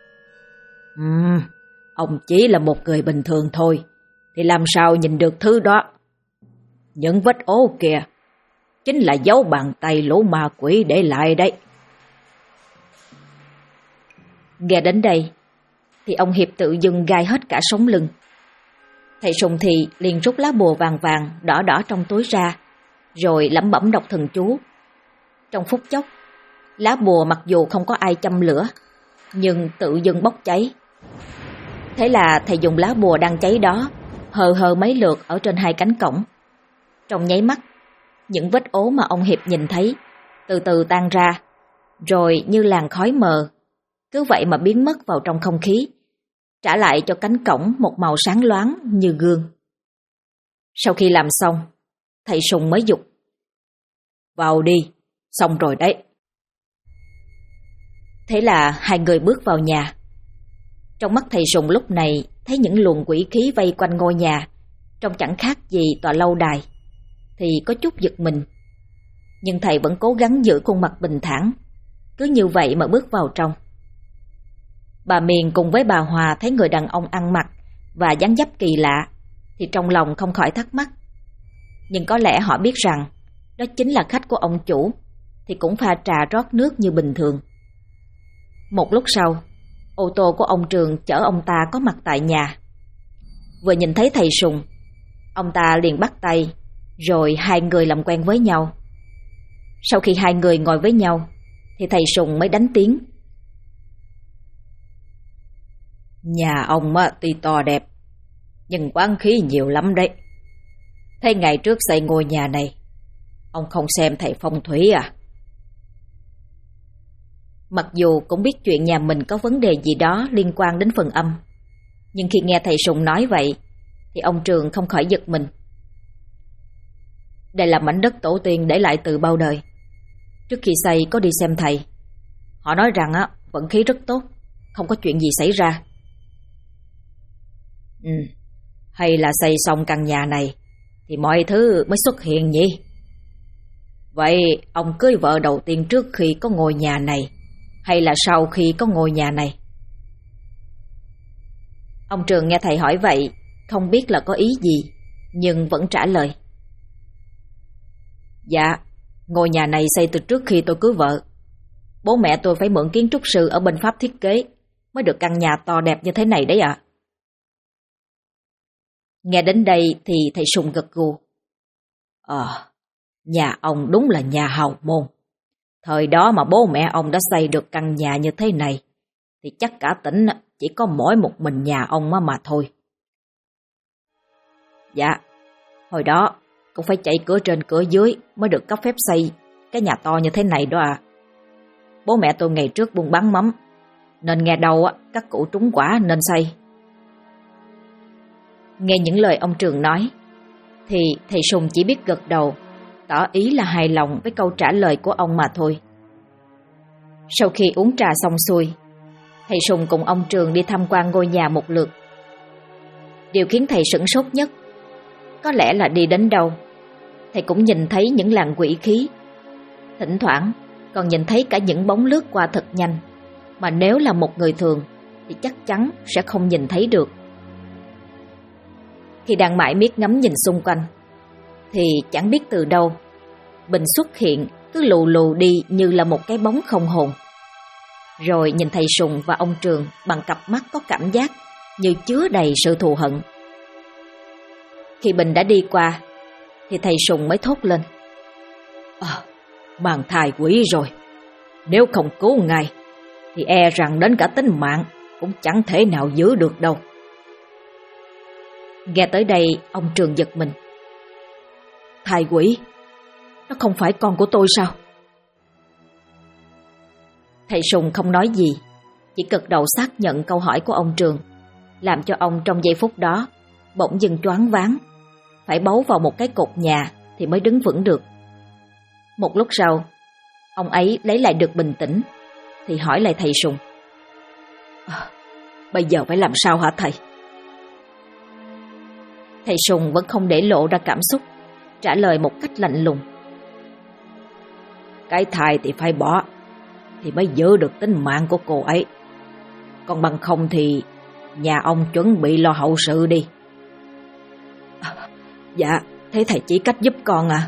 Ông chỉ là một người bình thường thôi, thì làm sao nhìn được thứ đó. Những vết ố kìa chính là dấu bàn tay lũ ma quỷ để lại đấy. Nghe đến đây thì ông Hiệp tự dưng gai hết cả sống lưng. Thầy Sùng thì liền rút lá bùa vàng vàng đỏ đỏ trong túi ra, rồi lẩm bẩm đọc thần chú. Trong phút chốc, lá bùa mặc dù không có ai châm lửa, nhưng tự dưng bốc cháy. Thế là thầy dùng lá bùa đang cháy đó hờ mấy lượt ở trên hai cánh cổng. Trong nháy mắt, những vết ố mà ông Hiệp nhìn thấy từ từ tan ra, rồi như làn khói mờ, cứ vậy mà biến mất vào trong không khí, trả lại cho cánh cổng một màu sáng loáng như gương. Sau khi làm xong, thầy Sùng mới giục: Vào đi, xong rồi đấy. Thế là hai người bước vào nhà. Trong mắt thầy Sùng lúc này thấy những luồng quỷ khí vây quanh ngôi nhà, trông chẳng khác gì tòa lâu đài, thì có chút giật mình. Nhưng thầy vẫn cố gắng giữ khuôn mặt bình thản, cứ như vậy mà bước vào trong. Bà Miền cùng với bà Hòa thấy người đàn ông ăn mặc và dáng dấp kỳ lạ thì trong lòng không khỏi thắc mắc. Nhưng có lẽ họ biết rằng đó chính là khách của ông chủ, thì cũng pha trà rót nước như bình thường. Một lúc sau, ô tô của ông Trường chở ông ta có mặt tại nhà. Vừa nhìn thấy thầy Sùng, ông ta liền bắt tay, rồi hai người làm quen với nhau. Sau khi hai người ngồi với nhau thì thầy Sùng mới đánh tiếng: Nhà ông tuy to đẹp, nhưng quán khí nhiều lắm đấy. Thế ngày trước xây ngôi nhà này, ông không xem thầy phong thủy à? Mặc dù cũng biết chuyện nhà mình có vấn đề gì đó liên quan đến phần âm, nhưng khi nghe thầy Sùng nói vậy thì ông Trường không khỏi giật mình. Đây là mảnh đất tổ tiên để lại từ bao đời. Trước khi xây có đi xem thầy, họ nói rằng vận khí rất tốt, không có chuyện gì xảy ra. Hay là xây xong căn nhà này thì mọi thứ mới xuất hiện nhỉ? Vậy ông cưới vợ đầu tiên trước khi có ngôi nhà này, hay là sau khi có ngôi nhà này? Ông Trường nghe thầy hỏi vậy, không biết là có ý gì, nhưng vẫn trả lời: Dạ, ngôi nhà này xây từ trước khi tôi cưới vợ. Bố mẹ tôi phải mượn kiến trúc sư ở bên Pháp thiết kế mới được căn nhà to đẹp như thế này đấy ạ. Nghe đến đây thì thầy Sùng gật gù: Nhà ông đúng là nhà hào môn. Thời đó mà bố mẹ ông đã xây được căn nhà như thế này thì chắc cả tỉnh chỉ có mỗi một mình nhà ông mà thôi. Dạ, hồi đó cũng phải chạy cửa trên cửa dưới mới được cấp phép xây cái nhà to như thế này đó à. Bố mẹ tôi ngày trước buôn bán mắm, nên nghe đâu các cụ trúng quả nên xây. Nghe những lời ông Trường nói thì thầy Sùng chỉ biết gật đầu, tỏ ý là hài lòng với câu trả lời của ông mà thôi. Sau khi uống trà xong xuôi, thầy Sùng cùng ông Trường đi tham quan ngôi nhà một lượt. Điều khiến thầy sửng sốt nhất, có lẽ là đi đến đâu thầy cũng nhìn thấy những làn quỷ khí. Thỉnh thoảng còn nhìn thấy cả những bóng lướt qua thật nhanh, mà nếu là một người thường thì chắc chắn sẽ không nhìn thấy được. Khi đang mải miết ngắm nhìn xung quanh thì chẳng biết từ đâu Bình xuất hiện, cứ lù lù đi như là một cái bóng không hồn. Rồi nhìn thầy Sùng và ông Trường bằng cặp mắt có cảm giác như chứa đầy sự thù hận. Khi Bình đã đi qua thì thầy Sùng mới thốt lên: mang thai quỷ rồi. Nếu không cứu ngài thì e rằng đến cả tính mạng cũng chẳng thể nào giữ được đâu. Nghe tới đây, ông Trường giật mình. Thai quỷ, nó không phải con của tôi sao? Thầy Sùng không nói gì, chỉ gật đầu xác nhận câu hỏi của ông Trường, làm cho ông trong giây phút đó bỗng dưng choáng váng, phải bấu vào một cái cột nhà thì mới đứng vững được. Một lúc sau, ông ấy lấy lại được bình tĩnh thì hỏi lại thầy Sùng. Bây giờ phải làm sao hả thầy? Thầy Sùng vẫn không để lộ ra cảm xúc, trả lời một cách lạnh lùng. Cái thai thì phải bỏ, thì mới giữ được tính mạng của cô ấy. Còn bằng không thì nhà ông chuẩn bị lo hậu sự đi. Dạ, thế thầy chỉ cách giúp con à?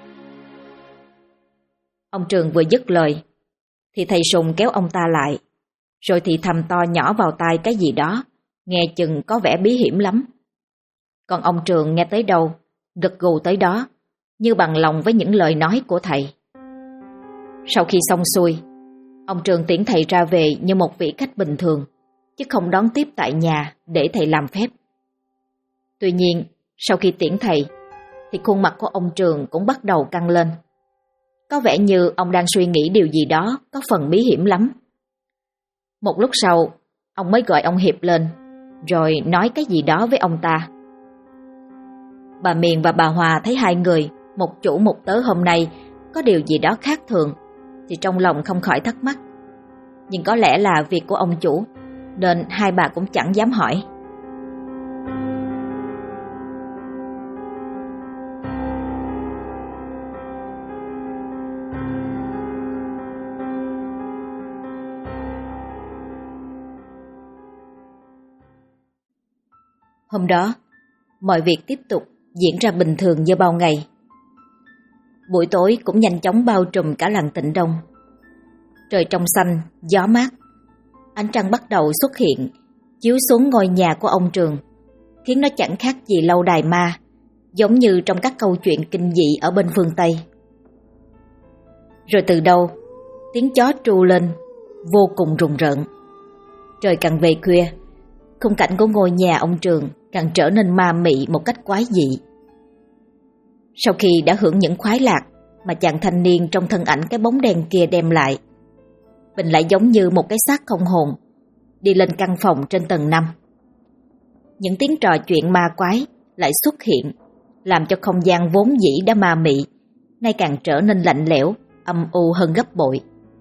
Ông Trường vừa dứt lời thì thầy Sùng kéo ông ta lại, rồi thì thầm to nhỏ vào tai cái gì đó, nghe chừng có vẻ bí hiểm lắm. Còn ông Trường nghe tới đâu, gật gù tới đó, như bằng lòng với những lời nói của thầy. Sau khi xong xuôi, ông Trường tiễn thầy ra về như một vị khách bình thường, chứ không đón tiếp tại nhà để thầy làm phép. Tuy nhiên, sau khi tiễn thầy, thì khuôn mặt của ông Trường cũng bắt đầu căng lên. Có vẻ như ông đang suy nghĩ điều gì đó có phần bí hiểm lắm. Một lúc sau, ông mới gọi ông Hiệp lên, rồi nói cái gì đó với ông ta. Bà Miền và bà Hòa thấy hai người, một chủ một tớ hôm nay có điều gì đó khác thường, thì trong lòng không khỏi thắc mắc. Nhưng có lẽ là việc của ông chủ, nên hai bà cũng chẳng dám hỏi. Hôm đó, mọi việc tiếp tục diễn ra bình thường như bao ngày. Buổi tối cũng nhanh chóng bao trùm cả làng Tịnh Đông. Trời trong xanh, gió mát. Ánh trăng bắt đầu xuất hiện, chiếu xuống ngôi nhà của ông Trường, khiến nó chẳng khác gì lâu đài ma, giống như trong các câu chuyện kinh dị ở bên phương Tây. Rồi từ đâu, tiếng chó tru lên, vô cùng rùng rợn. Trời càng về khuya, khung cảnh của ngôi nhà ông Trường càng trở nên ma mị một cách quái dị. Sau khi đã hưởng những khoái lạc mà chàng thanh niên trong thân ảnh cái bóng đen kia đem lại, Bình lại giống như một cái xác không hồn, đi lên căn phòng trên tầng 5. Những tiếng trò chuyện ma quái lại xuất hiện, làm cho không gian vốn dĩ đã ma mị nay càng trở nên lạnh lẽo, âm u hơn gấp bội.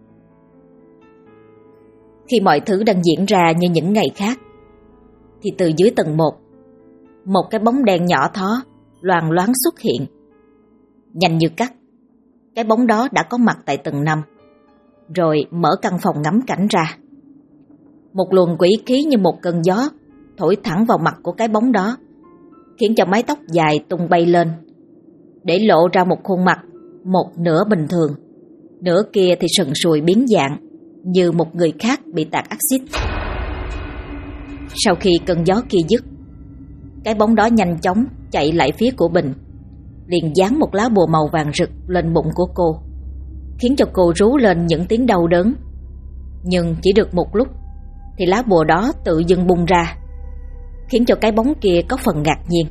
Khi mọi thứ đang diễn ra như những ngày khác, thì từ dưới tầng 1, một cái bóng đen nhỏ thó loang loáng xuất hiện. Nhanh như cắt, cái bóng đó đã có mặt tại tầng 5, rồi mở căn phòng ngắm cảnh ra. Một luồng quỷ khí như một cơn gió thổi thẳng vào mặt của cái bóng đó, khiến cho mái tóc dài tung bay lên, để lộ ra một khuôn mặt một nửa bình thường, nửa kia thì sần sùi biến dạng, như một người khác bị tạt axit. Sau khi cơn gió kia dứt, cái bóng đó nhanh chóng chạy lại phía của Bình, liền dán một lá bùa màu vàng rực lên bụng của cô, khiến cho cô rú lên những tiếng đau đớn. Nhưng chỉ được một lúc thì lá bùa đó tự dưng bung ra, khiến cho cái bóng kia có phần ngạc nhiên.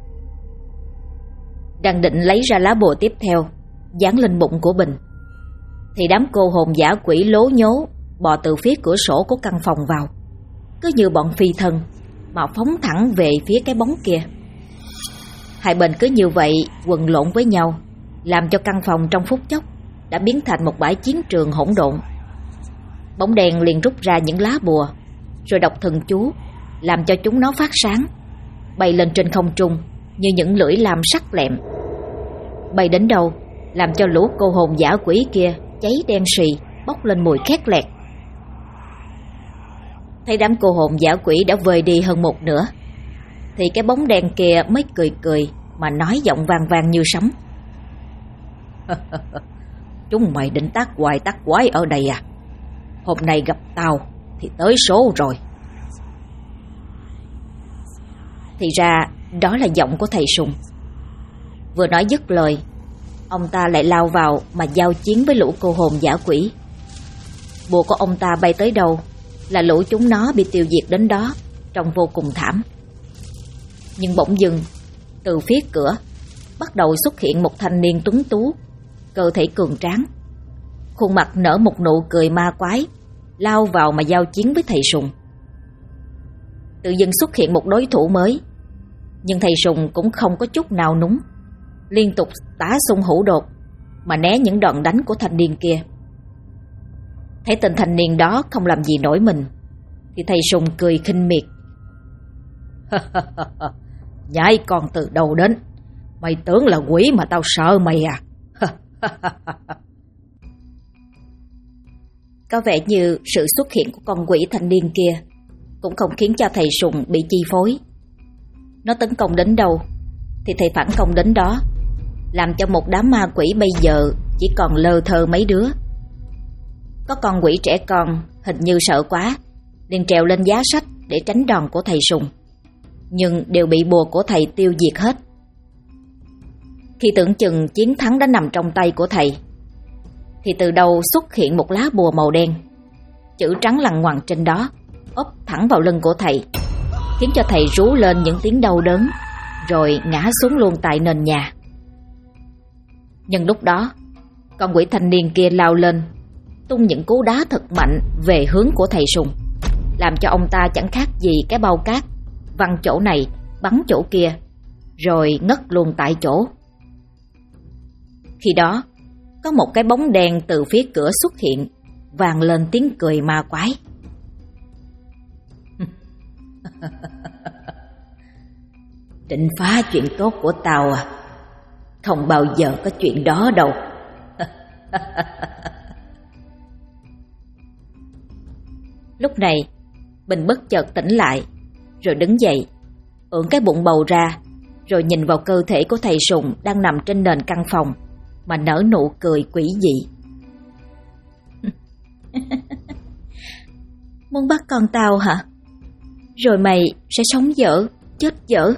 Đang định lấy ra lá bùa tiếp theo dán lên bụng của Bình, thì đám cô hồn dã quỷ lố nhố bò từ phía cửa sổ của căn phòng vào, cứ như bọn phi thân mà phóng thẳng về phía cái bóng kia. Hai bên cứ như vậy quần lộn với nhau, làm cho căn phòng trong phút chốc đã biến thành một bãi chiến trường hỗn độn. Bóng đèn liền rút ra những lá bùa, rồi đọc thần chú, làm cho chúng nó phát sáng, bay lên trên không trung như những lưỡi lam sắc lẹm. Bay đến đâu làm cho lũ cô hồn dã quỷ kia cháy đen xì, bốc lên mùi khét lẹt. Thấy đám cô hồn dã quỷ đã vơi đi hơn một nửa, thì cái bóng đen kia mới cười cười mà nói giọng vang vang như sấm. Chúng mày định tác hoài tác quái ở đây à? Hôm nay gặp tao thì tới số rồi. Thì ra đó là giọng của thầy Sùng. Vừa nói dứt lời, ông ta lại lao vào mà giao chiến với lũ cô hồn dã quỷ. Bùa của ông ta bay tới đâu là lũ chúng nó bị tiêu diệt đến đó, trông vô cùng thảm. Nhưng bỗng dưng, từ phía cửa bắt đầu xuất hiện một thanh niên tuấn tú, cơ thể cường tráng, khuôn mặt nở một nụ cười ma quái, lao vào mà giao chiến với thầy Sùng. Tự dưng xuất hiện một đối thủ mới, nhưng thầy Sùng cũng không có chút nào núng, liên tục tả xung hữu đột mà né những đòn đánh của thanh niên kia. Thấy tên thanh niên đó không làm gì nổi mình, thì thầy Sùng cười khinh miệt. Nhãi con từ đâu đến? Mày tưởng là quỷ mà tao sợ mày à? Có vẻ như sự xuất hiện của con quỷ thanh niên kia cũng không khiến cho thầy Sùng bị chi phối. Nó tấn công đến đâu thì thầy phản công đến đó, làm cho một đám ma quỷ bây giờ chỉ còn lơ thơ mấy đứa. Có con quỷ trẻ con hình như sợ quá, liền trèo lên giá sách để tránh đòn của thầy Sùng, nhưng đều bị bùa của thầy tiêu diệt hết. Khi tưởng chừng chiến thắng đã nằm trong tay của thầy, thì từ đâu xuất hiện một lá bùa màu đen, chữ trắng lằn ngoằn trên đó, ốp thẳng vào lưng của thầy, khiến cho thầy rú lên những tiếng đau đớn, rồi ngã xuống luôn tại nền nhà. Nhưng lúc đó, con quỷ thanh niên kia lao lên, tung những cú đá thật mạnh về hướng của thầy Sùng, làm cho ông ta chẳng khác gì cái bao cát, văng chỗ này, bắn chỗ kia, rồi ngất luôn tại chỗ. Khi đó, có một cái bóng đen từ phía cửa xuất hiện, vang lên tiếng cười ma quái. Định phá chuyện tốt của tao à? Không bao giờ có chuyện đó đâu. Lúc này, Bình bất chợt tỉnh lại, rồi đứng dậy, ưỡn cái bụng bầu ra, rồi nhìn vào cơ thể của thầy Sùng đang nằm trên nền căn phòng, mà nở nụ cười quỷ dị. Muốn bắt con tao hả? Rồi mày sẽ sống dở, chết dở.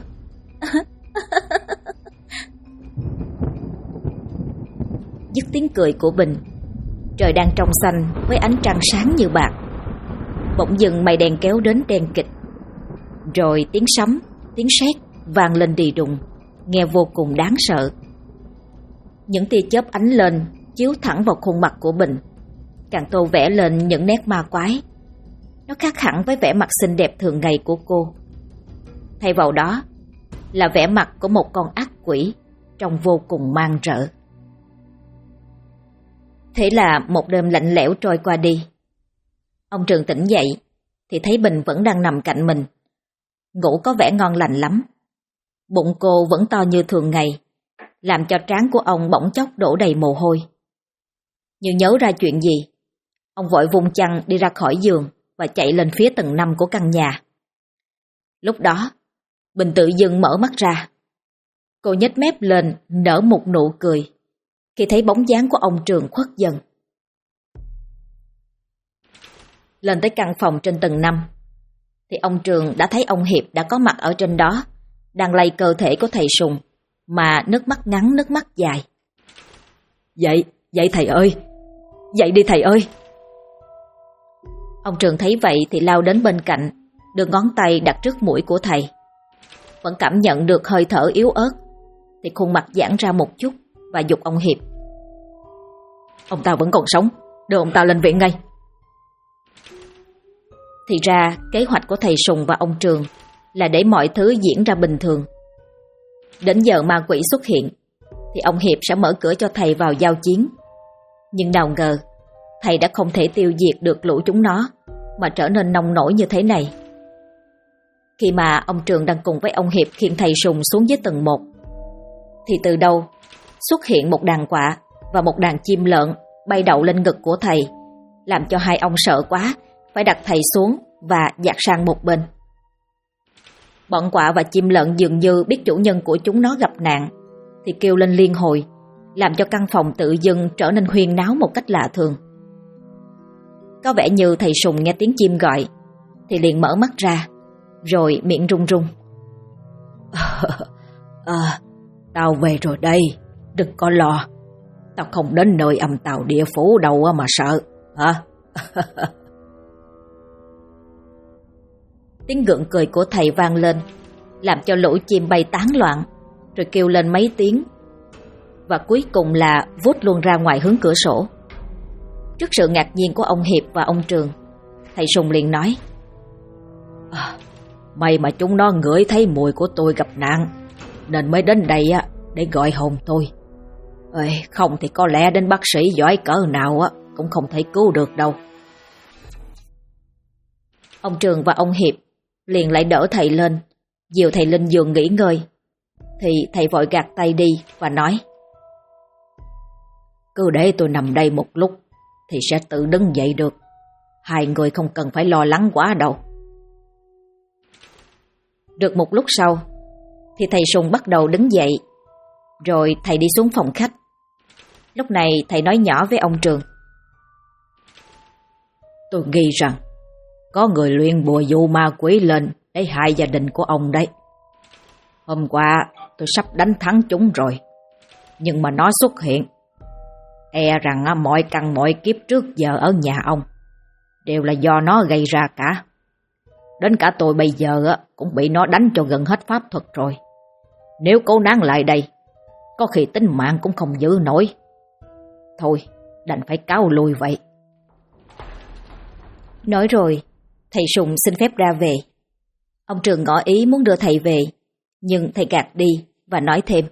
Dứt tiếng cười của Bình, trời đang trong xanh với ánh trăng sáng như bạc. Bỗng dưng mây đen kéo đến đen kịt, rồi tiếng sấm, tiếng sét vang lên đì đùng, nghe vô cùng đáng sợ. Những tia chớp ánh lên chiếu thẳng vào khuôn mặt của Bình, càng tô vẽ lên những nét ma quái. Nó khác hẳn với vẻ mặt xinh đẹp thường ngày của cô. Thay vào đó là vẻ mặt của một con ác quỷ, trông vô cùng man rợ. Thế là một đêm lạnh lẽo trôi qua đi. Ông Trường tỉnh dậy thì thấy Bình vẫn đang nằm cạnh mình, ngủ có vẻ ngon lành lắm. Bụng cô vẫn to như thường ngày, làm cho trán của ông bỗng chốc đổ đầy mồ hôi. Như nhớ ra chuyện gì, ông vội vung chăn đi ra khỏi giường và chạy lên phía tầng 5 của căn nhà. Lúc đó, Bình tự dưng mở mắt ra. Cô nhếch mép lên nở một nụ cười khi thấy bóng dáng của ông Trường khuất dần. Lên tới căn phòng trên tầng 5 thì ông Trường đã thấy ông Hiệp đã có mặt ở trên đó, đang lay cơ thể của thầy Sùng mà nước mắt ngắn nước mắt dài. Dậy thầy ơi, dậy đi thầy ơi. Ông Trường thấy vậy thì lao đến bên cạnh, đưa ngón tay đặt trước mũi của thầy. Vẫn cảm nhận được hơi thở yếu ớt thì khuôn mặt giãn ra một chút và giục ông Hiệp. Ông ta vẫn còn sống, đưa ông ta lên viện ngay. Thì ra kế hoạch của thầy Sùng và ông Trường là để mọi thứ diễn ra bình thường. Đến giờ ma quỷ xuất hiện thì ông Hiệp sẽ mở cửa cho thầy vào giao chiến. Nhưng nào ngờ thầy đã không thể tiêu diệt được lũ chúng nó, mà trở nên nông nổi như thế này. Khi mà ông Trường đang cùng với ông Hiệp khiêng thầy Sùng xuống dưới tầng 1 thì từ đâu xuất hiện một đàn quạ và một đàn chim lợn bay đậu lên ngực của thầy, làm cho hai ông sợ quá, phải đặt thầy xuống và dạt sang một bên. Bọn quạ và chim lợn dường như biết chủ nhân của chúng nó gặp nạn thì kêu lên liên hồi, làm cho căn phòng tự dưng trở nên huyên náo một cách lạ thường. Có vẻ như thầy Sùng nghe tiếng chim gọi thì liền mở mắt ra, rồi miệng run run. Tao về rồi đây, đừng có lo. Tao không đến nơi âm tào địa phủ đâu mà sợ hả? Tiếng gượng cười của thầy vang lên, làm cho lũ chim bay tán loạn, rồi kêu lên mấy tiếng, và cuối cùng là vút luôn ra ngoài hướng cửa sổ. Trước sự ngạc nhiên của ông Hiệp và ông Trường, thầy Sùng liền nói: May mà chúng nó ngửi thấy mùi của tôi gặp nạn, nên mới đến đây để gọi hồn tôi. Không thì có lẽ đến bác sĩ giỏi cỡ nào cũng không thể cứu được đâu. Ông Trường và ông Hiệp liền lại đỡ thầy lên, dìu thầy lên giường nghỉ ngơi. Thì thầy vội gạt tay đi và nói: Cứ để tôi nằm đây một lúc thì sẽ tự đứng dậy được. Hai người không cần phải lo lắng quá đâu. Được một lúc sau thì thầy Sùng bắt đầu đứng dậy, rồi thầy đi xuống phòng khách. Lúc này thầy nói nhỏ với ông Trường: Tôi nghi rằng có người luyện bùa dụ ma quỷ lên để hại gia đình của ông đấy. Hôm qua tôi sắp đánh thắng chúng rồi, nhưng mà nó xuất hiện. E rằng mọi căn mọi kiếp trước giờ ở nhà ông đều là do nó gây ra cả. Đến cả tôi bây giờ cũng bị nó đánh cho gần hết pháp thuật rồi. Nếu cố nán lại đây, có khi tính mạng cũng không giữ nổi. Thôi, đành phải cáo lui vậy. Nói rồi, thầy Sùng xin phép ra về. Ông Trường ngỏ ý muốn đưa thầy về, nhưng thầy gạt đi và nói thêm: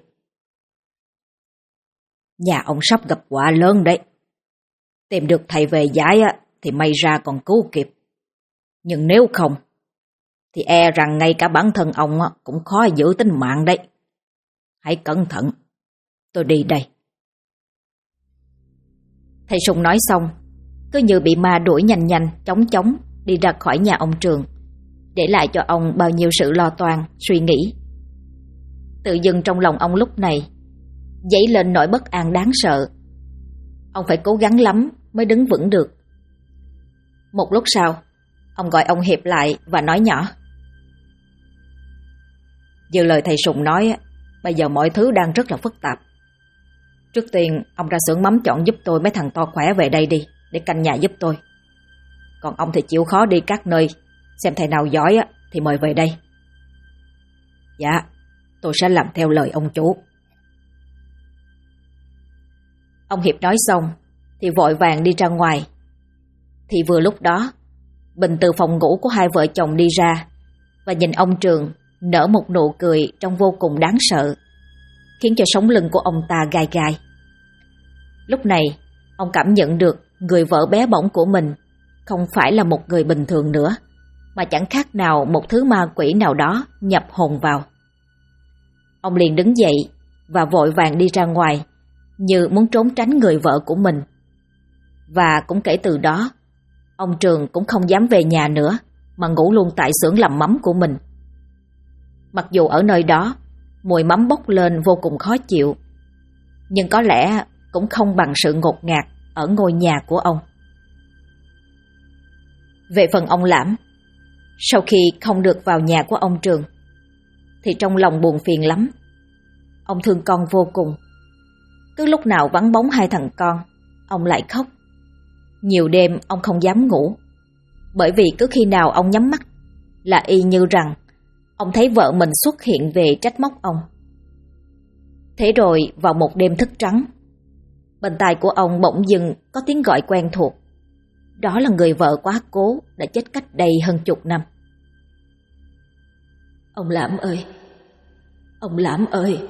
Nhà ông sắp gặp họa lớn đấy. Tìm được thầy về giải thì may ra còn cứu kịp. Nhưng nếu không, thì e rằng ngay cả bản thân ông cũng khó giữ tính mạng đấy. Hãy cẩn thận. Tôi đi đây. Thầy Sùng nói xong, cứ như bị ma đuổi nhanh nhanh, chóng chóng đi ra khỏi nhà ông Trường, để lại cho ông bao nhiêu sự lo toan, suy nghĩ. Tự dưng trong lòng ông lúc này dấy lên nỗi bất an đáng sợ. Ông phải cố gắng lắm mới đứng vững được. Một lúc sau, ông gọi ông Hiệp lại và nói nhỏ: Như lời thầy Sùng nói, bây giờ mọi thứ đang rất là phức tạp. Trước tiên, ông ra xưởng mắm chọn giúp tôi mấy thằng to khỏe về đây đi, để canh nhà giúp tôi. Còn ông thì chịu khó đi các nơi, xem thầy nào giỏi thì mời về đây. Dạ, tôi sẽ làm theo lời ông chủ. Ông Hiệp nói xong thì vội vàng đi ra ngoài. Thì vừa lúc đó, Bình từ phòng ngủ của hai vợ chồng đi ra và nhìn ông Trường nở một nụ cười trông vô cùng đáng sợ, khiến cho sống lưng của ông ta gai gai. Lúc này, ông cảm nhận được người vợ bé bỏng của mình không phải là một người bình thường nữa, mà chẳng khác nào một thứ ma quỷ nào đó nhập hồn vào. Ông liền đứng dậy và vội vàng đi ra ngoài, như muốn trốn tránh người vợ của mình. Và cũng kể từ đó, ông Trường cũng không dám về nhà nữa, mà ngủ luôn tại xưởng làm mắm của mình. Mặc dù ở nơi đó, mùi mắm bốc lên vô cùng khó chịu, nhưng có lẽ cũng không bằng sự ngột ngạt ở ngôi nhà của ông. Về phần ông Lãm, sau khi không được vào nhà của ông Trường, thì trong lòng buồn phiền lắm. Ông thương con vô cùng. Cứ lúc nào vắng bóng hai thằng con, ông lại khóc. Nhiều đêm ông không dám ngủ, bởi vì cứ khi nào ông nhắm mắt là y như rằng ông thấy vợ mình xuất hiện về trách móc ông. Thế rồi vào một đêm thức trắng, bên tai của ông bỗng dưng có tiếng gọi quen thuộc. Đó là người vợ quá cố đã chết cách đây hơn chục năm. Ông Lãm ơi! Ông Lãm ơi!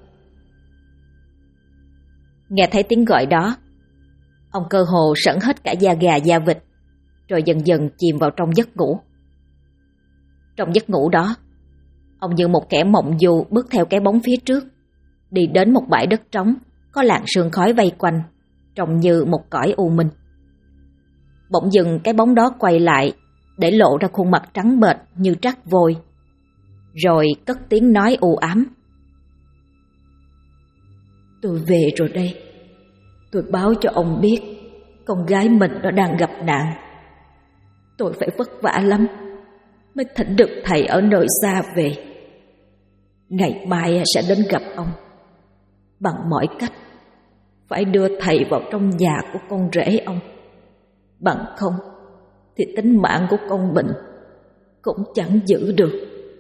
Nghe thấy tiếng gọi đó, ông cơ hồ sởn hết cả da gà da vịt, rồi dần dần chìm vào trong giấc ngủ. Trong giấc ngủ đó, ông như một kẻ mộng du bước theo cái bóng phía trước, đi đến một bãi đất trống có làn sương khói vây quanh, trông như một cõi u minh. Bỗng dưng cái bóng đó quay lại, để lộ ra khuôn mặt trắng bệch như trắc vôi, rồi cất tiếng nói u ám: Tôi về rồi đây. Tôi báo cho ông biết con gái mình nó đang gặp nạn. Tôi phải vất vả lắm mới thỉnh được thầy ở nơi xa về. Ngày mai sẽ đến gặp ông. Bằng mọi cách phải đưa thầy vào trong nhà của con rể ông. Bằng không thì tính mạng của con Bình cũng chẳng giữ được.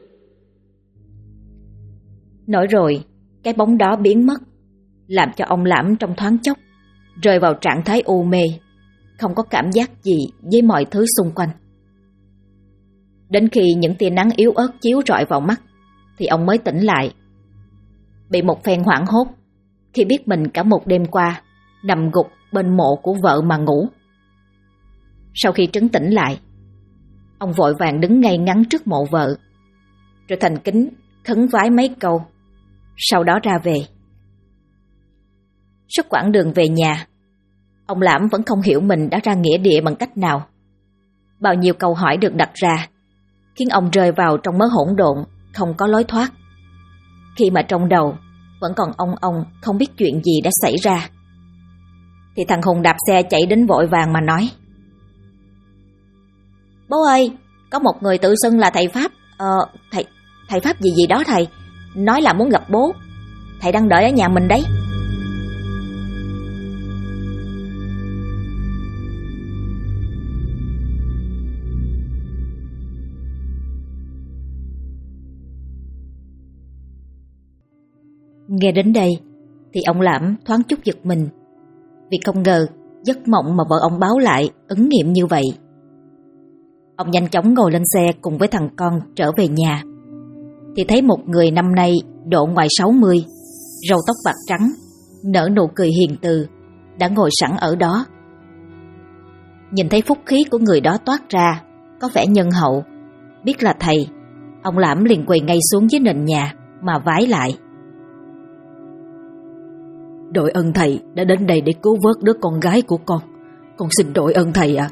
Nói rồi, cái bóng đó biến mất, làm cho ông Lãm trong thoáng chốc rơi vào trạng thái u mê, không có cảm giác gì với mọi thứ xung quanh. Đến khi những tia nắng yếu ớt chiếu rọi vào mắt thì ông mới tỉnh lại. Bị một phen hoảng hốt khi biết mình cả một đêm qua nằm gục bên mộ của vợ mà ngủ. Sau khi trấn tĩnh lại, ông vội vàng đứng ngay ngắn trước mộ vợ, rồi thành kính khấn vái mấy câu, sau đó ra về. Suốt quãng đường về nhà, ông Lãm vẫn không hiểu mình đã ra nghĩa địa bằng cách nào. Bao nhiêu câu hỏi được đặt ra khiến ông rơi vào trong mớ hỗn độn không có lối thoát, khi mà trong đầu vẫn còn ông không biết chuyện gì đã xảy ra. Thì thằng Hùng đạp xe chạy đến vội vàng mà nói: "Bố ơi, có một người tự xưng là thầy Pháp. Thầy Pháp gì đó thầy, nói là muốn gặp bố. Thầy đang đợi ở nhà mình đấy." Nghe đến đây thì ông Lãm thoáng chút giật mình, vì không ngờ giấc mộng mà vợ ông báo lại ứng nghiệm như vậy. Ông nhanh chóng ngồi lên xe cùng với thằng con trở về nhà, thì thấy một người năm nay độ ngoài 60, râu tóc bạc trắng, nở nụ cười hiền từ, đã ngồi sẵn ở đó. Nhìn thấy phúc khí của người đó toát ra, có vẻ nhân hậu, biết là thầy, ông Lãm liền quỳ ngay xuống dưới nền nhà mà vái lại: "Đội ơn thầy đã đến đây để cứu vớt đứa con gái của con xin đội ơn thầy ạ."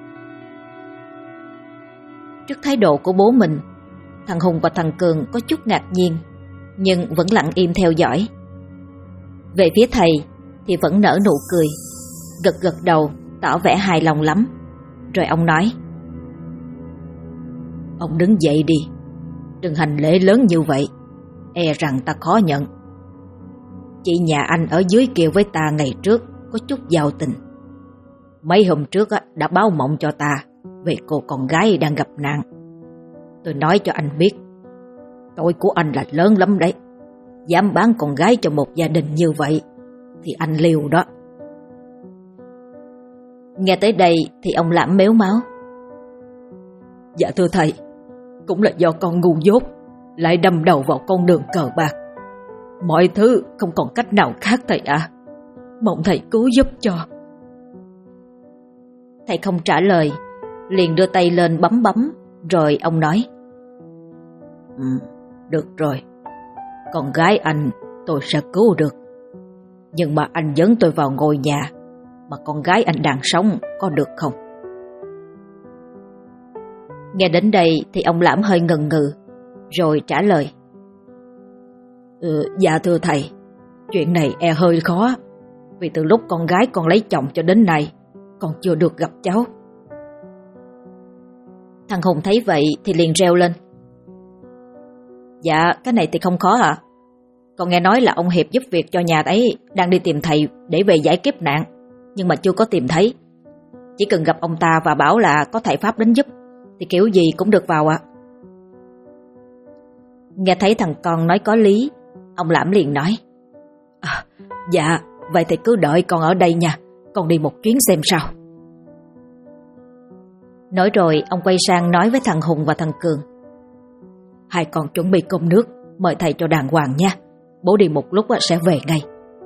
Trước thái độ của bố mình, thằng Hùng và thằng Cường có chút ngạc nhiên, nhưng vẫn lặng im theo dõi. Về phía thầy thì vẫn nở nụ cười, gật gật đầu tỏ vẻ hài lòng lắm. Rồi ông nói: "Ông đứng dậy đi, đừng hành lễ lớn như vậy, e rằng ta khó nhận. Chị nhà anh ở dưới kia với ta ngày trước có chút giao tình. Mấy hôm trước đã báo mộng cho ta về cô con gái đang gặp nạn. Tôi nói cho anh biết, tội của anh là lớn lắm đấy. Dám bán con gái cho một gia đình như vậy thì anh liều đó." Nghe tới đây thì ông Lãm mếu máu: "Dạ thưa thầy, cũng là do con ngu dốt lại đâm đầu vào con đường cờ bạc. Mọi thứ không còn cách nào khác thầy ạ. Mong thầy cứu giúp cho." Thầy không trả lời, liền đưa tay lên bấm, rồi ông nói: "Được rồi, con gái anh tôi sẽ cứu được. Nhưng mà anh dẫn tôi vào ngôi nhà mà con gái anh đang sống, có được không?" Nghe đến đây thì ông Lãm hơi ngần ngừ, rồi trả lời: "Dạ thưa thầy, chuyện này e hơi khó, vì từ lúc con gái con lấy chồng cho đến nay, con chưa được gặp cháu." Thằng Hùng thấy vậy thì liền reo lên: "Dạ, cái này thì không khó ạ. Con nghe nói là ông Hiệp giúp việc cho nhà ấy đang đi tìm thầy để về giải kiếp nạn, nhưng mà chưa có tìm thấy. Chỉ cần gặp ông ta và bảo là có thầy Pháp đến giúp thì kiểu gì cũng được vào ạ." Nghe thấy thằng con nói có lý, ông Lãm liền nói: "Dạ, vậy thì cứ đợi con ở đây nha, con đi một chuyến xem sao." Nói rồi ông quay sang nói với thằng Hùng và thằng Cường: "Hai con chuẩn bị cơm nước, mời thầy cho đàng hoàng nha. Bố đi một lúc sẽ về ngay."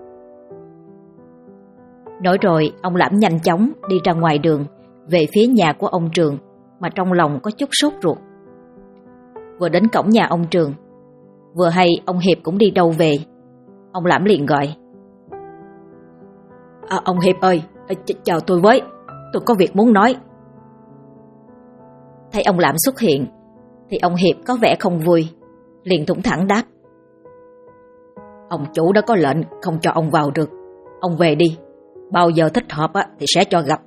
Nói rồi ông Lãm nhanh chóng đi ra ngoài đường, về phía nhà của ông Trường, mà trong lòng có chút sốt ruột. Vừa đến cổng nhà ông Trường, vừa hay ông Hiệp cũng đi đâu về, ông Lãm liền gọi: "Ông Hiệp ơi, chào tôi với, tôi có việc muốn nói." Thấy ông Lãm xuất hiện thì ông Hiệp có vẻ không vui, liền thủng thẳng đáp: "Ông chủ đã có lệnh không cho ông vào được. Ông về đi, bao giờ thích hợp thì sẽ cho gặp."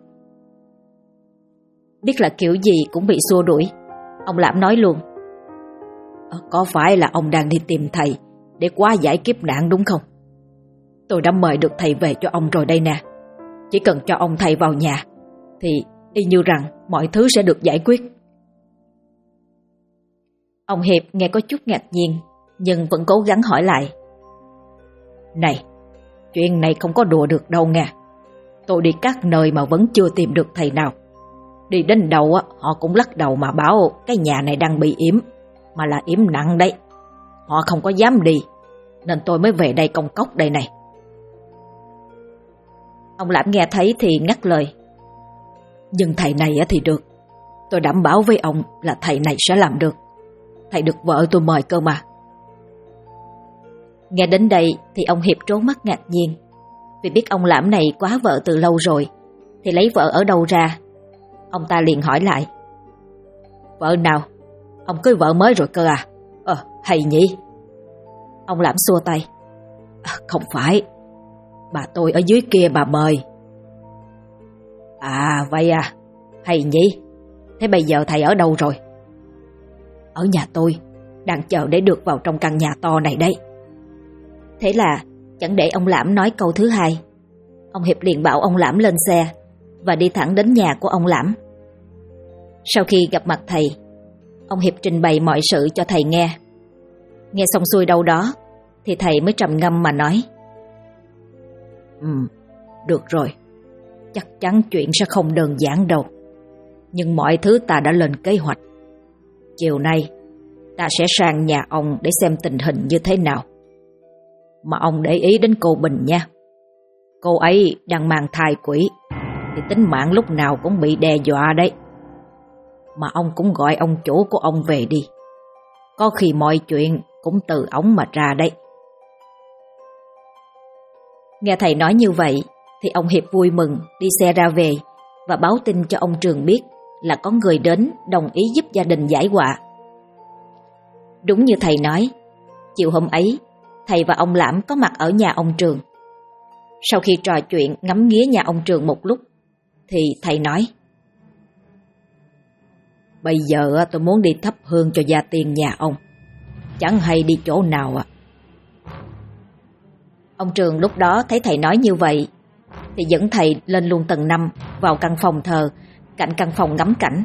Biết là kiểu gì cũng bị xua đuổi, ông Lãm nói luôn: "Có phải là ông đang đi tìm thầy để hóa giải kiếp nạn đúng không? Tôi đã mời được thầy về cho ông rồi đây nè. Chỉ cần cho ông thầy vào nhà thì y như rằng mọi thứ sẽ được giải quyết. Ông Hiệp nghe có chút ngạc nhiên, nhưng vẫn cố gắng hỏi lại. Này, chuyện này không có đùa được đâu nha. Tôi đi các nơi mà vẫn chưa tìm được thầy nào. Đi đến đầu họ cũng lắc đầu mà bảo cái nhà này đang bị yểm, mà là yểm nặng đấy. Họ không có dám đi, nên tôi mới về đây công cốc đây này. Ông Lãm nghe thấy thì ngắt lời. Nhưng thầy này thì được. Tôi đảm bảo với ông là thầy này sẽ làm được. Thầy được vợ tôi mời cơ mà. Nghe đến đây thì ông Hiệp trốn mắt ngạc nhiên. Vì biết ông Lãm này quá vợ từ lâu rồi, thì lấy vợ ở đâu ra? Ông ta liền hỏi lại. Vợ nào? Ông cưới vợ mới rồi cơ à? Hay nhỉ? Ông Lãm xua tay. Không phải, bà tôi ở dưới kia bà mời. À vậy à, hay nhỉ? Thế bây giờ thầy ở đâu rồi? Ở nhà tôi, đang chờ để được vào trong căn nhà to này đấy. Thế là chẳng để ông Lãm nói câu thứ hai, ông Hiệp liền bảo ông Lãm lên xe và đi thẳng đến nhà của ông Lãm. Sau khi gặp mặt thầy, ông Hiệp trình bày mọi sự cho thầy nghe. Nghe xong xuôi đâu đó thì thầy mới trầm ngâm mà nói. Được rồi, chắc chắn chuyện sẽ không đơn giản đâu. Nhưng mọi thứ ta đã lên kế hoạch. Chiều nay ta sẽ sang nhà ông để xem tình hình như thế nào. Mà ông để ý đến cô Bình nha. Cô ấy đang mang thai quỷ, thì tính mạng lúc nào cũng bị đe dọa đấy. Mà ông cũng gọi ông chủ của ông về đi. Có khi mọi chuyện cũng từ ổng mà ra đấy. Nghe thầy nói như vậy thì ông Hiệp vui mừng đi xe ra về và báo tin cho ông Trường biết là có người đến đồng ý giúp gia đình giải họa. Đúng như thầy nói, chiều hôm ấy thầy và ông Lãm có mặt ở nhà ông Trường. Sau khi trò chuyện ngắm nghía nhà ông Trường một lúc thì thầy nói. Bây giờ tôi muốn đi thắp hương cho gia tiên nhà ông. Chẳng hay đi chỗ nào ạ. Ông Trường lúc đó thấy thầy nói như vậy thì dẫn thầy lên luôn tầng 5 vào căn phòng thờ cạnh căn phòng ngắm cảnh.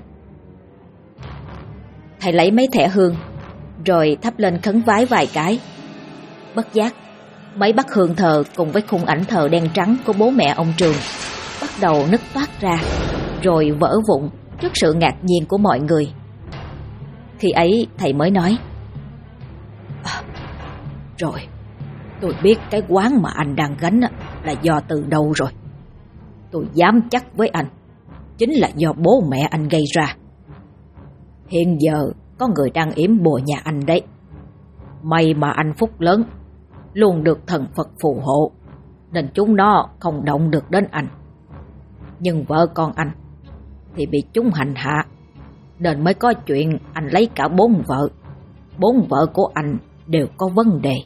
Thầy lấy mấy thẻ hương rồi thắp lên khấn vái vài cái. Bất giác mấy bát hương thờ cùng với khung ảnh thờ đen trắng của bố mẹ ông Trường bắt đầu nứt toát ra rồi vỡ vụn trước sự ngạc nhiên của mọi người. Khi ấy thầy mới nói. Rồi, tôi biết cái quán mà anh đang gánh là do từ đâu rồi. Tôi dám chắc với anh, chính là do bố mẹ anh gây ra. Hiện giờ có người đang yểm bùa nhà anh đấy. May mà anh phúc lớn, luôn được thần Phật phù hộ, nên chúng nó không động được đến anh. Nhưng vợ con anh thì bị chúng hành hạ, nên mới có chuyện anh lấy cả 4 vợ. 4 vợ của anh đều có vấn đề.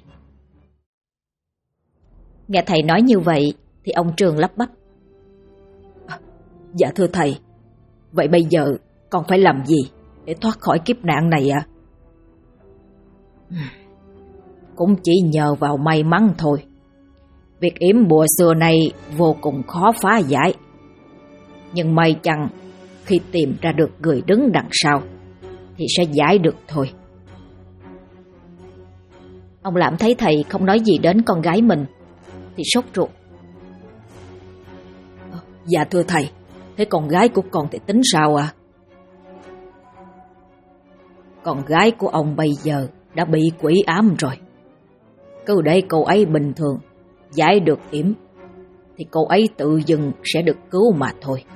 Nghe thầy nói như vậy thì ông Trường lắp bắp. Dạ thưa thầy, vậy bây giờ con phải làm gì để thoát khỏi kiếp nạn này ạ? Cũng chỉ nhờ vào may mắn thôi. Việc yểm bùa xưa này vô cùng khó phá giải. Nhưng may chăng khi tìm ra được người đứng đằng sau thì sẽ giải được thôi. Ông Lãm thấy thầy không nói gì đến con gái mình thì sốt ruột. Dạ thưa thầy, thế con gái của con thì tính sao ạ? Con gái của ông bây giờ đã bị quỷ ám rồi. Cứ để cô ấy bình thường giải được yểm thì cô ấy tự dưng sẽ được cứu mà thôi.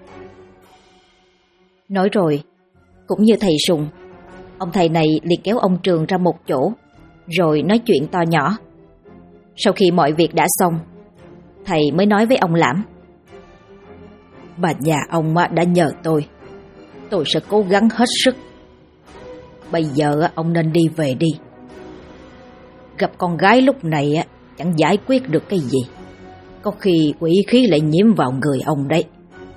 Nói rồi, cũng như thầy Sùng, ông thầy này liền kéo ông Trường ra một chỗ rồi nói chuyện to nhỏ. Sau khi mọi việc đã xong, thầy mới nói với ông Lãm. Bà nhà ông đã nhờ tôi sẽ cố gắng hết sức. Bây giờ ông nên đi về đi. Gặp con gái lúc này chẳng giải quyết được cái gì. Có khi quỷ khí lại nhiễm vào người ông đấy.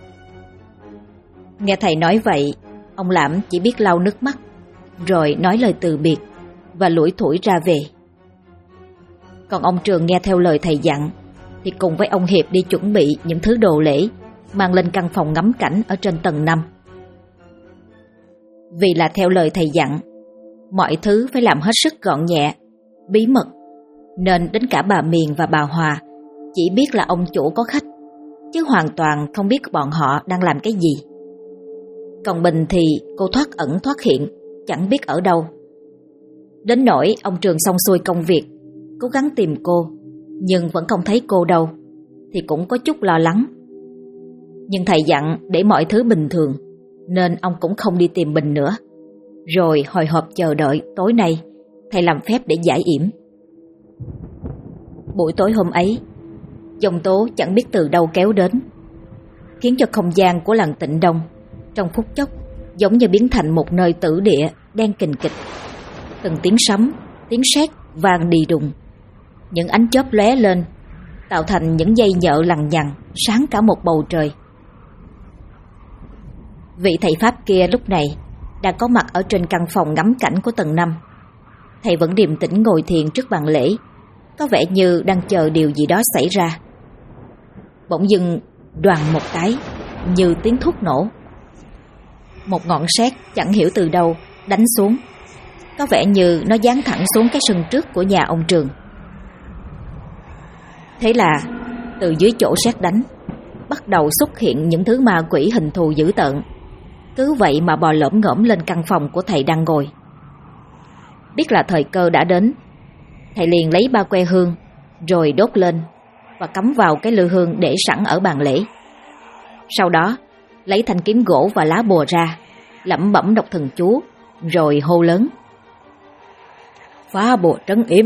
Nghe thầy nói vậy, ông Lãm chỉ biết lau nước mắt rồi nói lời từ biệt và lủi thủi ra về. Còn ông Trường nghe theo lời thầy dặn thì cùng với ông Hiệp đi chuẩn bị những thứ đồ lễ mang lên căn phòng ngắm cảnh ở trên tầng 5. Vì là theo lời thầy dặn, mọi thứ phải làm hết sức gọn nhẹ, bí mật, nên đến cả bà Miền và bà Hòa chỉ biết là ông chủ có khách, chứ hoàn toàn không biết bọn họ đang làm cái gì. Còn Bình thì cô thoát ẩn thoát hiện, chẳng biết ở đâu. Đến nỗi ông Trường xong xuôi công việc, cố gắng tìm cô, nhưng vẫn không thấy cô đâu, thì cũng có chút lo lắng. Nhưng thầy dặn để mọi thứ bình thường, nên ông cũng không đi tìm Bình nữa. Rồi hồi hộp chờ đợi tối nay thầy làm phép để giải yểm. Buổi tối hôm ấy, giông tố chẳng biết từ đâu kéo đến, khiến cho không gian của làng Tịnh Đông trong phút chốc giống như biến thành một nơi tử địa đen kình kịch. Từng tiếng sấm, tiếng sét vang đi đùng, những ánh chớp lóe lên, tạo thành những dây nhợ lằng nhằng sáng cả một bầu trời. Vị thầy Pháp kia lúc này đang có mặt ở trên căn phòng ngắm cảnh của tầng 5. Thầy vẫn điềm tĩnh ngồi thiền trước bàn lễ, có vẻ như đang chờ điều gì đó xảy ra. Bỗng dưng đoàng một cái, như tiếng thuốc nổ. Một ngọn sét chẳng hiểu từ đâu đánh xuống, có vẻ như nó giáng thẳng xuống cái sân trước của nhà ông Trường. Thế là từ dưới chỗ sét đánh bắt đầu xuất hiện những thứ ma quỷ hình thù dữ tợn, cứ vậy mà bò lổm ngổm lên căn phòng của thầy đang ngồi. Biết là thời cơ đã đến, thầy liền lấy 3 que hương rồi đốt lên và cắm vào cái lư hương để sẵn ở bàn lễ. Sau đó lấy thanh kiếm gỗ và lá bùa ra, lẩm bẩm đọc thần chú, rồi hô lớn: "Phá bùa trấn yểm."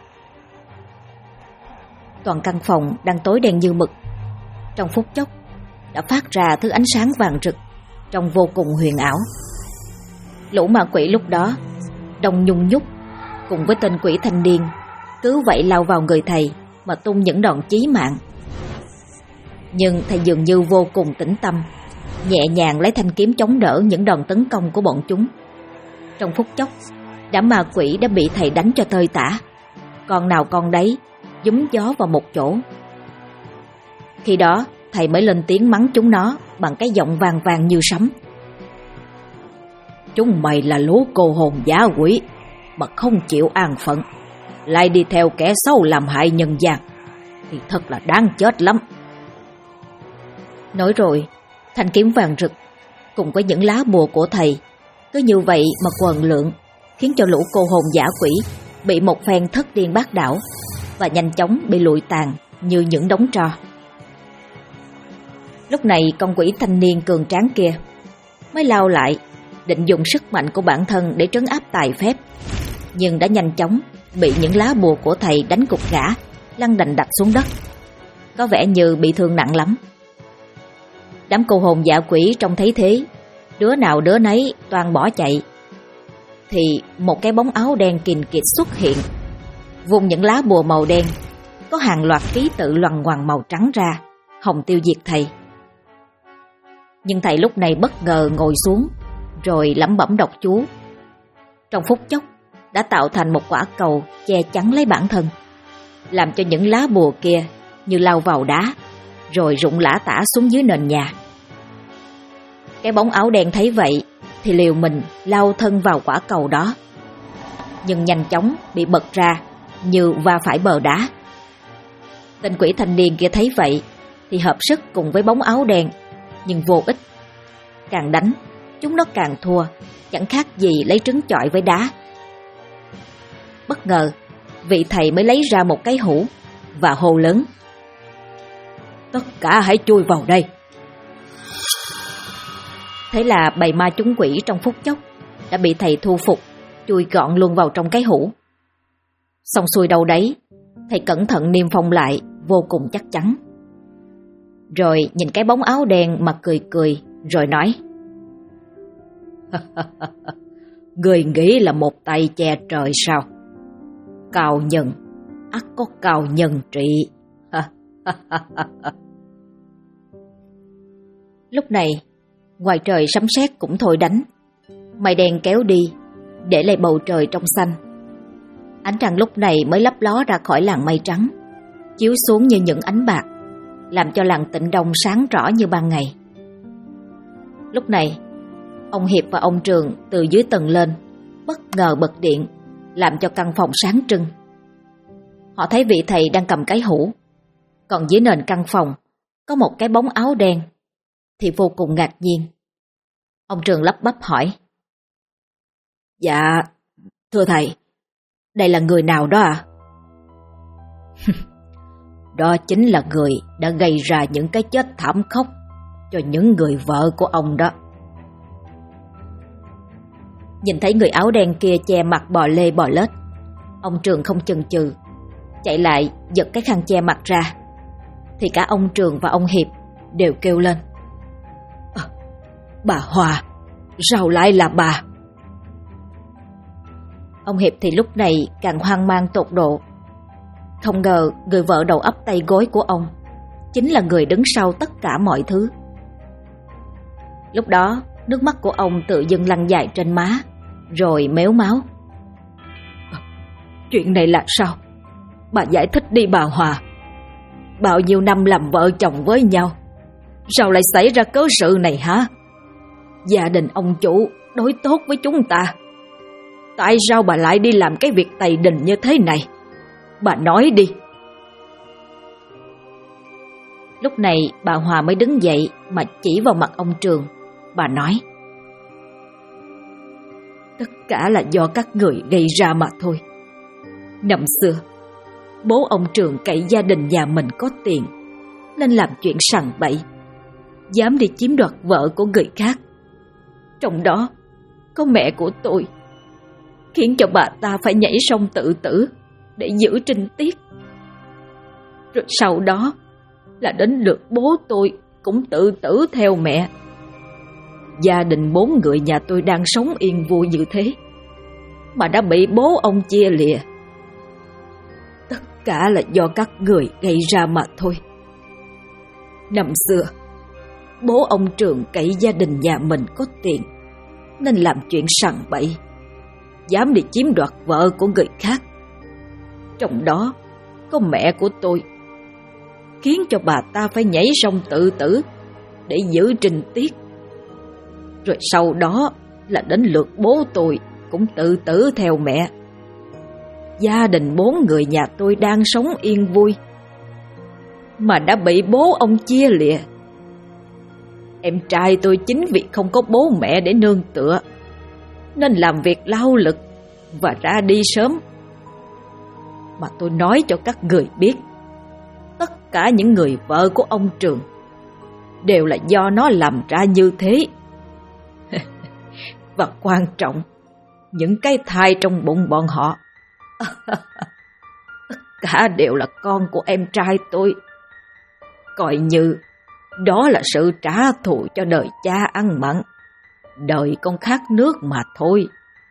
Toàn căn phòng đang tối đen như mực, trong phút chốc đã phát ra thứ ánh sáng vàng rực, trông vô cùng huyền ảo. Lũ ma quỷ lúc đó đông nhung nhúc, cùng với tên quỷ thanh niên cứ vậy lao vào người thầy mà tung những đòn chí mạng. Nhưng thầy dường như vô cùng tĩnh tâm, nhẹ nhàng lấy thanh kiếm chống đỡ những đòn tấn công của bọn chúng. Trong phút chốc, đám ma quỷ đã bị thầy đánh cho tơi tả, con nào con đấy giúm gió vào một chỗ. Khi đó thầy mới lên tiếng mắng chúng nó bằng cái giọng vang vang như sấm: "Chúng mày là lũ cô hồn dã quỷ mà không chịu an phận, lại đi theo kẻ xấu làm hại nhân gian, thì thật là đáng chết lắm." Nói rồi, thanh kiếm vàng rực cùng với những lá bùa của thầy cứ như vậy mà quần lượn, khiến cho lũ cô hồn dã quỷ bị một phen thất điên bát đảo và nhanh chóng bị lụi tàn như những đống tro. Lúc này con quỷ thanh niên cường tráng kia mới lao lại, định dùng sức mạnh của bản thân để trấn áp tài phép, nhưng đã nhanh chóng bị những lá bùa của thầy đánh gục ngã, lăn đành đạch xuống đất, có vẻ như bị thương nặng lắm. Đám cô hồn dã quỷ trông thấy thế, đứa nào đứa nấy toàn bỏ chạy. Thì một cái bóng áo đen kìn kịt xuất hiện, vung những lá bùa màu đen có hàng loạt ký tự loằng ngoằng màu trắng ra, hòng tiêu diệt thầy. Nhưng thầy lúc này bất ngờ ngồi xuống, rồi lẩm bẩm đọc chú. Trong phút chốc đã tạo thành một quả cầu che chắn lấy bản thân, làm cho những lá bùa kia như lao vào đá, rồi rụng lả tả xuống dưới nền nhà. Cái bóng áo đen thấy vậy thì liều mình lao thân vào quả cầu đó, nhưng nhanh chóng bị bật ra như va phải bờ đá. Tên quỷ thanh niên kia thấy vậy thì hợp sức cùng với bóng áo đen, nhưng vô ích. Càng đánh, chúng nó càng thua, chẳng khác gì lấy trứng chọi với đá. Bất ngờ, vị thầy mới lấy ra một cái hũ và hô lớn: "Tất cả hãy chui vào đây." Thế là bầy ma chúng quỷ trong phút chốc đã bị thầy thu phục, chui gọn luôn vào trong cái hũ. Xong xuôi đâu đấy, thầy cẩn thận niêm phong lại vô cùng chắc chắn. Rồi nhìn cái bóng áo đen mà cười cười, rồi nói: "Người nghĩ là một tay che trời sao? Cao nhân ắt có cao nhân trị." Lúc này, ngoài trời sấm sét cũng thôi đánh, mây đen kéo đi, để lại bầu trời trong xanh. Ánh trăng lúc này mới lấp ló ra khỏi làn mây trắng, chiếu xuống như những ánh bạc, làm cho làng Tịnh Đông sáng rõ như ban ngày. Lúc này, ông Hiệp và ông Trường từ dưới tầng lên, bất ngờ bật điện, làm cho căn phòng sáng trưng. Họ thấy vị thầy đang cầm cái hũ, còn dưới nền căn phòng có một cái bóng áo đen, thì vô cùng ngạc nhiên. Ông Trường lắp bắp hỏi: Dạ, thưa thầy, đây là người nào đó à? Đó chính là người đã gây ra những cái chết thảm khốc cho những người vợ của ông đó. Nhìn thấy người áo đen kia che mặt bò lê bò lết, ông Trường không chần chừ, chạy lại giật cái khăn che mặt ra, thì cả ông Trường và ông Hiệp đều kêu lên: Bà Hòa, sao lại là bà? Ông Hiệp thì lúc này càng hoang mang tột độ. Không ngờ người vợ đầu ấp tay gối của ông chính là người đứng sau tất cả mọi thứ. Lúc đó nước mắt của ông tự dưng lăn dài trên má, rồi mếu máo: Chuyện này là sao? Bà giải thích đi bà Hòa. Bao nhiêu năm làm vợ chồng với nhau, sao lại xảy ra cớ sự này hả? Gia đình ông chủ đối tốt với chúng ta, tại sao bà lại đi làm cái việc tày đình như thế này? Bà nói đi. Lúc này bà Hòa mới đứng dậy mà chỉ vào mặt ông Trường. Bà nói: Tất cả là do các người gây ra mà thôi. Năm xưa, bố ông Trường cậy gia đình nhà mình có tiền nên làm chuyện sằng bậy, dám đi chiếm đoạt vợ của người khác. Trong đó có mẹ của tôi, khiến cho bà ta phải nhảy sông tự tử để giữ trinh tiết. Rồi sau đó là đến lượt bố tôi cũng tự tử theo mẹ. Gia đình 4 người nhà tôi đang sống yên vui như thế mà đã bị bố ông chia lìa. Tất cả là do các người gây ra mà thôi. Năm xưa, bố ông Trường cậy gia đình nhà mình có tiền nên làm chuyện sằng bậy, dám đi chiếm đoạt vợ của người khác. Trong đó có mẹ của tôi, khiến cho bà ta phải nhảy sông tự tử để giữ trinh tiết. Rồi sau đó là đến lượt bố tôi cũng tự tử theo mẹ. Gia đình 4 người nhà tôi đang sống yên vui mà đã bị bố ông chia lìa. Em trai tôi chính vì không có bố mẹ để nương tựa nên làm việc lao lực và ra đi sớm. Mà tôi nói cho các người biết, tất cả những người vợ của ông Trường đều là do nó làm ra như thế. Và quan trọng, những cái thai trong bụng bọn họ tất cả đều là con của em trai tôi. Coi như đó là sự trả thù cho đời cha ăn mặn, đời con khát nước mà thôi.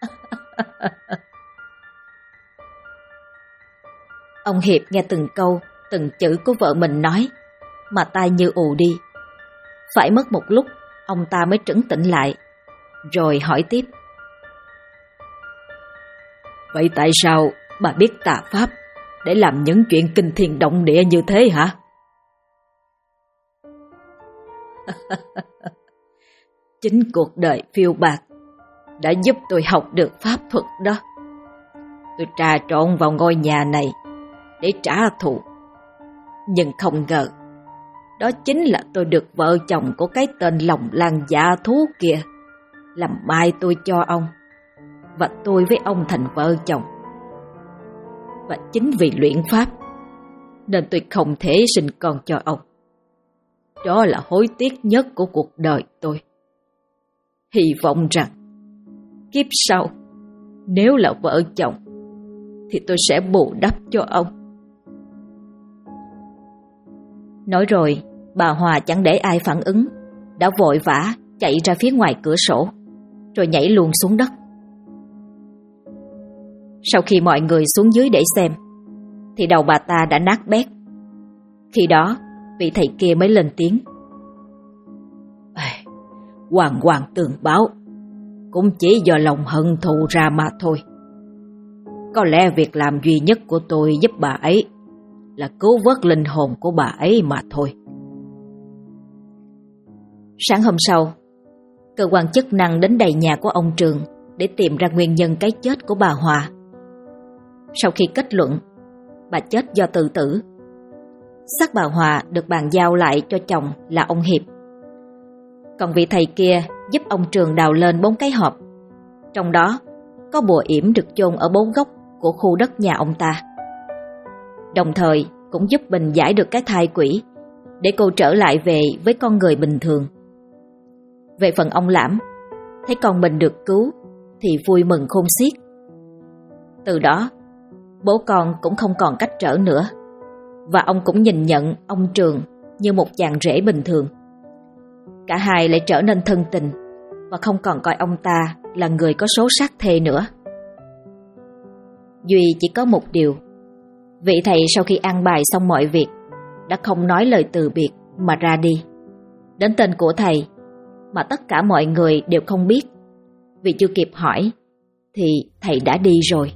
Ông Hiệp nghe từng câu, từng chữ của vợ mình nói mà tai như ù đi. Phải mất một lúc ông ta mới trấn tĩnh lại, rồi hỏi tiếp: Vậy tại sao bà biết tà pháp để làm những chuyện kinh thiên động địa như thế hả? Chính cuộc đời phiêu bạc đã giúp tôi học được pháp thuật đó. Tôi trà trộn vào ngôi nhà này để trả thù, nhưng không ngờ đó chính là tôi được vợ chồng của cái tên lòng lan dạ thú kia làm mai tôi cho ông, và tôi với ông thành vợ chồng. Và chính vì luyện pháp nên tôi không thể sinh con cho ông. Đó là hối tiếc nhất của cuộc đời tôi. Hy vọng rằng kiếp sau nếu là vợ chồng thì tôi sẽ bù đắp cho ông. Nói rồi, bà Hòa chẳng để ai phản ứng, đã vội vã chạy ra phía ngoài cửa sổ, rồi nhảy luôn xuống đất. Sau khi mọi người xuống dưới để xem, thì đầu bà ta đã nát bét. Khi đó, vị thầy kia mới lên tiếng: Hoàng hoàng tường báo, cũng chỉ do lòng hận thù ra mà thôi. Có lẽ việc làm duy nhất của tôi giúp bà ấy là cứu vớt linh hồn của bà ấy mà thôi. Sáng hôm sau, cơ quan chức năng đến đầy nhà của ông Trường để tìm ra nguyên nhân cái chết của bà Hòa. Sau khi kết luận bà chết do tự tử, xác bà Hòa được bàn giao lại cho chồng là ông Hiệp. Còn vị thầy kia giúp ông Trường đào lên 4 cái hộp, trong đó có bùa yểm được chôn ở 4 góc của khu đất nhà ông ta. Đồng thời cũng giúp Bình giải được cái thai quỷ để cô trở lại về với con người bình thường. Về phần ông Lãm, thấy con mình được cứu thì vui mừng khôn xiết. Từ đó, bố con cũng không còn cách trở nữa, và ông cũng nhìn nhận ông Trường như một chàng rể bình thường. Cả hai lại trở nên thân tình và không còn coi ông ta là người có số sát thê nữa. Duy chỉ có một điều, vị thầy sau khi an bài xong mọi việc đã không nói lời từ biệt mà ra đi. Đến tên của thầy mà tất cả mọi người đều không biết, vì chưa kịp hỏi thì thầy đã đi rồi.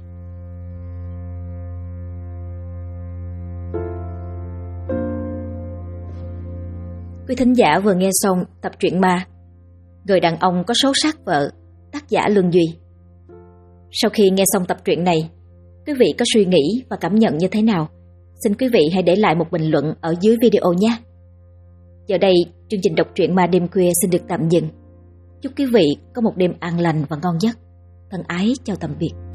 Quý thính giả vừa nghe xong tập truyện ma Người đàn ông có số sát vợ, tác giả Lương Duy. Sau khi nghe xong tập truyện này, quý vị có suy nghĩ và cảm nhận như thế nào? Xin quý vị hãy để lại một bình luận ở dưới video nhé. Giờ đây, chương trình đọc truyện ma đêm khuya xin được tạm dừng. Chúc quý vị có một đêm an lành và ngon giấc. Thân ái chào tạm biệt.